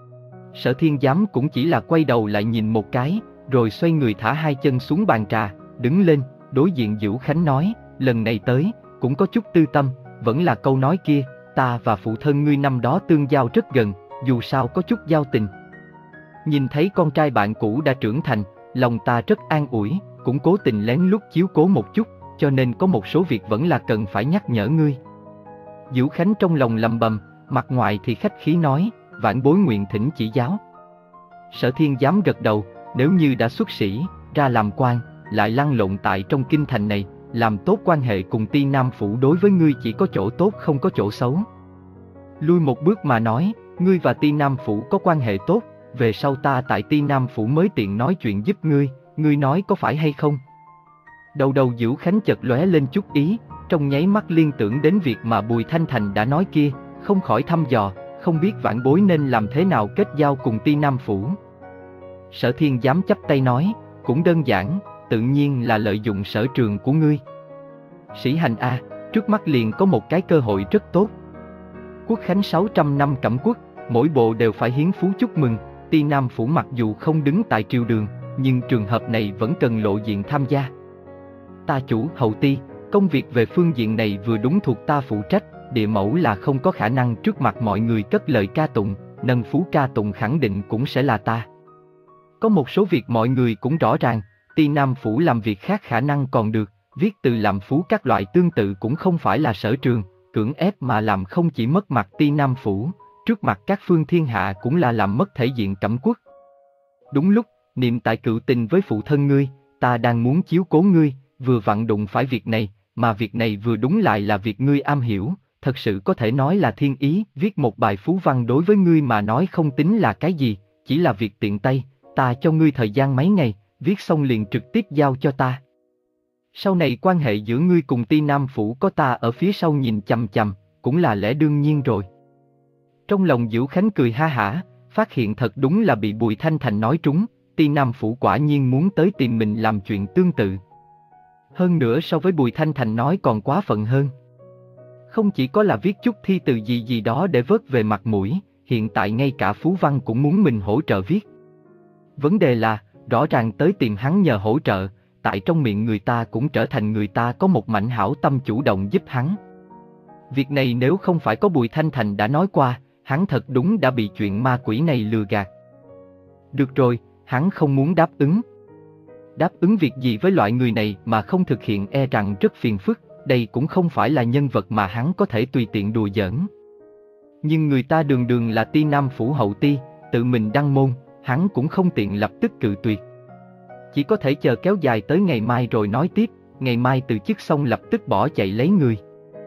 Sở Thiên Giám cũng chỉ là quay đầu lại nhìn một cái, rồi xoay người thả hai chân xuống bàn trà, đứng lên, đối diện Vũ Khánh nói, lần này tới, cũng có chút tư tâm, vẫn là câu nói kia, ta và phụ thân ngươi năm đó tương giao rất gần, dù sao có chút giao tình. Nhìn thấy con trai bạn cũ đã trưởng thành, lòng ta rất an ủi, cũng cố tình lén lút chiếu cố một chút, cho nên có một số việc vẫn là cần phải nhắc nhở ngươi. Vũ Khánh trong lòng lầm bầm, mặt ngoài thì khách khí nói, vãn bối nguyện thỉnh chỉ giáo. Sở Thiên Giám gật đầu, nếu như đã xuất sĩ, ra làm quan, lại lăn lộn tại trong kinh thành này, làm tốt quan hệ cùng Ti Nam Phủ đối với ngươi chỉ có chỗ tốt không có chỗ xấu. Lui một bước mà nói, ngươi và Ti Nam Phủ có quan hệ tốt, về sau ta tại Ti Nam Phủ mới tiện nói chuyện giúp ngươi, ngươi nói có phải hay không? Đầu đầu Vũ Khánh chợt lóe lên chút ý, trong nháy mắt liên tưởng đến việc mà Bùi Thanh Thành đã nói kia, không khỏi thăm dò, không biết vãn bối nên làm thế nào kết giao cùng Ti Nam Phủ. Sở Thiên Giám chắp tay nói, cũng đơn giản, tự nhiên là lợi dụng sở trường của ngươi. Sĩ hành a, trước mắt liền có một cái cơ hội rất tốt. Quốc khánh sáu trăm năm Cẩm Quốc, mỗi bộ đều phải hiến phú chúc mừng, Ti Nam Phủ mặc dù không đứng tại triều đường, nhưng trường hợp này vẫn cần lộ diện tham gia. Ta chủ hậu ti, công việc về phương diện này vừa đúng thuộc ta phụ trách, địa mẫu là không có khả năng trước mặt mọi người cất lời ca tụng, nâng phú ca tụng khẳng định cũng sẽ là ta. Có một số việc mọi người cũng rõ ràng, Ti Nam Phủ làm việc khác khả năng còn được, viết từ làm phú các loại tương tự cũng không phải là sở trường, cưỡng ép mà làm không chỉ mất mặt Ti Nam Phủ, trước mặt các phương thiên hạ cũng là làm mất thể diện Cẩm Quốc. Đúng lúc, niệm tại cựu tình với phụ thân ngươi, ta đang muốn chiếu cố ngươi, vừa vặn đụng phải việc này, mà việc này vừa đúng lại là việc ngươi am hiểu, thật sự có thể nói là thiên ý, viết một bài phú văn đối với ngươi mà nói không tính là cái gì, chỉ là việc tiện tay, ta cho ngươi thời gian mấy ngày, viết xong liền trực tiếp giao cho ta. Sau này quan hệ giữa ngươi cùng Ti Nam Phủ có ta ở phía sau nhìn chằm chằm, cũng là lẽ đương nhiên rồi. Trong lòng Vũ Khánh cười ha hả, phát hiện thật đúng là bị Bùi Thanh Thành nói trúng, Ti Nam Phủ quả nhiên muốn tới tìm mình làm chuyện tương tự. Hơn nữa so với Bùi Thanh Thành nói còn quá phận hơn. Không chỉ có là viết chút thi từ gì gì đó để vớt về mặt mũi, hiện tại ngay cả phú văn cũng muốn mình hỗ trợ viết. Vấn đề là, rõ ràng tới tìm hắn nhờ hỗ trợ, tại trong miệng người ta cũng trở thành người ta có một mảnh hảo tâm chủ động giúp hắn. Việc này nếu không phải có Bùi Thanh Thành đã nói qua, hắn thật đúng đã bị chuyện ma quỷ này lừa gạt. Được rồi, hắn không muốn đáp ứng. Đáp ứng việc gì với loại người này mà không thực hiện e rằng rất phiền phức, đây cũng không phải là nhân vật mà hắn có thể tùy tiện đùa giỡn. Nhưng người ta đường đường là Ti Nam Phủ hậu ti, tự mình đăng môn, hắn cũng không tiện lập tức cự tuyệt. Chỉ có thể chờ kéo dài tới ngày mai rồi nói tiếp, ngày mai từ chức xong lập tức bỏ chạy lấy người.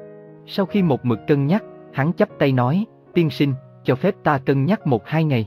Sau khi một mực cân nhắc, hắn chắp tay nói, tiên sinh, cho phép ta cân nhắc một hai ngày.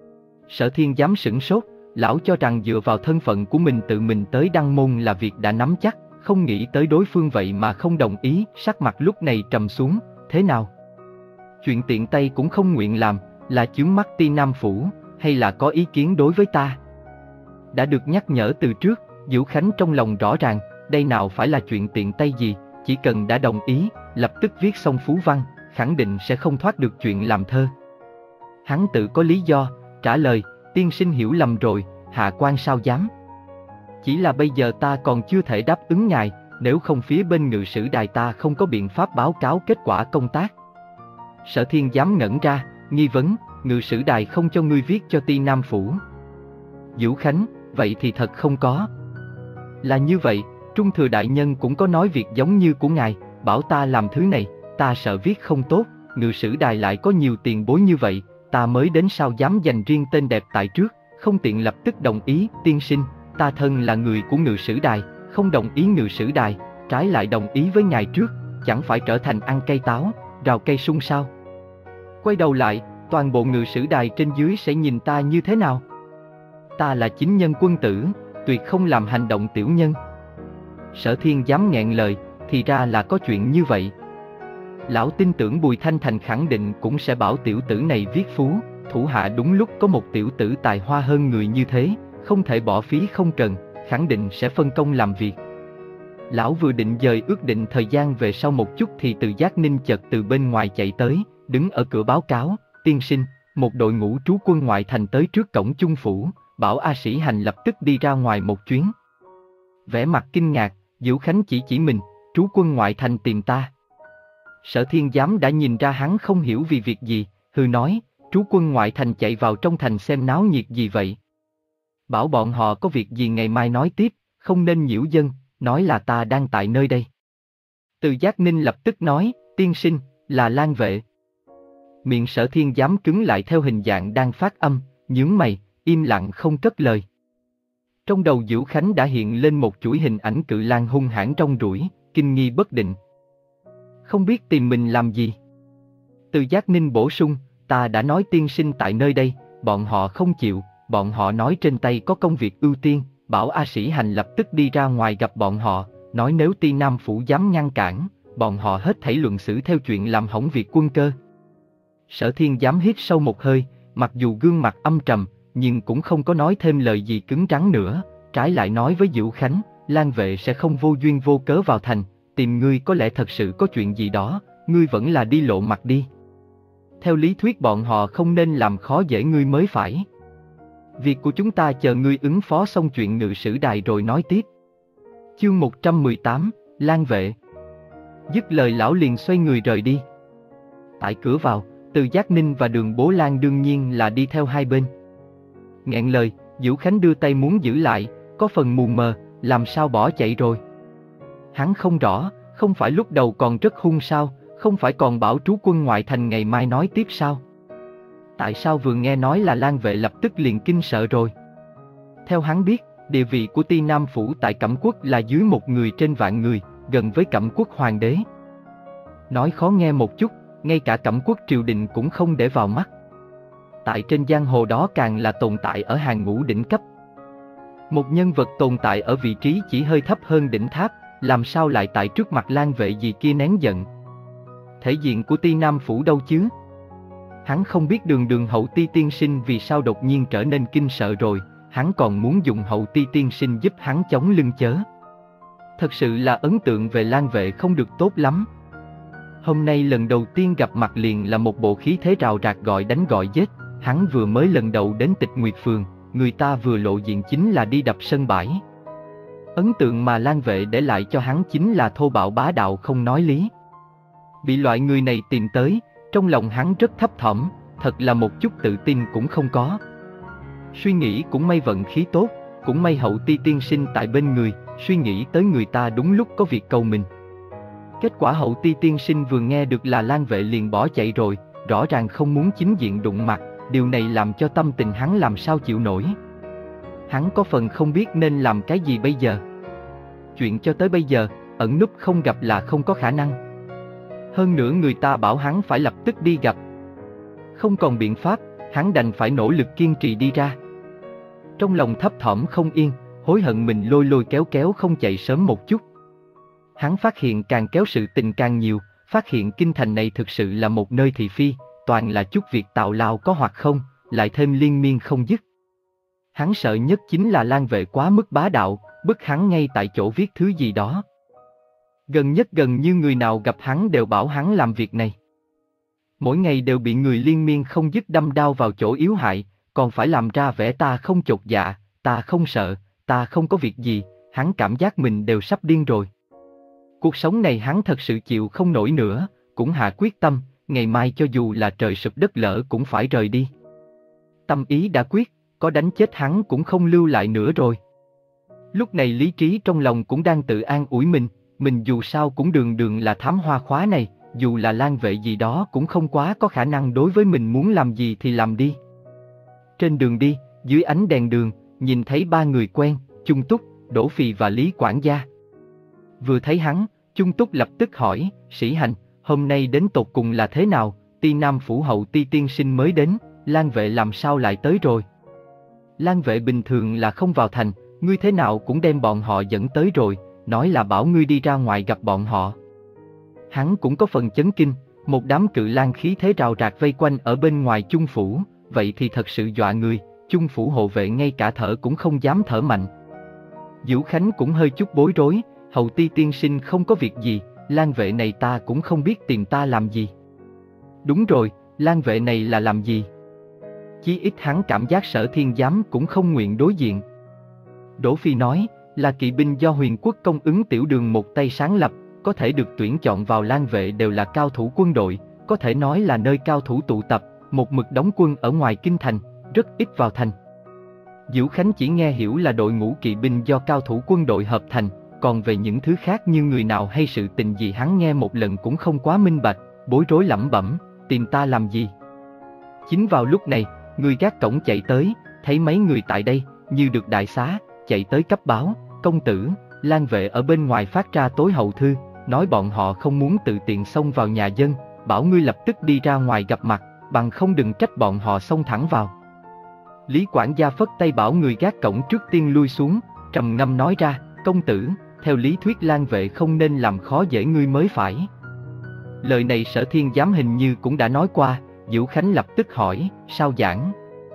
Sở Thiên Giám sửng sốt, lão cho rằng dựa vào thân phận của mình tự mình tới đăng môn là việc đã nắm chắc, không nghĩ tới đối phương vậy mà không đồng ý, sắc mặt lúc này trầm xuống, thế nào? Chuyện tiện tay cũng không nguyện làm, là chướng mắt Ti Nam Phủ, hay là có ý kiến đối với ta? Đã được nhắc nhở từ trước, Vũ Khánh trong lòng rõ ràng, đây nào phải là chuyện tiện tay gì, chỉ cần đã đồng ý, lập tức viết xong phú văn, khẳng định sẽ không thoát được chuyện làm thơ. Hắn tự có lý do, trả lời, tiên sinh hiểu lầm rồi, hạ quan sao dám. Chỉ là bây giờ ta còn chưa thể đáp ứng ngài, nếu không phía bên ngự sử đài ta không có biện pháp báo cáo kết quả công tác. Sở Thiên Giám ngẩn ra, nghi vấn, ngự sử đài không cho ngươi viết cho Ti Nam Phủ. Vũ Khánh, vậy thì thật không có. Là như vậy, Trung Thừa Đại Nhân cũng có nói việc giống như của ngài, bảo ta làm thứ này, ta sợ viết không tốt, ngự sử đài lại có nhiều tiền bối như vậy, ta mới đến sao dám dành riêng tên đẹp tại trước, không tiện lập tức đồng ý, tiên sinh, ta thân là người của ngự sử đài, không đồng ý ngự sử đài, trái lại đồng ý với ngài trước, chẳng phải trở thành ăn cây táo, rào cây sung sao? Quay đầu lại, toàn bộ ngự sử đài trên dưới sẽ nhìn ta như thế nào? Ta là chính nhân quân tử, tuyệt không làm hành động tiểu nhân. Sở Thiên Giám nghẹn lời, thì ra là có chuyện như vậy. Lão tin tưởng Bùi Thanh Thành khẳng định cũng sẽ bảo tiểu tử này viết phú, thủ hạ đúng lúc có một tiểu tử tài hoa hơn người như thế, không thể bỏ phí không cần, khẳng định sẽ phân công làm việc. Lão vừa định dời ước định thời gian về sau một chút thì Từ Giác Ninh chợt từ bên ngoài chạy tới, đứng ở cửa báo cáo, tiên sinh, một đội ngũ trú quân ngoại thành tới trước cổng Chung phủ, bảo A Sĩ Hành lập tức đi ra ngoài một chuyến. Vẻ mặt kinh ngạc, Diễu Khánh chỉ chỉ mình, trú quân ngoại thành tìm ta. Sở Thiên Giám đã nhìn ra hắn không hiểu vì việc gì, hừ nói, trú quân ngoại thành chạy vào trong thành xem náo nhiệt gì vậy. Bảo bọn họ có việc gì ngày mai nói tiếp, không nên nhiễu dân, nói là ta đang tại nơi đây. Từ Giác Ninh lập tức nói, tiên sinh, là Lan Vệ. Miệng Sở Thiên Giám cứng lại theo hình dạng đang phát âm, nhướng mày, im lặng không cất lời. Trong đầu Diễu Khánh đã hiện lên một chuỗi hình ảnh cự lang hung hãn rong ruổi, kinh nghi bất định. Không biết tìm mình làm gì? Từ Giác Ninh bổ sung, ta đã nói tiên sinh tại nơi đây, bọn họ không chịu, bọn họ nói trên tay có công việc ưu tiên, bảo A Sĩ Hành lập tức đi ra ngoài gặp bọn họ, nói nếu Ti Nam Phủ dám ngăn cản, bọn họ hết thảy luận xử theo chuyện làm hỏng việc quân cơ. Sở Thiên Giám hít sâu một hơi, mặc dù gương mặt âm trầm, nhưng cũng không có nói thêm lời gì cứng rắn nữa, trái lại nói với Diễu Khánh, Lan Vệ sẽ không vô duyên vô cớ vào thành, tìm ngươi có lẽ thật sự có chuyện gì đó, ngươi vẫn là đi lộ mặt đi. Theo lý thuyết bọn họ không nên làm khó dễ ngươi mới phải. Việc của chúng ta chờ ngươi ứng phó xong chuyện Ngự Sử Đài rồi nói tiếp. Chương một trăm mười tám, Lan Vệ. Dứt lời lão liền xoay người rời đi. Tại cửa vào, Từ Giác Ninh và Đường Bố Lan đương nhiên là đi theo hai bên. Nghẹn lời, Diễu Khánh đưa tay muốn giữ lại, có phần mù mờ, làm sao bỏ chạy rồi. Hắn không rõ, không phải lúc đầu còn rất hung sao, không phải còn bảo trú quân ngoại thành ngày mai nói tiếp sao? Tại sao vừa nghe nói là Lan Vệ lập tức liền kinh sợ rồi? Theo hắn biết, địa vị của Ti Nam Phủ tại Cẩm Quốc là dưới một người trên vạn người, gần với Cẩm Quốc Hoàng đế. Nói khó nghe một chút, ngay cả Cẩm Quốc triều đình cũng không để vào mắt. Tại trên giang hồ đó càng là tồn tại ở hàng ngũ đỉnh cấp. Một nhân vật tồn tại ở vị trí chỉ hơi thấp hơn đỉnh tháp, làm sao lại tại trước mặt Lan Vệ gì kia nén giận? Thể diện của Ti Nam Phủ đâu chứ? Hắn không biết Đường Đường Hậu Ti tiên sinh vì sao đột nhiên trở nên kinh sợ rồi, hắn còn muốn dùng Hậu Ti tiên sinh giúp hắn chống lưng chớ. Thật sự là ấn tượng về Lan Vệ không được tốt lắm. Hôm nay lần đầu tiên gặp mặt liền là một bộ khí thế rào rạc gọi đánh gọi giết, hắn vừa mới lần đầu đến Tịch Nguyệt Phường, người ta vừa lộ diện chính là đi đập sân bãi. Ấn tượng mà Lan Vệ để lại cho hắn chính là thô bạo bá đạo không nói lý. Bị loại người này tìm tới, trong lòng hắn rất thấp thỏm, thật là một chút tự tin cũng không có. Suy nghĩ cũng may vận khí tốt, cũng may Hậu Ti tiên sinh tại bên người, suy nghĩ tới người ta đúng lúc có việc cầu mình. Kết quả Hậu Ti tiên sinh vừa nghe được là Lan Vệ liền bỏ chạy rồi, rõ ràng không muốn chính diện đụng mặt, điều này làm cho tâm tình hắn làm sao chịu nổi. Hắn có phần không biết nên làm cái gì bây giờ. Chuyện cho tới bây giờ, ẩn núp không gặp là không có khả năng. Hơn nữa người ta bảo hắn phải lập tức đi gặp. Không còn biện pháp, hắn đành phải nỗ lực kiên trì đi ra. Trong lòng thấp thỏm không yên, hối hận mình lôi lôi kéo kéo không chạy sớm một chút. Hắn phát hiện càng kéo sự tình càng nhiều, phát hiện kinh thành này thực sự là một nơi thị phi, toàn là chút việc tào lao có hoặc không, lại thêm liên miên không dứt. Hắn sợ nhất chính là Lan Vệ quá mức bá đạo, bức hắn ngay tại chỗ viết thứ gì đó. Gần nhất gần như người nào gặp hắn đều bảo hắn làm việc này. Mỗi ngày đều bị người liên miên không dứt đâm đao vào chỗ yếu hại, còn phải làm ra vẻ ta không chột dạ, ta không sợ, ta không có việc gì, hắn cảm giác mình đều sắp điên rồi. Cuộc sống này hắn thật sự chịu không nổi nữa, cũng hạ quyết tâm, ngày mai cho dù là trời sụp đất lở cũng phải rời đi. Tâm ý đã quyết, có đánh chết hắn cũng không lưu lại nữa rồi. Lúc này lý trí trong lòng cũng đang tự an ủi mình, mình dù sao cũng đường đường là thám hoa khóa này, dù là Lan Vệ gì đó cũng không quá có khả năng đối với mình, muốn làm gì thì làm đi. Trên đường đi, dưới ánh đèn đường, nhìn thấy ba người quen, Chung Túc, Đỗ Phì và Lý Quản gia. Vừa thấy hắn, Chung Túc lập tức hỏi, Sĩ Hành, hôm nay đến tột cùng là thế nào, Ti Nam Phủ Hậu Ti tiên sinh mới đến, Lan Vệ làm sao lại tới rồi? Lan Vệ bình thường là không vào thành, ngươi thế nào cũng đem bọn họ dẫn tới rồi, nói là bảo ngươi đi ra ngoài gặp bọn họ. hắn cũng có phần chấn kinh, một đám cự lang khí thế rào rạc vây quanh ở bên ngoài chung phủ, vậy thì thật sự dọa người, chung phủ hộ vệ ngay cả thở cũng không dám thở mạnh. Vũ Khánh cũng hơi chút bối rối, Hậu Ti tiên sinh không có việc gì, lang vệ này ta cũng không biết tìm ta làm gì. Đúng rồi, lang vệ này là làm gì? Chí ít hắn cảm giác Sở Thiên Giám cũng không nguyện đối diện. Đỗ Phi nói, là kỵ binh do Huyền Quốc công ứng tiểu đường một tay sáng lập, có thể được tuyển chọn vào lang vệ đều là cao thủ quân đội, có thể nói là nơi cao thủ tụ tập, một mực đóng quân ở ngoài kinh thành, rất ít vào thành. Vũ Khánh chỉ nghe hiểu là đội ngũ kỵ binh do cao thủ quân đội hợp thành, còn về những thứ khác như người nào hay sự tình gì hắn nghe một lần cũng không quá minh bạch, bối rối lẩm bẩm, tìm ta làm gì? Chính vào lúc này, người gác cổng chạy tới, thấy mấy người tại đây, như được đại xá, chạy tới cấp báo, công tử, lang vệ ở bên ngoài phát ra tối hậu thư, nói bọn họ không muốn tự tiện xông vào nhà dân, bảo ngươi lập tức đi ra ngoài gặp mặt, bằng không đừng trách bọn họ xông thẳng vào. Lý quản gia phất tay bảo người gác cổng trước tiên lui xuống, trầm ngâm nói ra, công tử, theo lý thuyết lang vệ không nên làm khó dễ ngươi mới phải. Lời này Sở Thiên Giám hình như cũng đã nói qua, Vũ Khánh lập tức hỏi, sao giảng?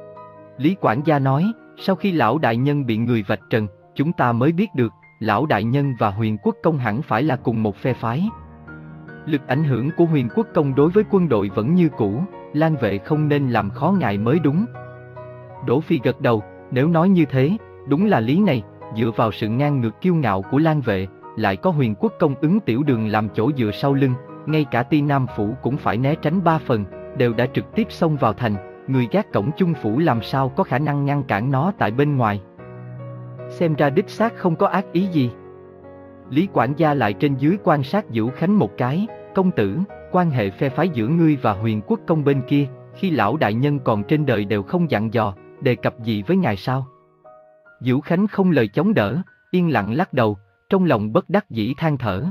Lý quản gia nói, sau khi lão đại nhân bị người vạch trần, chúng ta mới biết được, lão đại nhân và Huyền Quốc công hẳn phải là cùng một phe phái. Lực ảnh hưởng của Huyền Quốc công đối với quân đội vẫn như cũ, lang vệ không nên làm khó ngài mới đúng. Đỗ Phi gật đầu, nếu nói như thế, đúng là lý này, dựa vào sự ngang ngược kiêu ngạo của lang vệ, lại có Huyền Quốc công ứng tiểu đường làm chỗ dựa sau lưng, ngay cả Ti Nam phủ cũng phải né tránh ba phần, đều đã trực tiếp xông vào thành, người gác cổng chung phủ làm sao có khả năng ngăn cản nó tại bên ngoài. Xem ra đích xác không có ác ý gì. Lý quản gia lại trên dưới quan sát Vũ Khánh một cái, công tử, quan hệ phe phái giữa ngươi và Huyền Quốc công bên kia, khi lão đại nhân còn trên đời đều không dặn dò, đề cập gì với ngài sao? Vũ Khánh không lời chống đỡ, yên lặng lắc đầu, trong lòng bất đắc dĩ than thở.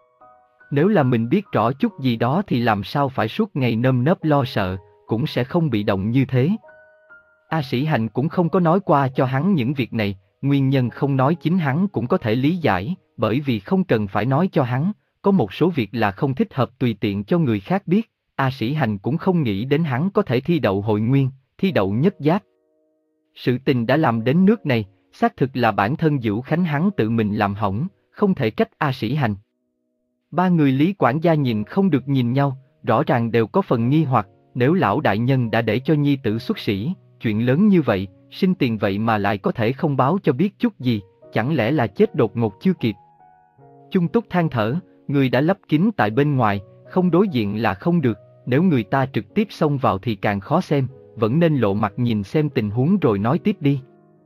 Nếu là mình biết rõ chút gì đó thì làm sao phải suốt ngày nơm nớp lo sợ, cũng sẽ không bị động như thế. A Sĩ Hành cũng không có nói qua cho hắn những việc này, nguyên nhân không nói chính hắn cũng có thể lý giải, bởi vì không cần phải nói cho hắn, có một số việc là không thích hợp tùy tiện cho người khác biết. A Sĩ Hành cũng không nghĩ đến hắn có thể thi đậu hội nguyên, thi đậu nhất giáp. Sự tình đã làm đến nước này, xác thực là bản thân Vũ Khánh hắn tự mình làm hỏng, không thể trách A Sĩ Hành. Ba người Lý quản gia nhìn không được nhìn nhau, rõ ràng đều có phần nghi hoặc, nếu lão đại nhân đã để cho nhi tử xuất sĩ, chuyện lớn như vậy, sinh tiền vậy mà lại có thể không báo cho biết chút gì, chẳng lẽ là chết đột ngột chưa kịp. Chung Túc than thở, người đã lấp kín tại bên ngoài, không đối diện là không được, nếu người ta trực tiếp xông vào thì càng khó xem, vẫn nên lộ mặt nhìn xem tình huống rồi nói tiếp đi.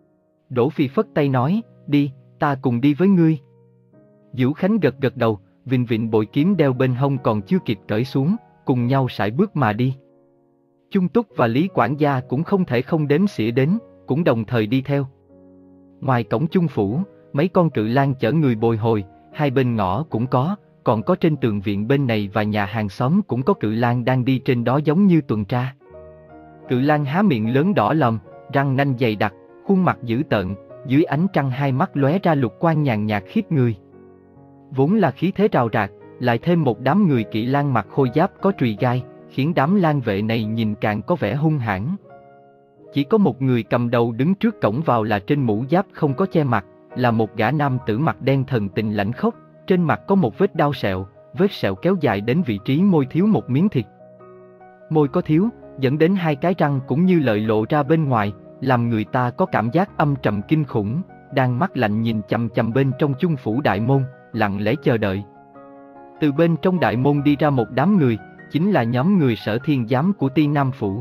Đỗ Phi phất tay nói, đi, ta cùng đi với ngươi. Vũ Khánh gật gật đầu, vịn vịn bội kiếm đeo bên hông còn chưa kịp cởi xuống, cùng nhau sải bước mà đi. Chung Túc và Lý quản gia cũng không thể không đếm xỉa đến, cũng đồng thời đi theo. Ngoài cổng chung phủ, mấy con cự lang chở người bồi hồi, hai bên ngõ cũng có, còn có trên tường viện bên này và nhà hàng xóm cũng có cự lang đang đi trên đó giống như tuần tra. Cự lang há miệng lớn đỏ lòm, răng nanh dày đặc, khuôn mặt dữ tợn, dưới ánh trăng hai mắt lóe ra lục quang nhàn nhạt khiếp người. Vốn là khí thế rào rạc, lại thêm một đám người kỵ lang mặc khôi giáp có trùy gai, khiến đám lang vệ này nhìn càng có vẻ hung hãn. Chỉ có một người cầm đầu đứng trước cổng vào là trên mũ giáp không có che mặt, là một gã nam tử mặt đen thần tình lãnh khốc, trên mặt có một vết đao sẹo, vết sẹo kéo dài đến vị trí môi thiếu một miếng thịt. Môi có thiếu, dẫn đến hai cái răng cũng như lợi lộ ra bên ngoài, làm người ta có cảm giác âm trầm kinh khủng, đang mắt lạnh nhìn chằm chằm bên trong chung phủ đại môn, lặng lẽ chờ đợi. Từ bên trong đại môn đi ra một đám người, chính là nhóm người Sở Thiên Giám của Ti Nam phủ.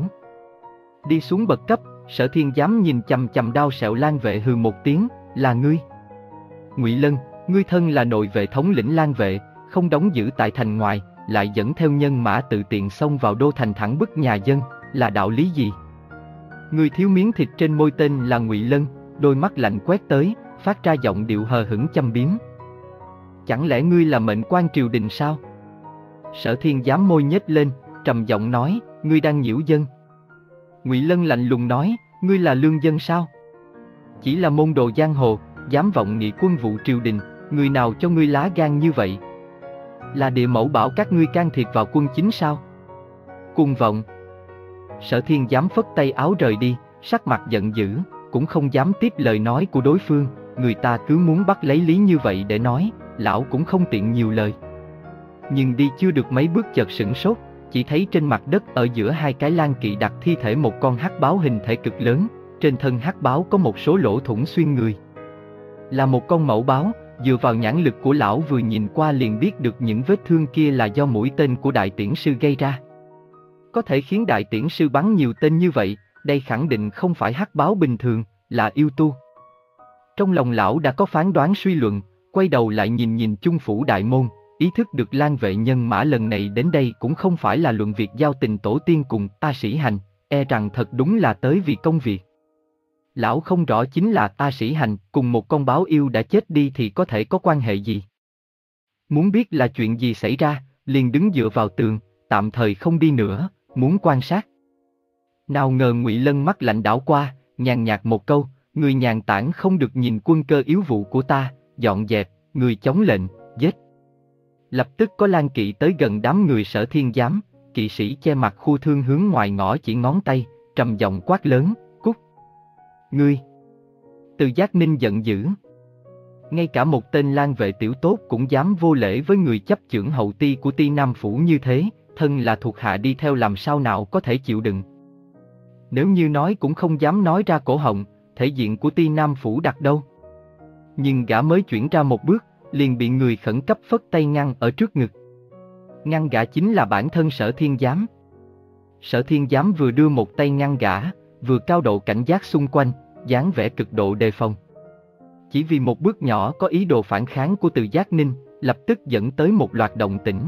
Đi xuống bậc cấp, Sở Thiên Giám nhìn chằm chằm đao sẹo lang vệ hừ một tiếng, là ngươi. Ngụy Lân, ngươi thân là nội vệ thống lĩnh lang vệ, không đóng giữ tại thành ngoài, lại dẫn theo nhân mã tự tiện xông vào đô thành thẳng bức nhà dân, là đạo lý gì? Người thiếu miếng thịt trên môi tên là Ngụy Lân, đôi mắt lạnh quét tới, phát ra giọng điệu hờ hững châm biếm. Chẳng lẽ ngươi là mệnh quan triều đình sao? Sở Thiên Giám môi nhếch lên, trầm giọng nói, ngươi đang nhiễu dân. Ngụy Lân lạnh lùng nói, ngươi là lương dân sao? Chỉ là môn đồ giang hồ, dám vọng nghị quân vụ triều đình, người nào cho ngươi lá gan như vậy? Là địa mẫu bảo các ngươi can thiệp vào quân chính sao? Cuồng vọng. Sở Thiên dám phất tay áo rời đi, sắc mặt giận dữ, cũng không dám tiếp lời nói của đối phương, người ta cứ muốn bắt lấy lý như vậy để nói, lão cũng không tiện nhiều lời. Nhưng đi chưa được mấy bước chợt sửng sốt, chỉ thấy trên mặt đất ở giữa hai cái lang kỵ đặt thi thể một con hắc báo hình thể cực lớn, trên thân hắc báo có một số lỗ thủng xuyên người. Là một con mẫu báo, dựa vào nhãn lực của lão vừa nhìn qua liền biết được những vết thương kia là do mũi tên của đại tiễn sư gây ra. Có thể khiến đại tiễn sư bắn nhiều tên như vậy, đây khẳng định không phải hắc báo bình thường, là yêu tu. Trong lòng lão đã có phán đoán suy luận, quay đầu lại nhìn nhìn chung phủ đại môn, ý thức được Lang vệ nhân mã lần này đến đây cũng không phải là luận việc giao tình tổ tiên cùng Ta Sĩ Hành, e rằng thật đúng là tới vì công việc. Lão không rõ chính là Ta Sĩ Hành cùng một con báo yêu đã chết đi thì có thể có quan hệ gì. Muốn biết là chuyện gì xảy ra, liền đứng dựa vào tường, tạm thời không đi nữa, muốn quan sát. Nào ngờ Ngụy Lân mắt lạnh đảo qua, nhàn nhạt một câu, người nhàn tản không được nhìn quân cơ yếu vụ của ta, dọn dẹp, người chống lệnh, giết. Lập tức có lang kỵ tới gần đám người Sở Thiên giám, kỵ sĩ che mặt khu thương hướng ngoài ngõ chỉ ngón tay, trầm giọng quát lớn, cút. Ngươi! Từ Giác Ninh giận dữ. Ngay cả một tên lang vệ tiểu tốt cũng dám vô lễ với người chấp chưởng hậu ti của Ti Nam Phủ như thế, thân là thuộc hạ đi theo làm sao nào có thể chịu đựng. Nếu như nói cũng không dám nói ra cổ họng, thể diện của Ti Nam Phủ đặt đâu. Nhưng gã mới chuyển ra một bước, liền bị người khẩn cấp phất tay ngăn ở trước ngực. Ngăn gã chính là bản thân Sở Thiên giám. Sở Thiên giám vừa đưa một tay ngăn gã, vừa cao độ cảnh giác xung quanh, dáng vẻ cực độ đề phòng. Chỉ vì một bước nhỏ có ý đồ phản kháng của Từ Giác Ninh, lập tức dẫn tới một loạt động tĩnh.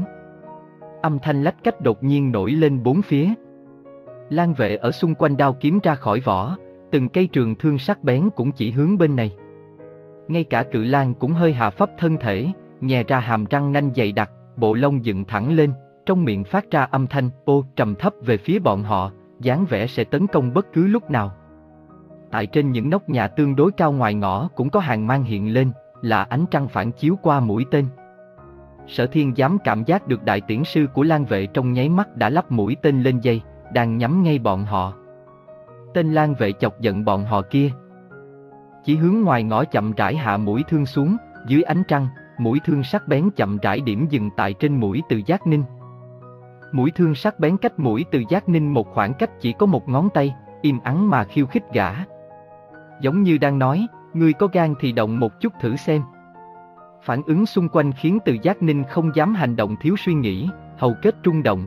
Âm thanh lách cách đột nhiên nổi lên bốn phía. Lang vệ ở xung quanh đao kiếm ra khỏi vỏ, từng cây trường thương sắc bén cũng chỉ hướng bên này. Ngay cả cự lang cũng hơi hạ phấp thân thể, nhè ra hàm răng nanh dày đặc, bộ lông dựng thẳng lên, trong miệng phát ra âm thanh ô trầm thấp về phía bọn họ, dáng vẻ sẽ tấn công bất cứ lúc nào. Tại trên những nóc nhà tương đối cao ngoài ngõ cũng có hàng mang hiện lên, là ánh trăng phản chiếu qua mũi tên. Sở Thiên dám cảm giác được đại tiễn sư của lang vệ trong nháy mắt đã lắp mũi tên lên dây, đang nhắm ngay bọn họ. Tên lang vệ chọc giận bọn họ kia, chỉ hướng ngoài ngõ chậm rãi hạ mũi thương xuống, dưới ánh trăng, mũi thương sắc bén chậm rãi điểm dừng tại trên mũi Từ Giác Ninh. Mũi thương sắc bén cách mũi Từ Giác Ninh một khoảng cách chỉ có một ngón tay, im ắng mà khiêu khích gã. Giống như đang nói, ngươi có gan thì động một chút thử xem. Phản ứng xung quanh khiến Từ Giác Ninh không dám hành động thiếu suy nghĩ, hầu kết rung động.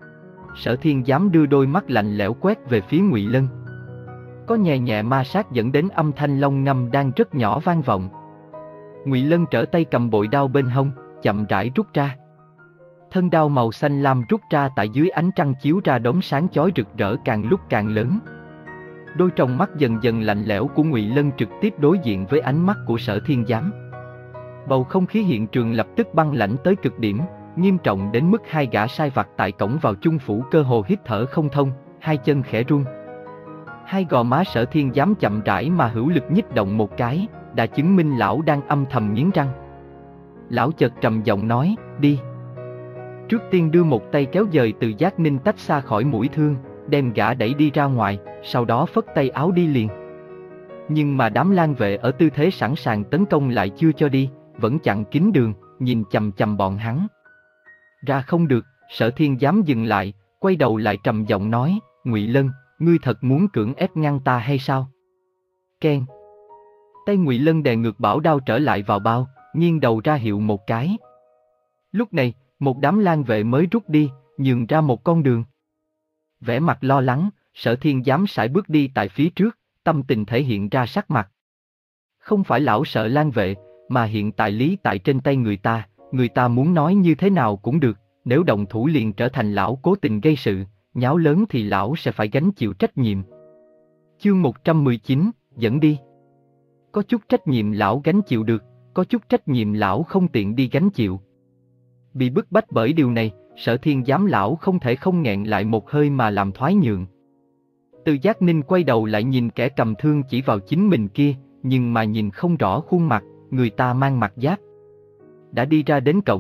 Sở Thiên dám đưa đôi mắt lạnh lẽo quét về phía Ngụy Lân. Có nhẹ nhẹ ma sát dẫn đến âm thanh long ngâm đang rất nhỏ vang vọng. Ngụy Lân trở tay cầm bội đao bên hông, chậm rãi rút ra. Thân đao màu xanh lam rút ra tại dưới ánh trăng chiếu ra đốm sáng chói rực rỡ càng lúc càng lớn. Đôi tròng mắt dần dần lạnh lẽo của Ngụy Lân trực tiếp đối diện với ánh mắt của Sở Thiên giám. Bầu không khí hiện trường lập tức băng lãnh tới cực điểm, nghiêm trọng đến mức hai gã sai vặt tại cổng vào chung phủ cơ hồ hít thở không thông, hai chân khẽ run. Hai gò má Sở Thiên giám chậm rãi mà hữu lực nhích động một cái, đã chứng minh lão đang âm thầm nghiến răng. Lão chợt trầm giọng nói, đi. Trước tiên đưa một tay kéo dời Từ Giác Ninh tách xa khỏi mũi thương, đem gã đẩy đi ra ngoài, sau đó phất tay áo đi liền. Nhưng mà đám lang vệ ở tư thế sẵn sàng tấn công lại chưa cho đi, vẫn chặn kín đường, nhìn chằm chằm bọn hắn. Ra không được, Sở Thiên dám dừng lại, quay đầu lại trầm giọng nói, Ngụy Lân, ngươi thật muốn cưỡng ép ngăn ta hay sao? Keng. Tay Ngụy Lân đè ngược bảo đao trở lại vào bao, nghiêng đầu ra hiệu một cái. Lúc này, một đám lang vệ mới rút đi, nhường ra một con đường. Vẻ mặt lo lắng, Sở Thiên dám sải bước đi tại phía trước, tâm tình thể hiện ra sắc mặt. Không phải lão sợ lang vệ, mà hiện tại lý tại trên tay người ta, người ta muốn nói như thế nào cũng được, nếu động thủ liền trở thành lão cố tình gây sự, nháo lớn thì lão sẽ phải gánh chịu trách nhiệm. Chương một trăm mười chín, dẫn đi. Có chút trách nhiệm lão gánh chịu được, có chút trách nhiệm lão không tiện đi gánh chịu. Bị bức bách bởi điều này, Sở Thiên giám lão không thể không nghẹn lại một hơi mà làm thoái nhượng. Từ Giác Ninh quay đầu lại nhìn kẻ cầm thương chỉ vào chính mình kia, nhưng mà nhìn không rõ khuôn mặt, người ta mang mặt giáp. Đã đi ra đến cổng,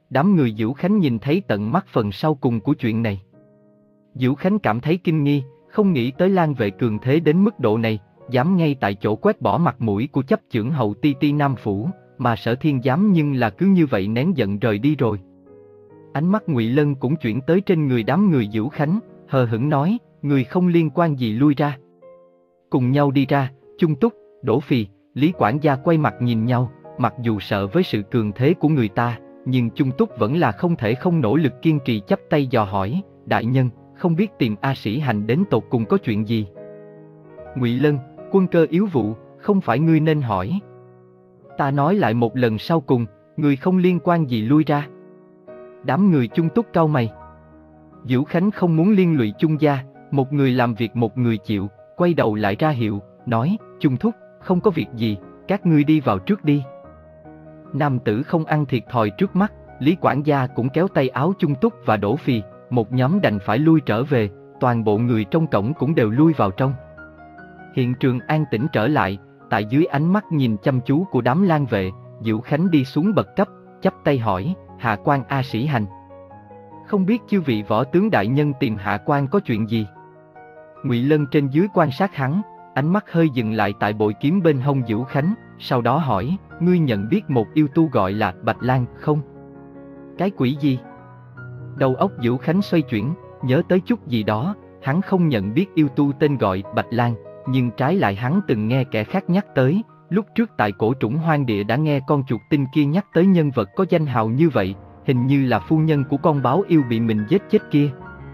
đám người Diễu Khánh nhìn thấy tận mắt phần sau cùng của chuyện này. Diễu Khánh cảm thấy kinh nghi, không nghĩ tới Lan Vệ cường thế đến mức độ này, dám ngay tại chỗ quét bỏ mặt mũi của chấp chưởng hậu ti ti Nam Phủ, mà Sở Thiên dám nhưng là cứ như vậy nén giận rời đi rồi. Ánh mắt Ngụy Lân cũng chuyển tới trên người đám người Diễu Khánh, hờ hững nói, người không liên quan gì lui ra. Cùng nhau đi ra, Chung Túc, Đỗ Phì, Lý quản gia quay mặt nhìn nhau, mặc dù sợ với sự cường thế của người ta, nhưng Chung Túc vẫn là không thể không nỗ lực kiên trì chắp tay dò hỏi, đại nhân, không biết tìm A Sĩ Hành đến tột cùng có chuyện gì. Ngụy Lân, quân cơ yếu vụ, không phải ngươi nên hỏi. Ta nói lại một lần sau cùng, người không liên quan gì lui ra. Đám người Chung Túc cau mày. Diễu Khánh không muốn liên lụy Chung gia, một người làm việc một người chịu, quay đầu lại ra hiệu, nói, Chung Thúc, không có việc gì, các ngươi đi vào trước đi. Nam tử không ăn thiệt thòi trước mắt, Lý quản gia cũng kéo tay áo Chung Túc và Đỗ Phì, một nhóm đành phải lui trở về, toàn bộ người trong cổng cũng đều lui vào trong. Hiện trường an tĩnh trở lại, tại dưới ánh mắt nhìn chăm chú của đám Lan Vệ, Diễu Khánh đi xuống bậc cấp, chắp tay hỏi, hạ quan A Sĩ Hành. Không biết chư vị võ tướng đại nhân tìm hạ quan có chuyện gì? Ngụy Lân trên dưới quan sát hắn, ánh mắt hơi dừng lại tại bội kiếm bên hông Diễu Khánh, sau đó hỏi, ngươi nhận biết một yêu tu gọi là Bạch Lan không? Cái quỷ gì? Đầu óc Diễu Khánh xoay chuyển, nhớ tới chút gì đó, hắn không nhận biết yêu tu tên gọi Bạch Lan, nhưng trái lại hắn từng nghe kẻ khác nhắc tới, lúc trước tại cổ trũng hoang địa đã nghe con chuột tinh kia nhắc tới nhân vật có danh hào như vậy, hình như là phu nhân của con báo yêu bị mình giết chết kia.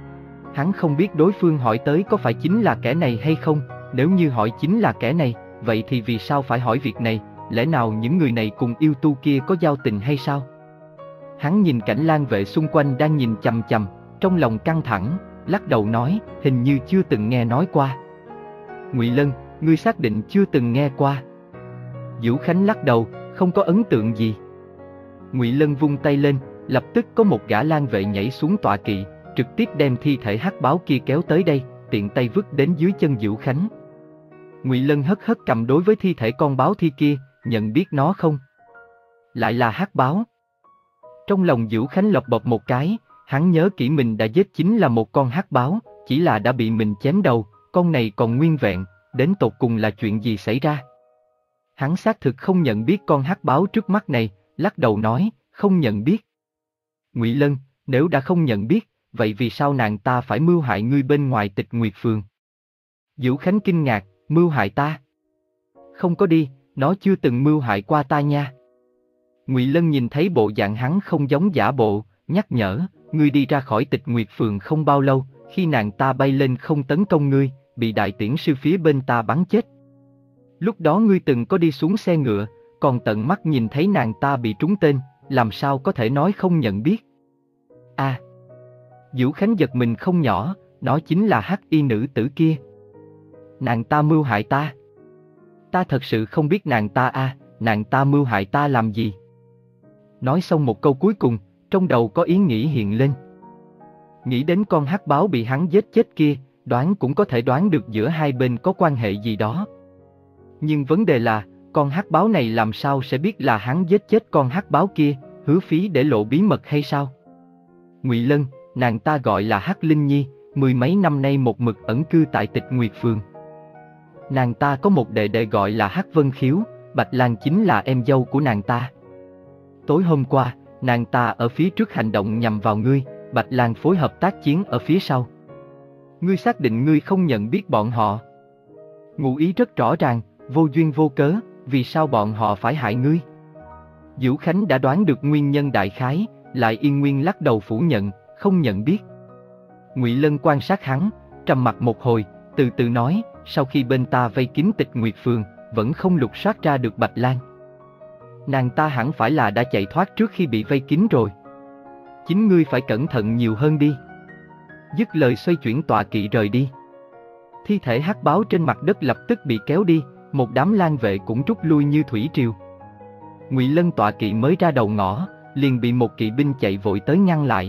Hắn không biết đối phương hỏi tới có phải chính là kẻ này hay không, nếu như hỏi chính là kẻ này, vậy thì vì sao phải hỏi việc này, lẽ nào những người này cùng yêu tu kia có giao tình hay sao? Hắn nhìn cảnh Lan Vệ xung quanh đang nhìn chằm chằm, trong lòng căng thẳng, lắc đầu nói, hình như chưa từng nghe nói qua. Ngụy Lân, ngươi xác định chưa từng nghe qua? Diễu Khánh lắc đầu, không có ấn tượng gì. Ngụy Lân vung tay lên, lập tức có một gã Lan Vệ nhảy xuống tọa kỵ, trực tiếp đem thi thể hắc báo kia kéo tới đây, tiện tay vứt đến dưới chân Diễu Khánh. Ngụy Lân hất hất cầm đối với thi thể con báo thi kia, nhận biết nó không? Lại là hắc báo. Trong lòng Diễu Khánh lộc bộc một cái, hắn nhớ kỹ mình đã giết chính là một con hắc báo, chỉ là đã bị mình chém đầu, con này còn nguyên vẹn, đến tột cùng là chuyện gì xảy ra? Hắn xác thực không nhận biết con hắc báo trước mắt này, lắc đầu nói, không nhận biết. Ngụy Lân, nếu đã không nhận biết, vậy vì sao nàng ta phải mưu hại ngươi bên ngoài Tịch Nguyệt Phường? Diễu Khánh kinh ngạc, mưu hại ta? Không có đi, nó chưa từng mưu hại qua ta nha. Ngụy Lân nhìn thấy bộ dạng hắn không giống giả bộ, nhắc nhở, ngươi đi ra khỏi Tịch Nguyệt Phường không bao lâu, khi nàng ta bay lên không tấn công ngươi, bị đại tiễn sư phía bên ta bắn chết. Lúc đó ngươi từng có đi xuống xe ngựa, còn tận mắt nhìn thấy nàng ta bị trúng tên, làm sao có thể nói không nhận biết? À! Diễu Khánh giật mình không nhỏ, nó chính là hắc y nữ tử kia. Nàng ta mưu hại ta. Ta thật sự không biết nàng ta à, nàng ta mưu hại ta làm gì? Nói xong một câu cuối cùng, trong đầu có ý nghĩ hiện lên. Nghĩ đến con hắc báo bị hắn giết chết kia, đoán cũng có thể đoán được giữa hai bên có quan hệ gì đó. Nhưng vấn đề là, con hắc báo này làm sao sẽ biết là hắn giết chết con hắc báo kia, hứa phí để lộ bí mật hay sao? Ngụy Lân, nàng ta gọi là Hắc Linh Nhi, mười mấy năm nay một mực ẩn cư tại Tịch Nguyệt Phường. Nàng ta có một đệ đệ gọi là Hắc Vân Khiếu, Bạch Lan chính là em dâu của nàng ta. Tối hôm qua, nàng ta ở phía trước hành động nhằm vào ngươi, Bạch Lan phối hợp tác chiến ở phía sau. Ngươi xác định ngươi không nhận biết bọn họ? Ngụ ý rất rõ ràng, vô duyên vô cớ, vì sao bọn họ phải hại ngươi? Diễu Khánh đã đoán được nguyên nhân đại khái, lại yên nguyên lắc đầu phủ nhận, không nhận biết. Ngụy Lân quan sát hắn, trầm mặt một hồi, từ từ nói, sau khi bên ta vây kín Tịch Nguyệt Phường, vẫn không lục soát ra được Bạch Lan. Nàng ta hẳn phải là đã chạy thoát trước khi bị vây kín rồi. Chính ngươi phải cẩn thận nhiều hơn đi. Dứt lời xoay chuyển tọa kỵ rời đi. Thi thể hắc báo trên mặt đất lập tức bị kéo đi, một đám Lan Vệ cũng rút lui như thủy triều. Ngụy Lân tọa kỵ mới ra đầu ngõ, liền bị một kỵ binh chạy vội tới ngăn lại.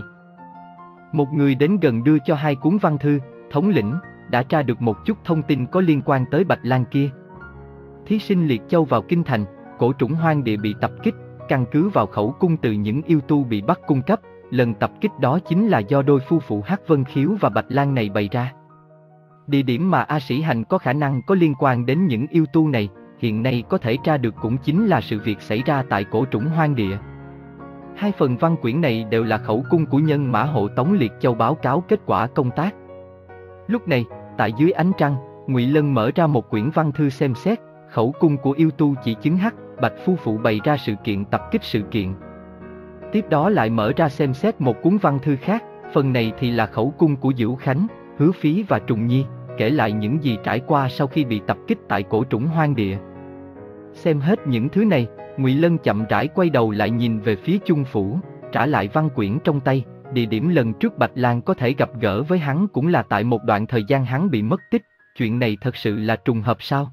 Một người đến gần đưa cho hai cuốn văn thư, thống lĩnh, đã tra được một chút thông tin có liên quan tới Bạch Lan kia. Thí sinh Liệt Châu vào kinh thành, cổ trũng hoang địa bị tập kích, căn cứ vào khẩu cung từ những yêu tu bị bắt cung cấp, lần tập kích đó chính là do đôi phu phụ Hắc Vân Khiếu và Bạch Lan này bày ra. Địa điểm mà A Sĩ Hành có khả năng có liên quan đến những yêu tu này, hiện nay có thể tra được cũng chính là sự việc xảy ra tại cổ trũng hoang địa. Hai phần văn quyển này đều là khẩu cung của nhân mã hộ Tống Liệt Châu báo cáo kết quả công tác. Lúc này, tại dưới ánh trăng, Ngụy Lân mở ra một quyển văn thư xem xét, khẩu cung của yêu tu chỉ chứng Hắc, Bạch phu phụ bày ra sự kiện tập kích sự kiện. Tiếp đó lại mở ra xem xét một cuốn văn thư khác, phần này thì là khẩu cung của Dữu Khánh, Hứa Phí và Trùng Nhi, kể lại những gì trải qua sau khi bị tập kích tại cổ trũng hoang địa. Xem hết những thứ này, Ngụy Lân chậm rãi quay đầu lại nhìn về phía Chung Phủ, trả lại văn quyển trong tay. Địa điểm lần trước Bạch Lan có thể gặp gỡ với hắn cũng là tại một đoạn thời gian hắn bị mất tích, chuyện này thật sự là trùng hợp sao?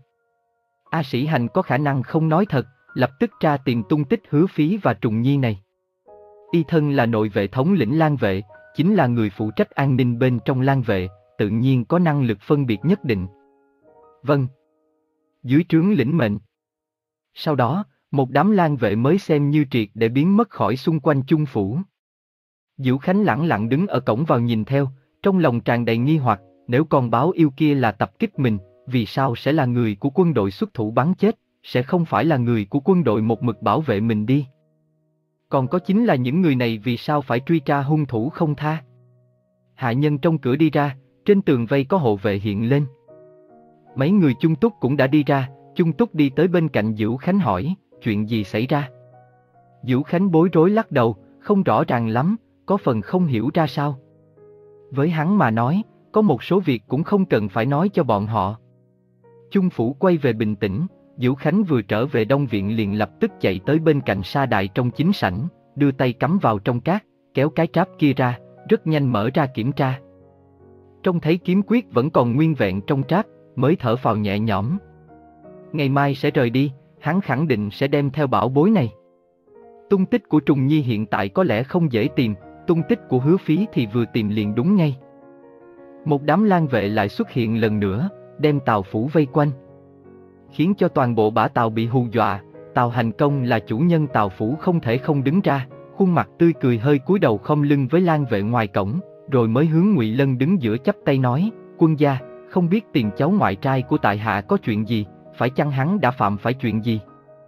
A Sĩ Hành có khả năng không nói thật, lập tức tra tìm tung tích Hứa Phí và Trùng Nhi này. Y thân là nội vệ thống lĩnh Lan vệ, chính là người phụ trách an ninh bên trong Lan vệ, tự nhiên có năng lực phân biệt nhất định. Vâng. Dưới trướng lĩnh mệnh. Sau đó, một đám Lan vệ mới xem như triệt để biến mất khỏi xung quanh Chung Phủ. Dữu Khánh lẳng lặng đứng ở cổng vào nhìn theo, trong lòng tràn đầy nghi hoặc, nếu con báo yêu kia là tập kích mình, vì sao sẽ là người của quân đội xuất thủ bắn chết, sẽ không phải là người của quân đội một mực bảo vệ mình đi. Còn có chính là những người này vì sao phải truy tra hung thủ không tha. Hạ nhân trong cửa đi ra, trên tường vây có hộ vệ hiện lên. Mấy người Chung Túc cũng đã đi ra, Chung Túc đi tới bên cạnh Dữu Khánh hỏi, chuyện gì xảy ra? Dữu Khánh bối rối lắc đầu, không rõ ràng lắm, có phần không hiểu ra sao. Với hắn mà nói, có một số việc cũng không cần phải nói cho bọn họ. Chung Phủ quay về bình tĩnh, Dữu Khánh vừa trở về Đông Viện liền lập tức chạy tới bên cạnh sa đài trong chính sảnh, đưa tay cắm vào trong cát, kéo cái tráp kia ra, rất nhanh mở ra kiểm tra. Trông thấy kiếm quyết vẫn còn nguyên vẹn trong tráp, mới thở phào nhẹ nhõm. Ngày mai sẽ rời đi, hắn khẳng định sẽ đem theo bảo bối này. Tung tích của Trùng Nhi hiện tại có lẽ không dễ tìm, tung tích của Hứa Phí thì vừa tìm liền đúng ngay. Một đám Lan vệ lại xuất hiện lần nữa, đem Tào Phủ vây quanh, khiến cho toàn bộ bả Tào bị hù dọa. Tào Hành Công là chủ nhân Tào Phủ không thể không đứng ra, khuôn mặt tươi cười hơi cúi đầu khom lưng với Lan vệ ngoài cổng, rồi mới hướng Ngụy Lân đứng giữa chắp tay nói, quân gia, không biết tiền cháu ngoại trai của tại hạ có chuyện gì, phải chăng hắn đã phạm phải chuyện gì?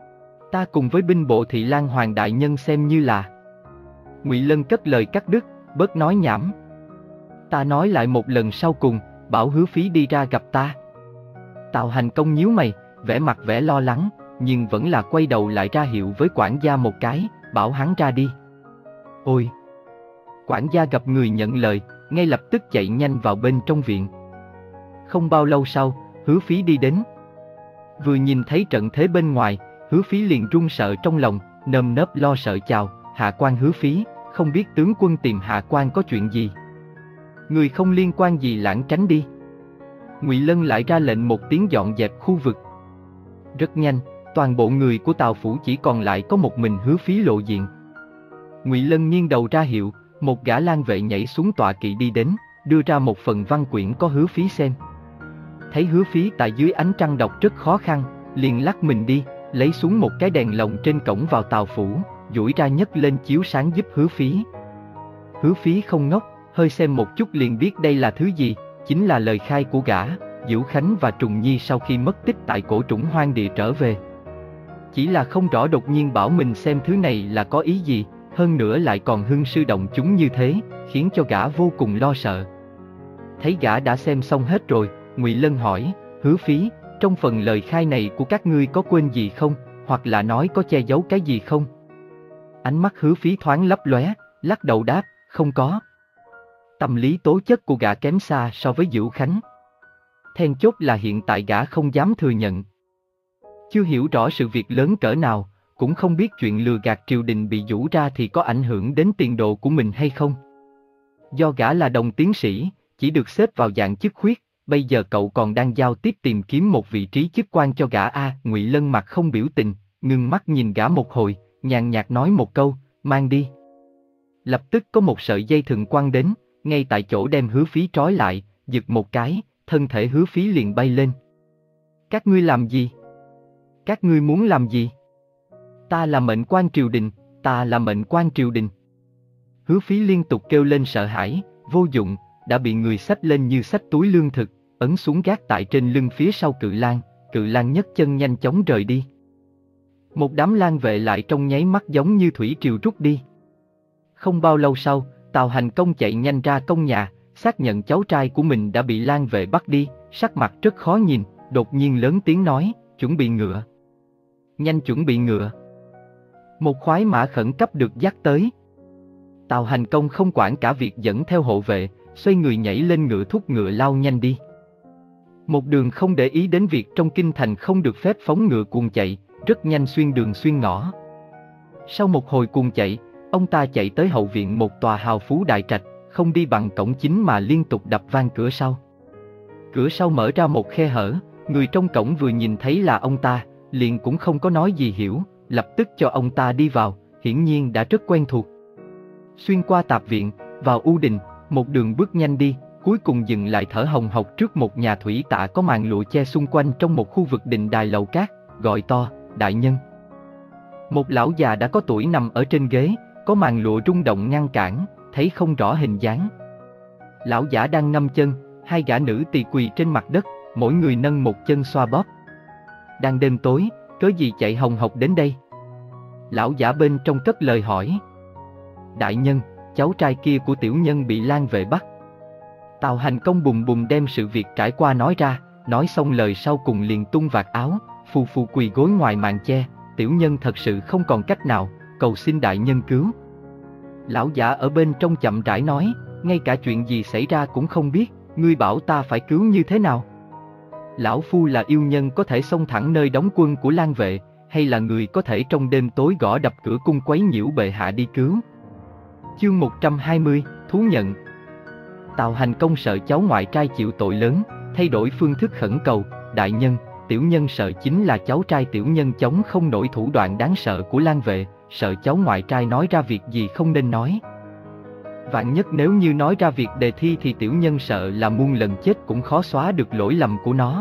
Ta cùng với binh bộ thị Lan Hoàng đại nhân xem như là. Ngụy Lân cất lời cắt đứt, bớt nói nhảm. Ta nói lại một lần sau cùng, bảo Hứa Phí đi ra gặp ta. Tào Hành Công nhíu mày, vẻ mặt vẻ lo lắng, nhưng vẫn là quay đầu lại ra hiệu với quản gia một cái, bảo hắn ra đi. Ôi! Quản gia gặp người nhận lời, ngay lập tức chạy nhanh vào bên trong viện. Không bao lâu sau, Hứa Phí đi đến. Vừa nhìn thấy trận thế bên ngoài, Hứa Phí liền run sợ trong lòng, nơm nớp lo sợ chào, hạ quan Hứa Phí, không biết tướng quân tìm hạ quan có chuyện gì. Người không liên quan gì lảng tránh đi. Ngụy Lân lại ra lệnh một tiếng dọn dẹp khu vực. Rất nhanh, toàn bộ người của Tào Phủ chỉ còn lại có một mình Hứa Phí lộ diện. Ngụy Lân nghiêng đầu ra hiệu, một gã Lan vệ nhảy xuống tọa kỵ đi đến, đưa ra một phần văn quyển có Hứa Phí xem. Thấy Hứa Phí tại dưới ánh trăng đọc rất khó khăn, liền lắc mình đi, lấy xuống một cái đèn lồng trên cổng vào Tào Phủ, duỗi ra nhấc lên chiếu sáng giúp Hứa Phí. Hứa Phí không ngốc, hơi xem một chút liền biết đây là thứ gì, chính là lời khai của gã, Dữu Khánh và Trùng Nhi sau khi mất tích tại cổ trũng hoang địa trở về. Chỉ là không rõ đột nhiên bảo mình xem thứ này là có ý gì, hơn nữa lại còn hưng sư động chúng như thế, khiến cho gã vô cùng lo sợ. Thấy gã đã xem xong hết rồi, Ngụy Lân hỏi, Hứa Phí, trong phần lời khai này của các ngươi có quên gì không, hoặc là nói có che giấu cái gì không? Ánh mắt Hứa Phí thoáng lấp lóe, lắc đầu đáp, không có. Tâm lý tố chất của gã kém xa so với Dữu Khánh. Then chốt là hiện tại gã không dám thừa nhận. Chưa hiểu rõ sự việc lớn cỡ nào, cũng không biết chuyện lừa gạt triều đình bị giũ ra thì có ảnh hưởng đến tiền đồ của mình hay không. Do gã là đồng tiến sĩ, chỉ được xếp vào dạng chức khuyết, bây giờ cậu còn đang giao tiếp tìm kiếm một vị trí chức quan cho gã a. Ngụy Lân mặt không biểu tình, ngưng mắt nhìn gã một hồi, nhàn nhạt nói một câu, mang đi. Lập tức có một sợi dây thừng quăng đến, ngay tại chỗ đem Hứa Phí trói lại, giật một cái, thân thể Hứa Phí liền bay lên. Các ngươi làm gì? Các ngươi muốn làm gì? Ta là mệnh quan triều đình, ta là mệnh quan triều đình. Hứa Phí liên tục kêu lên sợ hãi, vô dụng, đã bị người xách lên như xách túi lương thực, ấn xuống gác tại trên lưng phía sau Cự Lang. Cự Lang nhấc chân nhanh chóng rời đi. Một đám lang vệ lại trong nháy mắt giống như thủy triều rút đi. Không bao lâu sau, Tào Hành Công chạy nhanh ra công nhà, xác nhận cháu trai của mình đã bị lang vệ bắt đi, sắc mặt rất khó nhìn, đột nhiên lớn tiếng nói, chuẩn bị ngựa. Nhanh chuẩn bị ngựa. Một khoái mã khẩn cấp được dắt tới. Tào Hành Công không quản cả việc dẫn theo hộ vệ, xoay người nhảy lên ngựa thúc ngựa lao nhanh đi. Một đường không để ý đến việc trong kinh thành không được phép phóng ngựa cuồng chạy, rất nhanh xuyên đường xuyên ngõ. Sau một hồi cuồng chạy, ông ta chạy tới hậu viện một tòa hào phú đại trạch, không đi bằng cổng chính mà liên tục đập vang cửa sau. Cửa sau mở ra một khe hở, người trong cổng vừa nhìn thấy là ông ta, liền cũng không có nói gì hiểu, lập tức cho ông ta đi vào, hiển nhiên đã rất quen thuộc. Xuyên qua tạp viện, vào u đình, một đường bước nhanh đi, cuối cùng dừng lại thở hồng hộc trước một nhà thủy tạ có màn lụa che xung quanh trong một khu vực đình đài lầu cát, gọi to, đại nhân. Một lão già đã có tuổi nằm ở trên ghế, có màn lụa rung động ngăn cản, thấy không rõ hình dáng. Lão giả đang ngâm chân, hai gã nữ tỳ quỳ trên mặt đất, mỗi người nâng một chân xoa bóp. Đang đêm tối, cớ gì chạy hồng hộc đến đây? Lão giả bên trong cất lời hỏi. Đại nhân, cháu trai kia của tiểu nhân bị lang vệ bắt. Tào Hành Công bùng bùng đem sự việc trải qua nói ra, nói xong lời sau cùng liền tung vạt áo, phù phù quỳ gối ngoài màn che, tiểu nhân thật sự không còn cách nào, cầu xin đại nhân cứu. Lão giả ở bên trong chậm rãi nói, ngay cả chuyện gì xảy ra cũng không biết, ngươi bảo ta phải cứu như thế nào? Lão phu là yêu nhân có thể xông thẳng nơi đóng quân của lang vệ, hay là người có thể trong đêm tối gõ đập cửa cung quấy nhiễu bệ hạ đi cứu? Chương một trăm hai mươi, thú nhận. Tào Hành Công sợ cháu ngoại trai chịu tội lớn, thay đổi phương thức khẩn cầu, đại nhân, tiểu nhân sợ chính là cháu trai tiểu nhân chống không nổi thủ đoạn đáng sợ của lang vệ, sợ cháu ngoại trai nói ra việc gì không nên nói. Vạn nhất nếu như nói ra việc đề thi thì tiểu nhân sợ là muôn lần chết cũng khó xóa được lỗi lầm của nó.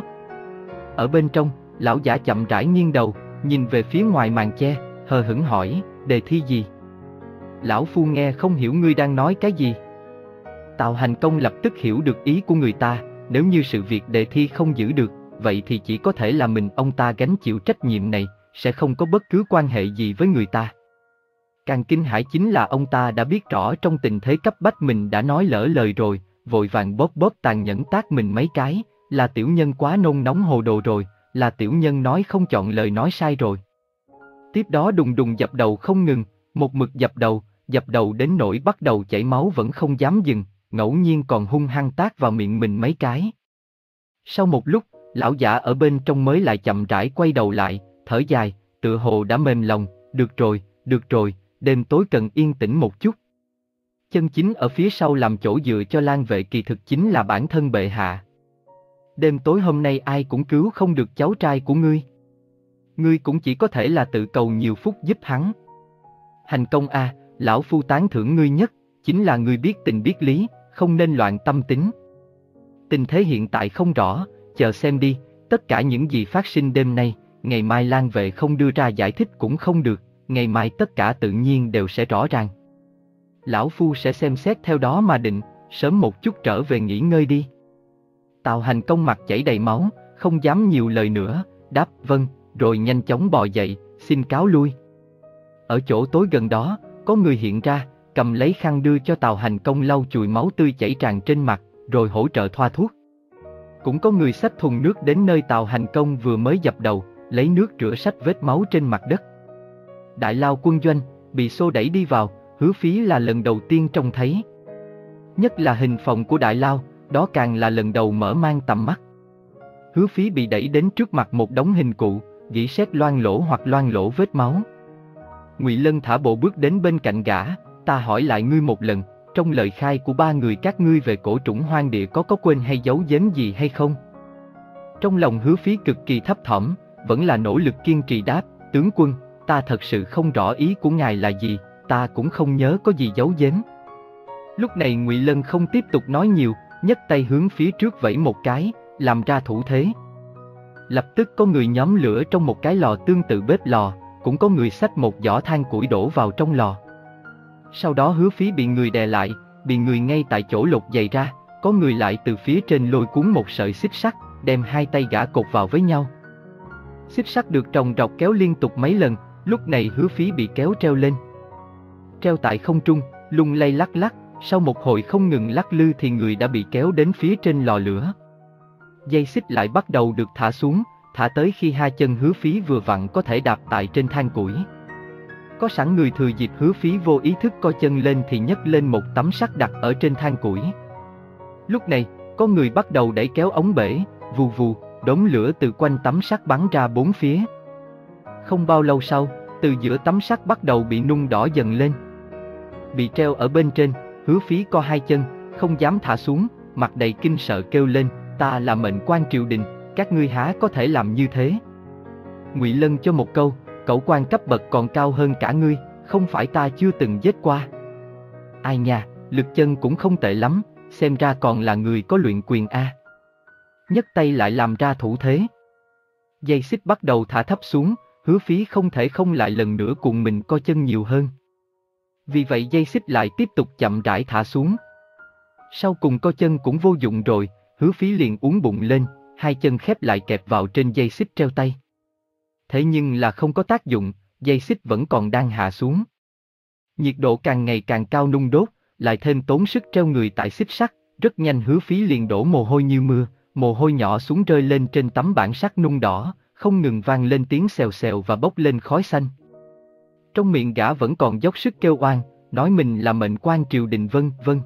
Ở bên trong, lão giả chậm rãi nghiêng đầu, nhìn về phía ngoài màn che, hờ hững hỏi, đề thi gì? Lão phu nghe không hiểu ngươi đang nói cái gì. Tào Hành Công lập tức hiểu được ý của người ta, nếu như sự việc đề thi không giữ được, vậy thì chỉ có thể là mình ông ta gánh chịu trách nhiệm này, sẽ không có bất cứ quan hệ gì với người ta. Càng kinh hãi chính là ông ta đã biết rõ trong tình thế cấp bách mình đã nói lỡ lời rồi, vội vàng bóp bóp tàn nhẫn tát mình mấy cái, là tiểu nhân quá nôn nóng hồ đồ rồi, là tiểu nhân nói không chọn lời nói sai rồi. Tiếp đó đùng đùng dập đầu không ngừng, một mực dập đầu, dập đầu đến nỗi bắt đầu chảy máu vẫn không dám dừng, ngẫu nhiên còn hung hăng tát vào miệng mình mấy cái. Sau một lúc, lão giả ở bên trong mới lại chậm rãi quay đầu lại, thở dài, tựa hồ đã mềm lòng, được rồi, được rồi, đêm tối cần yên tĩnh một chút. Chân chính ở phía sau làm chỗ dựa cho lang vệ kỳ thực chính là bản thân bệ hạ. Đêm tối hôm nay ai cũng cứu không được cháu trai của ngươi. Ngươi cũng chỉ có thể là tự cầu nhiều phúc giúp hắn. Hành Công a, à, lão phu tán thưởng ngươi nhất, chính là ngươi biết tình biết lý, không nên loạn tâm tính. Tình thế hiện tại không rõ, chờ xem đi, tất cả những gì phát sinh đêm nay, ngày mai lang vệ không đưa ra giải thích cũng không được, ngày mai tất cả tự nhiên đều sẽ rõ ràng. Lão phu sẽ xem xét theo đó mà định, sớm một chút trở về nghỉ ngơi đi. Tào Hành Công mặt chảy đầy máu, không dám nhiều lời nữa, đáp vâng, rồi nhanh chóng bò dậy, xin cáo lui. Ở chỗ tối gần đó, có người hiện ra, cầm lấy khăn đưa cho Tào Hành Công lau chùi máu tươi chảy tràn trên mặt, rồi hỗ trợ thoa thuốc. Cũng có người xách thùng nước đến nơi Tào Hành Công vừa mới dập đầu, lấy nước rửa sạch vết máu trên mặt đất. Đại lao quân doanh, bị xô đẩy đi vào, Hứa Phí là lần đầu tiên trông thấy. Nhất là hình phòng của đại lao, đó càng là lần đầu mở mang tầm mắt. Hứa Phí bị đẩy đến trước mặt một đống hình cụ, gỉ sét loang lỗ hoặc loang lỗ vết máu. Ngụy Lân thả bộ bước đến bên cạnh gã, ta hỏi lại ngươi một lần, trong lời khai của ba người các ngươi về cổ trũng hoang địa có có quên hay giấu giếm gì hay không? Trong lòng Hứa Phí cực kỳ thấp thỏm, vẫn là nỗ lực kiên trì đáp, tướng quân, ta thật sự không rõ ý của ngài là gì, ta cũng không nhớ có gì giấu giếm. Lúc này Ngụy Lân không tiếp tục nói nhiều, nhấc tay hướng phía trước vẫy một cái, làm ra thủ thế. Lập tức có người nhóm lửa trong một cái lò tương tự bếp lò, cũng có người xách một giỏ than củi đổ vào trong lò. Sau đó Hứa Phí bị người đè lại, bị người ngay tại chỗ lột giày ra, có người lại từ phía trên lôi cuốn một sợi xích sắt, đem hai tay gã cột vào với nhau. Xích sắt được trồng trọc kéo liên tục mấy lần, lúc này Hứa Phí bị kéo treo lên. Treo tại không trung, lung lay lắc lắc, sau một hồi không ngừng lắc lư thì người đã bị kéo đến phía trên lò lửa. Dây xích lại bắt đầu được thả xuống, thả tới khi hai chân Hứa Phí vừa vặn có thể đạp tại trên than củi. Có sẵn người thừa dịp Hứa Phí vô ý thức co chân lên thì nhấc lên một tấm sắt đặt ở trên than củi. Lúc này, có người bắt đầu đẩy kéo ống bể, vù vù, đốm lửa từ quanh tấm sắt bắn ra bốn phía. Không bao lâu sau, từ giữa tấm sắt bắt đầu bị nung đỏ dần lên. Bị treo ở bên trên, Hứa Phí co hai chân, không dám thả xuống, mặt đầy kinh sợ kêu lên, ta là mệnh quan triều đình, các ngươi há có thể làm như thế. Ngụy Lân cho một câu, cẩu quan cấp bậc còn cao hơn cả ngươi, không phải ta chưa từng giết qua. Ai nha, lực chân cũng không tệ lắm, xem ra còn là người có luyện quyền a. Nhấc tay lại làm ra thủ thế. Dây xích bắt đầu thả thấp xuống, Hứa Phí không thể không lại lần nữa cùng mình co chân nhiều hơn. Vì vậy dây xích lại tiếp tục chậm rãi thả xuống. Sau cùng co chân cũng vô dụng rồi, Hứa Phí liền uốn bụng lên, hai chân khép lại kẹp vào trên dây xích treo tay. Thế nhưng là không có tác dụng, dây xích vẫn còn đang hạ xuống. Nhiệt độ càng ngày càng cao nung đốt, lại thêm tốn sức treo người tại xích sắt, rất nhanh Hứa Phí liền đổ mồ hôi như mưa, mồ hôi nhỏ xuống rơi lên trên tấm bảng sắt nung đỏ, không ngừng vang lên tiếng xèo xèo và bốc lên khói xanh. Trong miệng gã vẫn còn dốc sức kêu oan, nói mình là mệnh quan triều đình vân vân.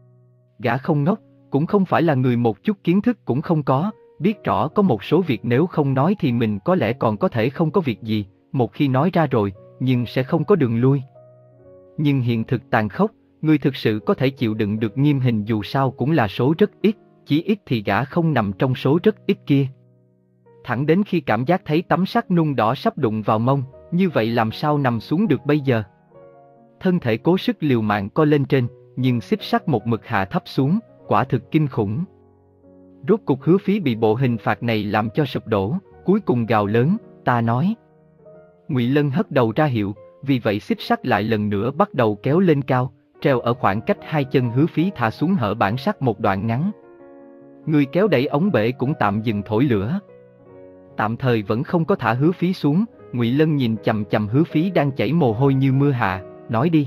Gã không ngốc, cũng không phải là người một chút kiến thức cũng không có, biết rõ có một số việc nếu không nói thì mình có lẽ còn có thể không có việc gì, một khi nói ra rồi, nhưng sẽ không có đường lui. Nhưng hiện thực tàn khốc, người thực sự có thể chịu đựng được nghiêm hình dù sao cũng là số rất ít, chỉ ít thì gã không nằm trong số rất ít kia. Thẳng đến khi cảm giác thấy tấm sắt nung đỏ sắp đụng vào mông, như vậy làm sao nằm xuống được bây giờ? Thân thể cố sức liều mạng co lên trên, nhưng xích sắt một mực hạ thấp xuống, quả thực kinh khủng. Rốt cục Hứa Phí bị bộ hình phạt này làm cho sụp đổ, cuối cùng gào lớn, ta nói. Ngụy Lân hất đầu ra hiệu, vì vậy xích sắt lại lần nữa bắt đầu kéo lên cao, treo ở khoảng cách hai chân Hứa Phí thả xuống hở bản sắt một đoạn ngắn. Người kéo đẩy ống bể cũng tạm dừng thổi lửa. Tạm thời vẫn không có thả Hứa Phí xuống, Ngụy Lân nhìn chằm chằm Hứa Phí đang chảy mồ hôi như mưa hạ, nói đi.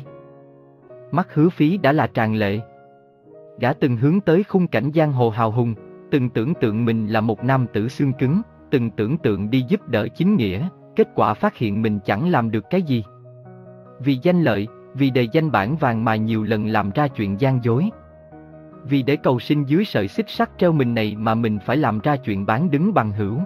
Mắt Hứa Phí đã là tràn lệ. Gã từng hướng tới khung cảnh giang hồ hào hùng, từng tưởng tượng mình là một nam tử xương cứng, từng tưởng tượng đi giúp đỡ chính nghĩa, kết quả phát hiện mình chẳng làm được cái gì. Vì danh lợi, vì đề danh bản vàng mà nhiều lần làm ra chuyện gian dối. Vì để cầu sinh dưới sợi xích sắt treo mình này mà mình phải làm ra chuyện bán đứng bằng hữu.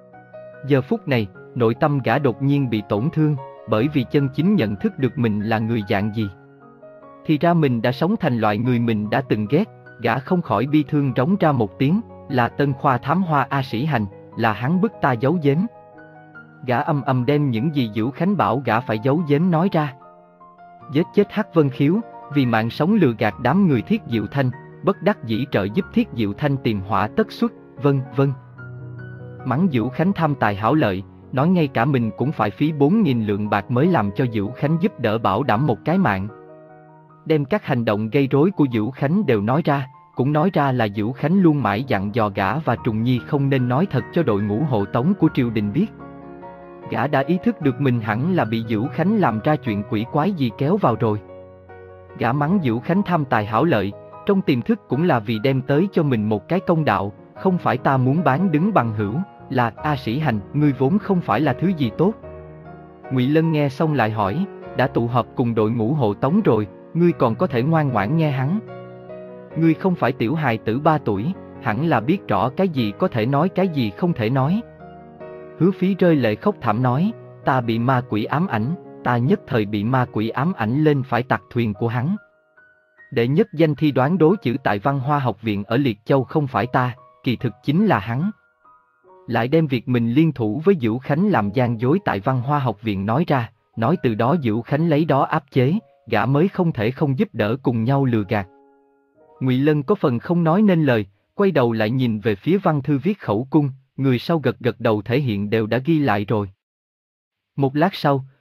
Giờ phút này, nội tâm gã đột nhiên bị tổn thương, bởi vì chân chính nhận thức được mình là người dạng gì. Thì ra mình đã sống thành loại người mình đã từng ghét, gã không khỏi bi thương rống ra một tiếng, là Tân Khoa Thám Hoa A Sĩ Hành, là hắn bức ta giấu giếm. Gã âm âm đem những gì Dữu Khánh bảo gã phải giấu giếm nói ra. Giết chết Hắc Vân Khiếu, vì mạng sống lừa gạt đám người Thiết Diệu Thanh, bất đắc dĩ trợ giúp Thiết Diệu Thanh tìm hỏa tất xuất, vân vân. Mắng Dữu Khánh tham tài hảo lợi, nói ngay cả mình cũng phải phí bốn nghìn lượng bạc mới làm cho Dữu Khánh giúp đỡ bảo đảm một cái mạng. Đem các hành động gây rối của Dữu Khánh đều nói ra, cũng nói ra là Dữu Khánh luôn mãi dặn dò gã và Trùng Nhi không nên nói thật cho đội ngũ hộ tống của triều đình biết. Gã đã ý thức được mình hẳn là bị Dữu Khánh làm ra chuyện quỷ quái gì kéo vào rồi. Gã mắng Dữu Khánh tham tài hảo lợi, trong tiềm thức cũng là vì đem tới cho mình một cái công đạo, không phải ta muốn bán đứng bằng hữu, là A Sĩ Hành, ngươi vốn không phải là thứ gì tốt. Ngụy Lân nghe xong lại hỏi, đã tụ họp cùng đội ngũ hộ tống rồi, ngươi còn có thể ngoan ngoãn nghe hắn. Ngươi không phải tiểu hài tử ba tuổi, hẳn là biết rõ cái gì có thể nói cái gì không thể nói. Hứa Phí rơi lệ khóc thảm nói, ta bị ma quỷ ám ảnh, ta nhất thời bị ma quỷ ám ảnh lên phải tặc thuyền của hắn. Đệ nhất danh thi đoán đố chữ tại Văn Hoa học viện ở Liệt Châu không phải ta, kỳ thực chính là hắn. Lại đem việc mình liên thủ với Dữu Khánh làm gian dối tại Văn Hoa học viện nói ra, nói từ đó Dữu Khánh lấy đó áp chế, gã mới không thể không giúp đỡ cùng nhau lừa gạt. Ngụy Lân có phần không nói nên lời, quay đầu lại nhìn về phía văn thư viết khẩu cung, người sau gật gật đầu thể hiện đều đã ghi lại rồi. Một lát sau,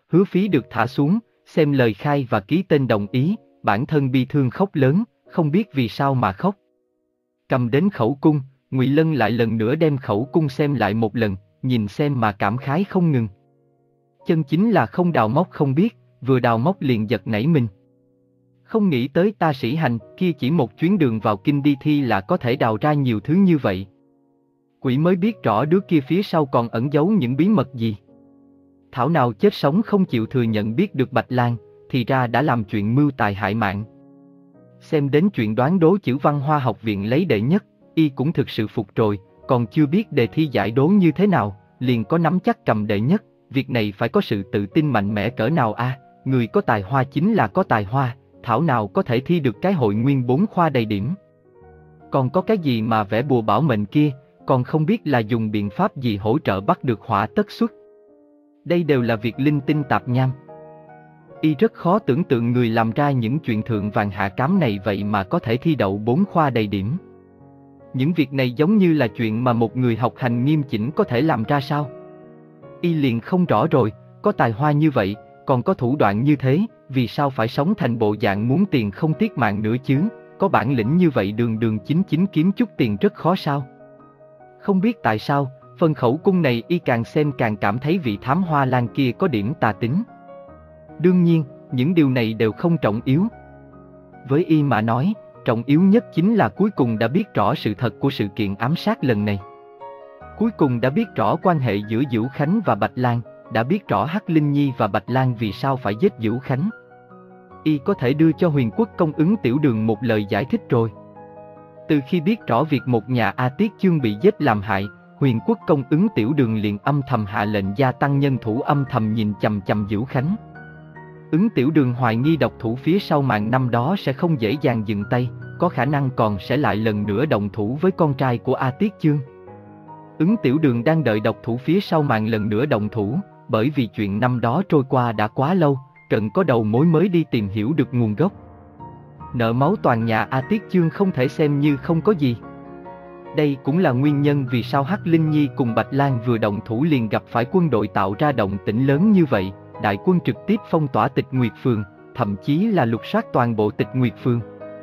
Hứa Phí được thả xuống, xem lời khai và ký tên đồng ý, bản thân bi thương khóc lớn, không biết vì sao mà khóc. Cầm đến khẩu cung, Ngụy Lân lại lần nữa đem khẩu cung xem lại một lần, nhìn xem mà cảm khái không ngừng. Chân chính là không đào móc không biết, vừa đào móc liền giật nảy mình. Không nghĩ tới Ta Sĩ Hành kia chỉ một chuyến đường vào kinh đi thi là có thể đào ra nhiều thứ như vậy. Quỷ mới biết rõ đứa kia phía sau còn ẩn giấu những bí mật gì. Thảo nào chết sống không chịu thừa nhận biết được Bạch Lang, thì ra đã làm chuyện mưu tài hại mạng. Xem đến chuyện đoán đố chữ văn Hoa học viện lấy đệ nhất, y cũng thực sự phục rồi, còn chưa biết đề thi giải đố như thế nào, liền có nắm chắc cầm đệ nhất, việc này phải có sự tự tin mạnh mẽ cỡ nào a, à, người có tài hoa chính là có tài hoa, thảo nào có thể thi được cái hội nguyên bốn khoa đầy điểm. Còn có cái gì mà vẽ bùa bảo mệnh kia, còn không biết là dùng biện pháp gì hỗ trợ bắt được hỏa tất xuất. Đây đều là việc linh tinh tạp nham. Y rất khó tưởng tượng người làm ra những chuyện thượng vàng hạ cám này vậy mà có thể thi đậu bốn khoa đầy điểm. Những việc này giống như là chuyện mà một người học hành nghiêm chỉnh có thể làm ra sao? Y liền không rõ rồi, có tài hoa như vậy, còn có thủ đoạn như thế, vì sao phải sống thành bộ dạng muốn tiền không tiếc mạng nữa chứ? Có bản lĩnh như vậy đường đường chính chính kiếm chút tiền rất khó sao? Không biết tại sao, phần khẩu cung này y càng xem càng cảm thấy vị thám hoa lan kia có điểm tà tính. Đương nhiên, những điều này đều không trọng yếu. Với y mà nói, trọng yếu nhất chính là cuối cùng đã biết rõ sự thật của sự kiện ám sát lần này. Cuối cùng đã biết rõ quan hệ giữa Dữu Khánh và Bạch Lang, đã biết rõ Hắc Linh Nhi và Bạch Lang vì sao phải giết Dữu Khánh. Y có thể đưa cho Huyền Quốc công Ứng Tiểu Đường một lời giải thích rồi. Từ khi biết rõ việc một nhà A Tiết Chương bị giết làm hại, Huyền Quốc công Ứng Tiểu Đường liền âm thầm hạ lệnh gia tăng nhân thủ âm thầm nhìn chằm chằm Dữu Khánh. Ứng Tiểu Đường hoài nghi độc thủ phía sau màn năm đó sẽ không dễ dàng dừng tay, có khả năng còn sẽ lại lần nữa động thủ với con trai của A Tiết Chương. Ứng Tiểu Đường đang đợi độc thủ phía sau màn lần nữa động thủ, bởi vì chuyện năm đó trôi qua đã quá lâu, cần có đầu mối mới đi tìm hiểu được nguồn gốc. Nợ máu toàn nhà A Tiết Chương không thể xem như không có gì. Đây cũng là nguyên nhân vì sao Hắc Linh Nhi cùng Bạch Lang vừa động thủ liền gặp phải quân đội tạo ra động tĩnh lớn như vậy, đại quân trực tiếp phong tỏa Tịch Nguyệt Phường, thậm chí là lục soát toàn bộ Tịch Nguyệt Phường.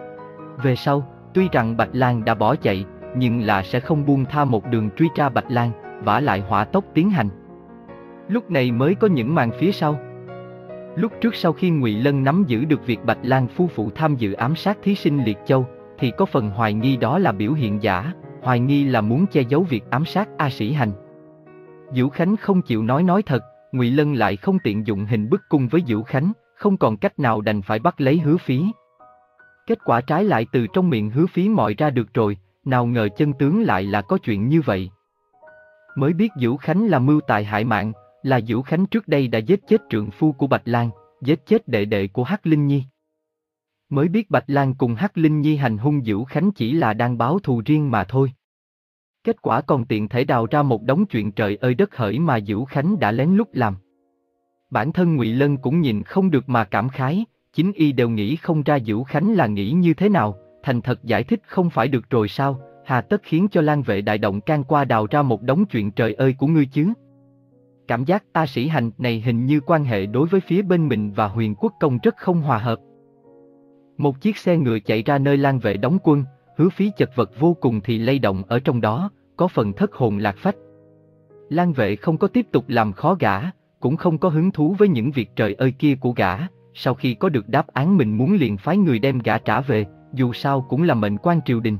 Về sau, tuy rằng Bạch Lang đã bỏ chạy, nhưng là sẽ không buông tha một đường truy tra Bạch Lang, vả lại hỏa tốc tiến hành. Lúc này mới có những màn phía sau. Lúc trước sau khi Ngụy Lân nắm giữ được việc Bạch Lang phu phụ tham dự ám sát thí sinh Liệt Châu, thì có phần hoài nghi đó là biểu hiện giả, hoài nghi là muốn che giấu việc ám sát A Sĩ Hành. Dữu Khánh không chịu nói nói thật, Ngụy Lân lại không tiện dụng hình bức cung với Dữu Khánh, không còn cách nào đành phải bắt lấy Hứa Phí. Kết quả trái lại từ trong miệng Hứa Phí mọi ra được rồi, nào ngờ chân tướng lại là có chuyện như vậy. Mới biết Dữu Khánh là mưu tài hại mạng, là Dữu Khánh trước đây đã giết chết trượng phu của Bạch Lang, giết chết đệ đệ của Hắc Linh Nhi. Mới biết Bạch Lang cùng Hắc Linh Nhi hành hung Dữu Khánh chỉ là đang báo thù riêng mà thôi. Kết quả còn tiện thể đào ra một đống chuyện trời ơi đất hỡi mà Dữu Khánh đã lén lút làm. Bản thân Ngụy Lân cũng nhìn không được mà cảm khái, chính y đều nghĩ không ra Dữu Khánh là nghĩ như thế nào, thành thật giải thích không phải được rồi sao, hà tất khiến cho Lan Vệ đại động can qua đào ra một đống chuyện trời ơi của ngươi chứ. Cảm giác Ta Sĩ Hành này hình như quan hệ đối với phía bên mình và Huyền Quốc công rất không hòa hợp. Một chiếc xe ngựa chạy ra nơi Lan Vệ đóng quân, Hứa Phí chật vật vô cùng thì lay động ở trong đó, có phần thất hồn lạc phách. Lan Vệ không có tiếp tục làm khó gã, cũng không có hứng thú với những việc trời ơi kia của gã, sau khi có được đáp án mình muốn liền phái người đem gã trả về, dù sao cũng là mệnh quan triều đình.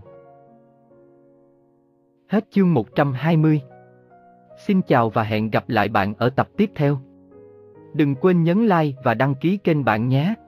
Hết chương một trăm hai mươi. Xin chào và hẹn gặp lại bạn ở tập tiếp theo. Đừng quên nhấn like và đăng ký kênh bạn nhé.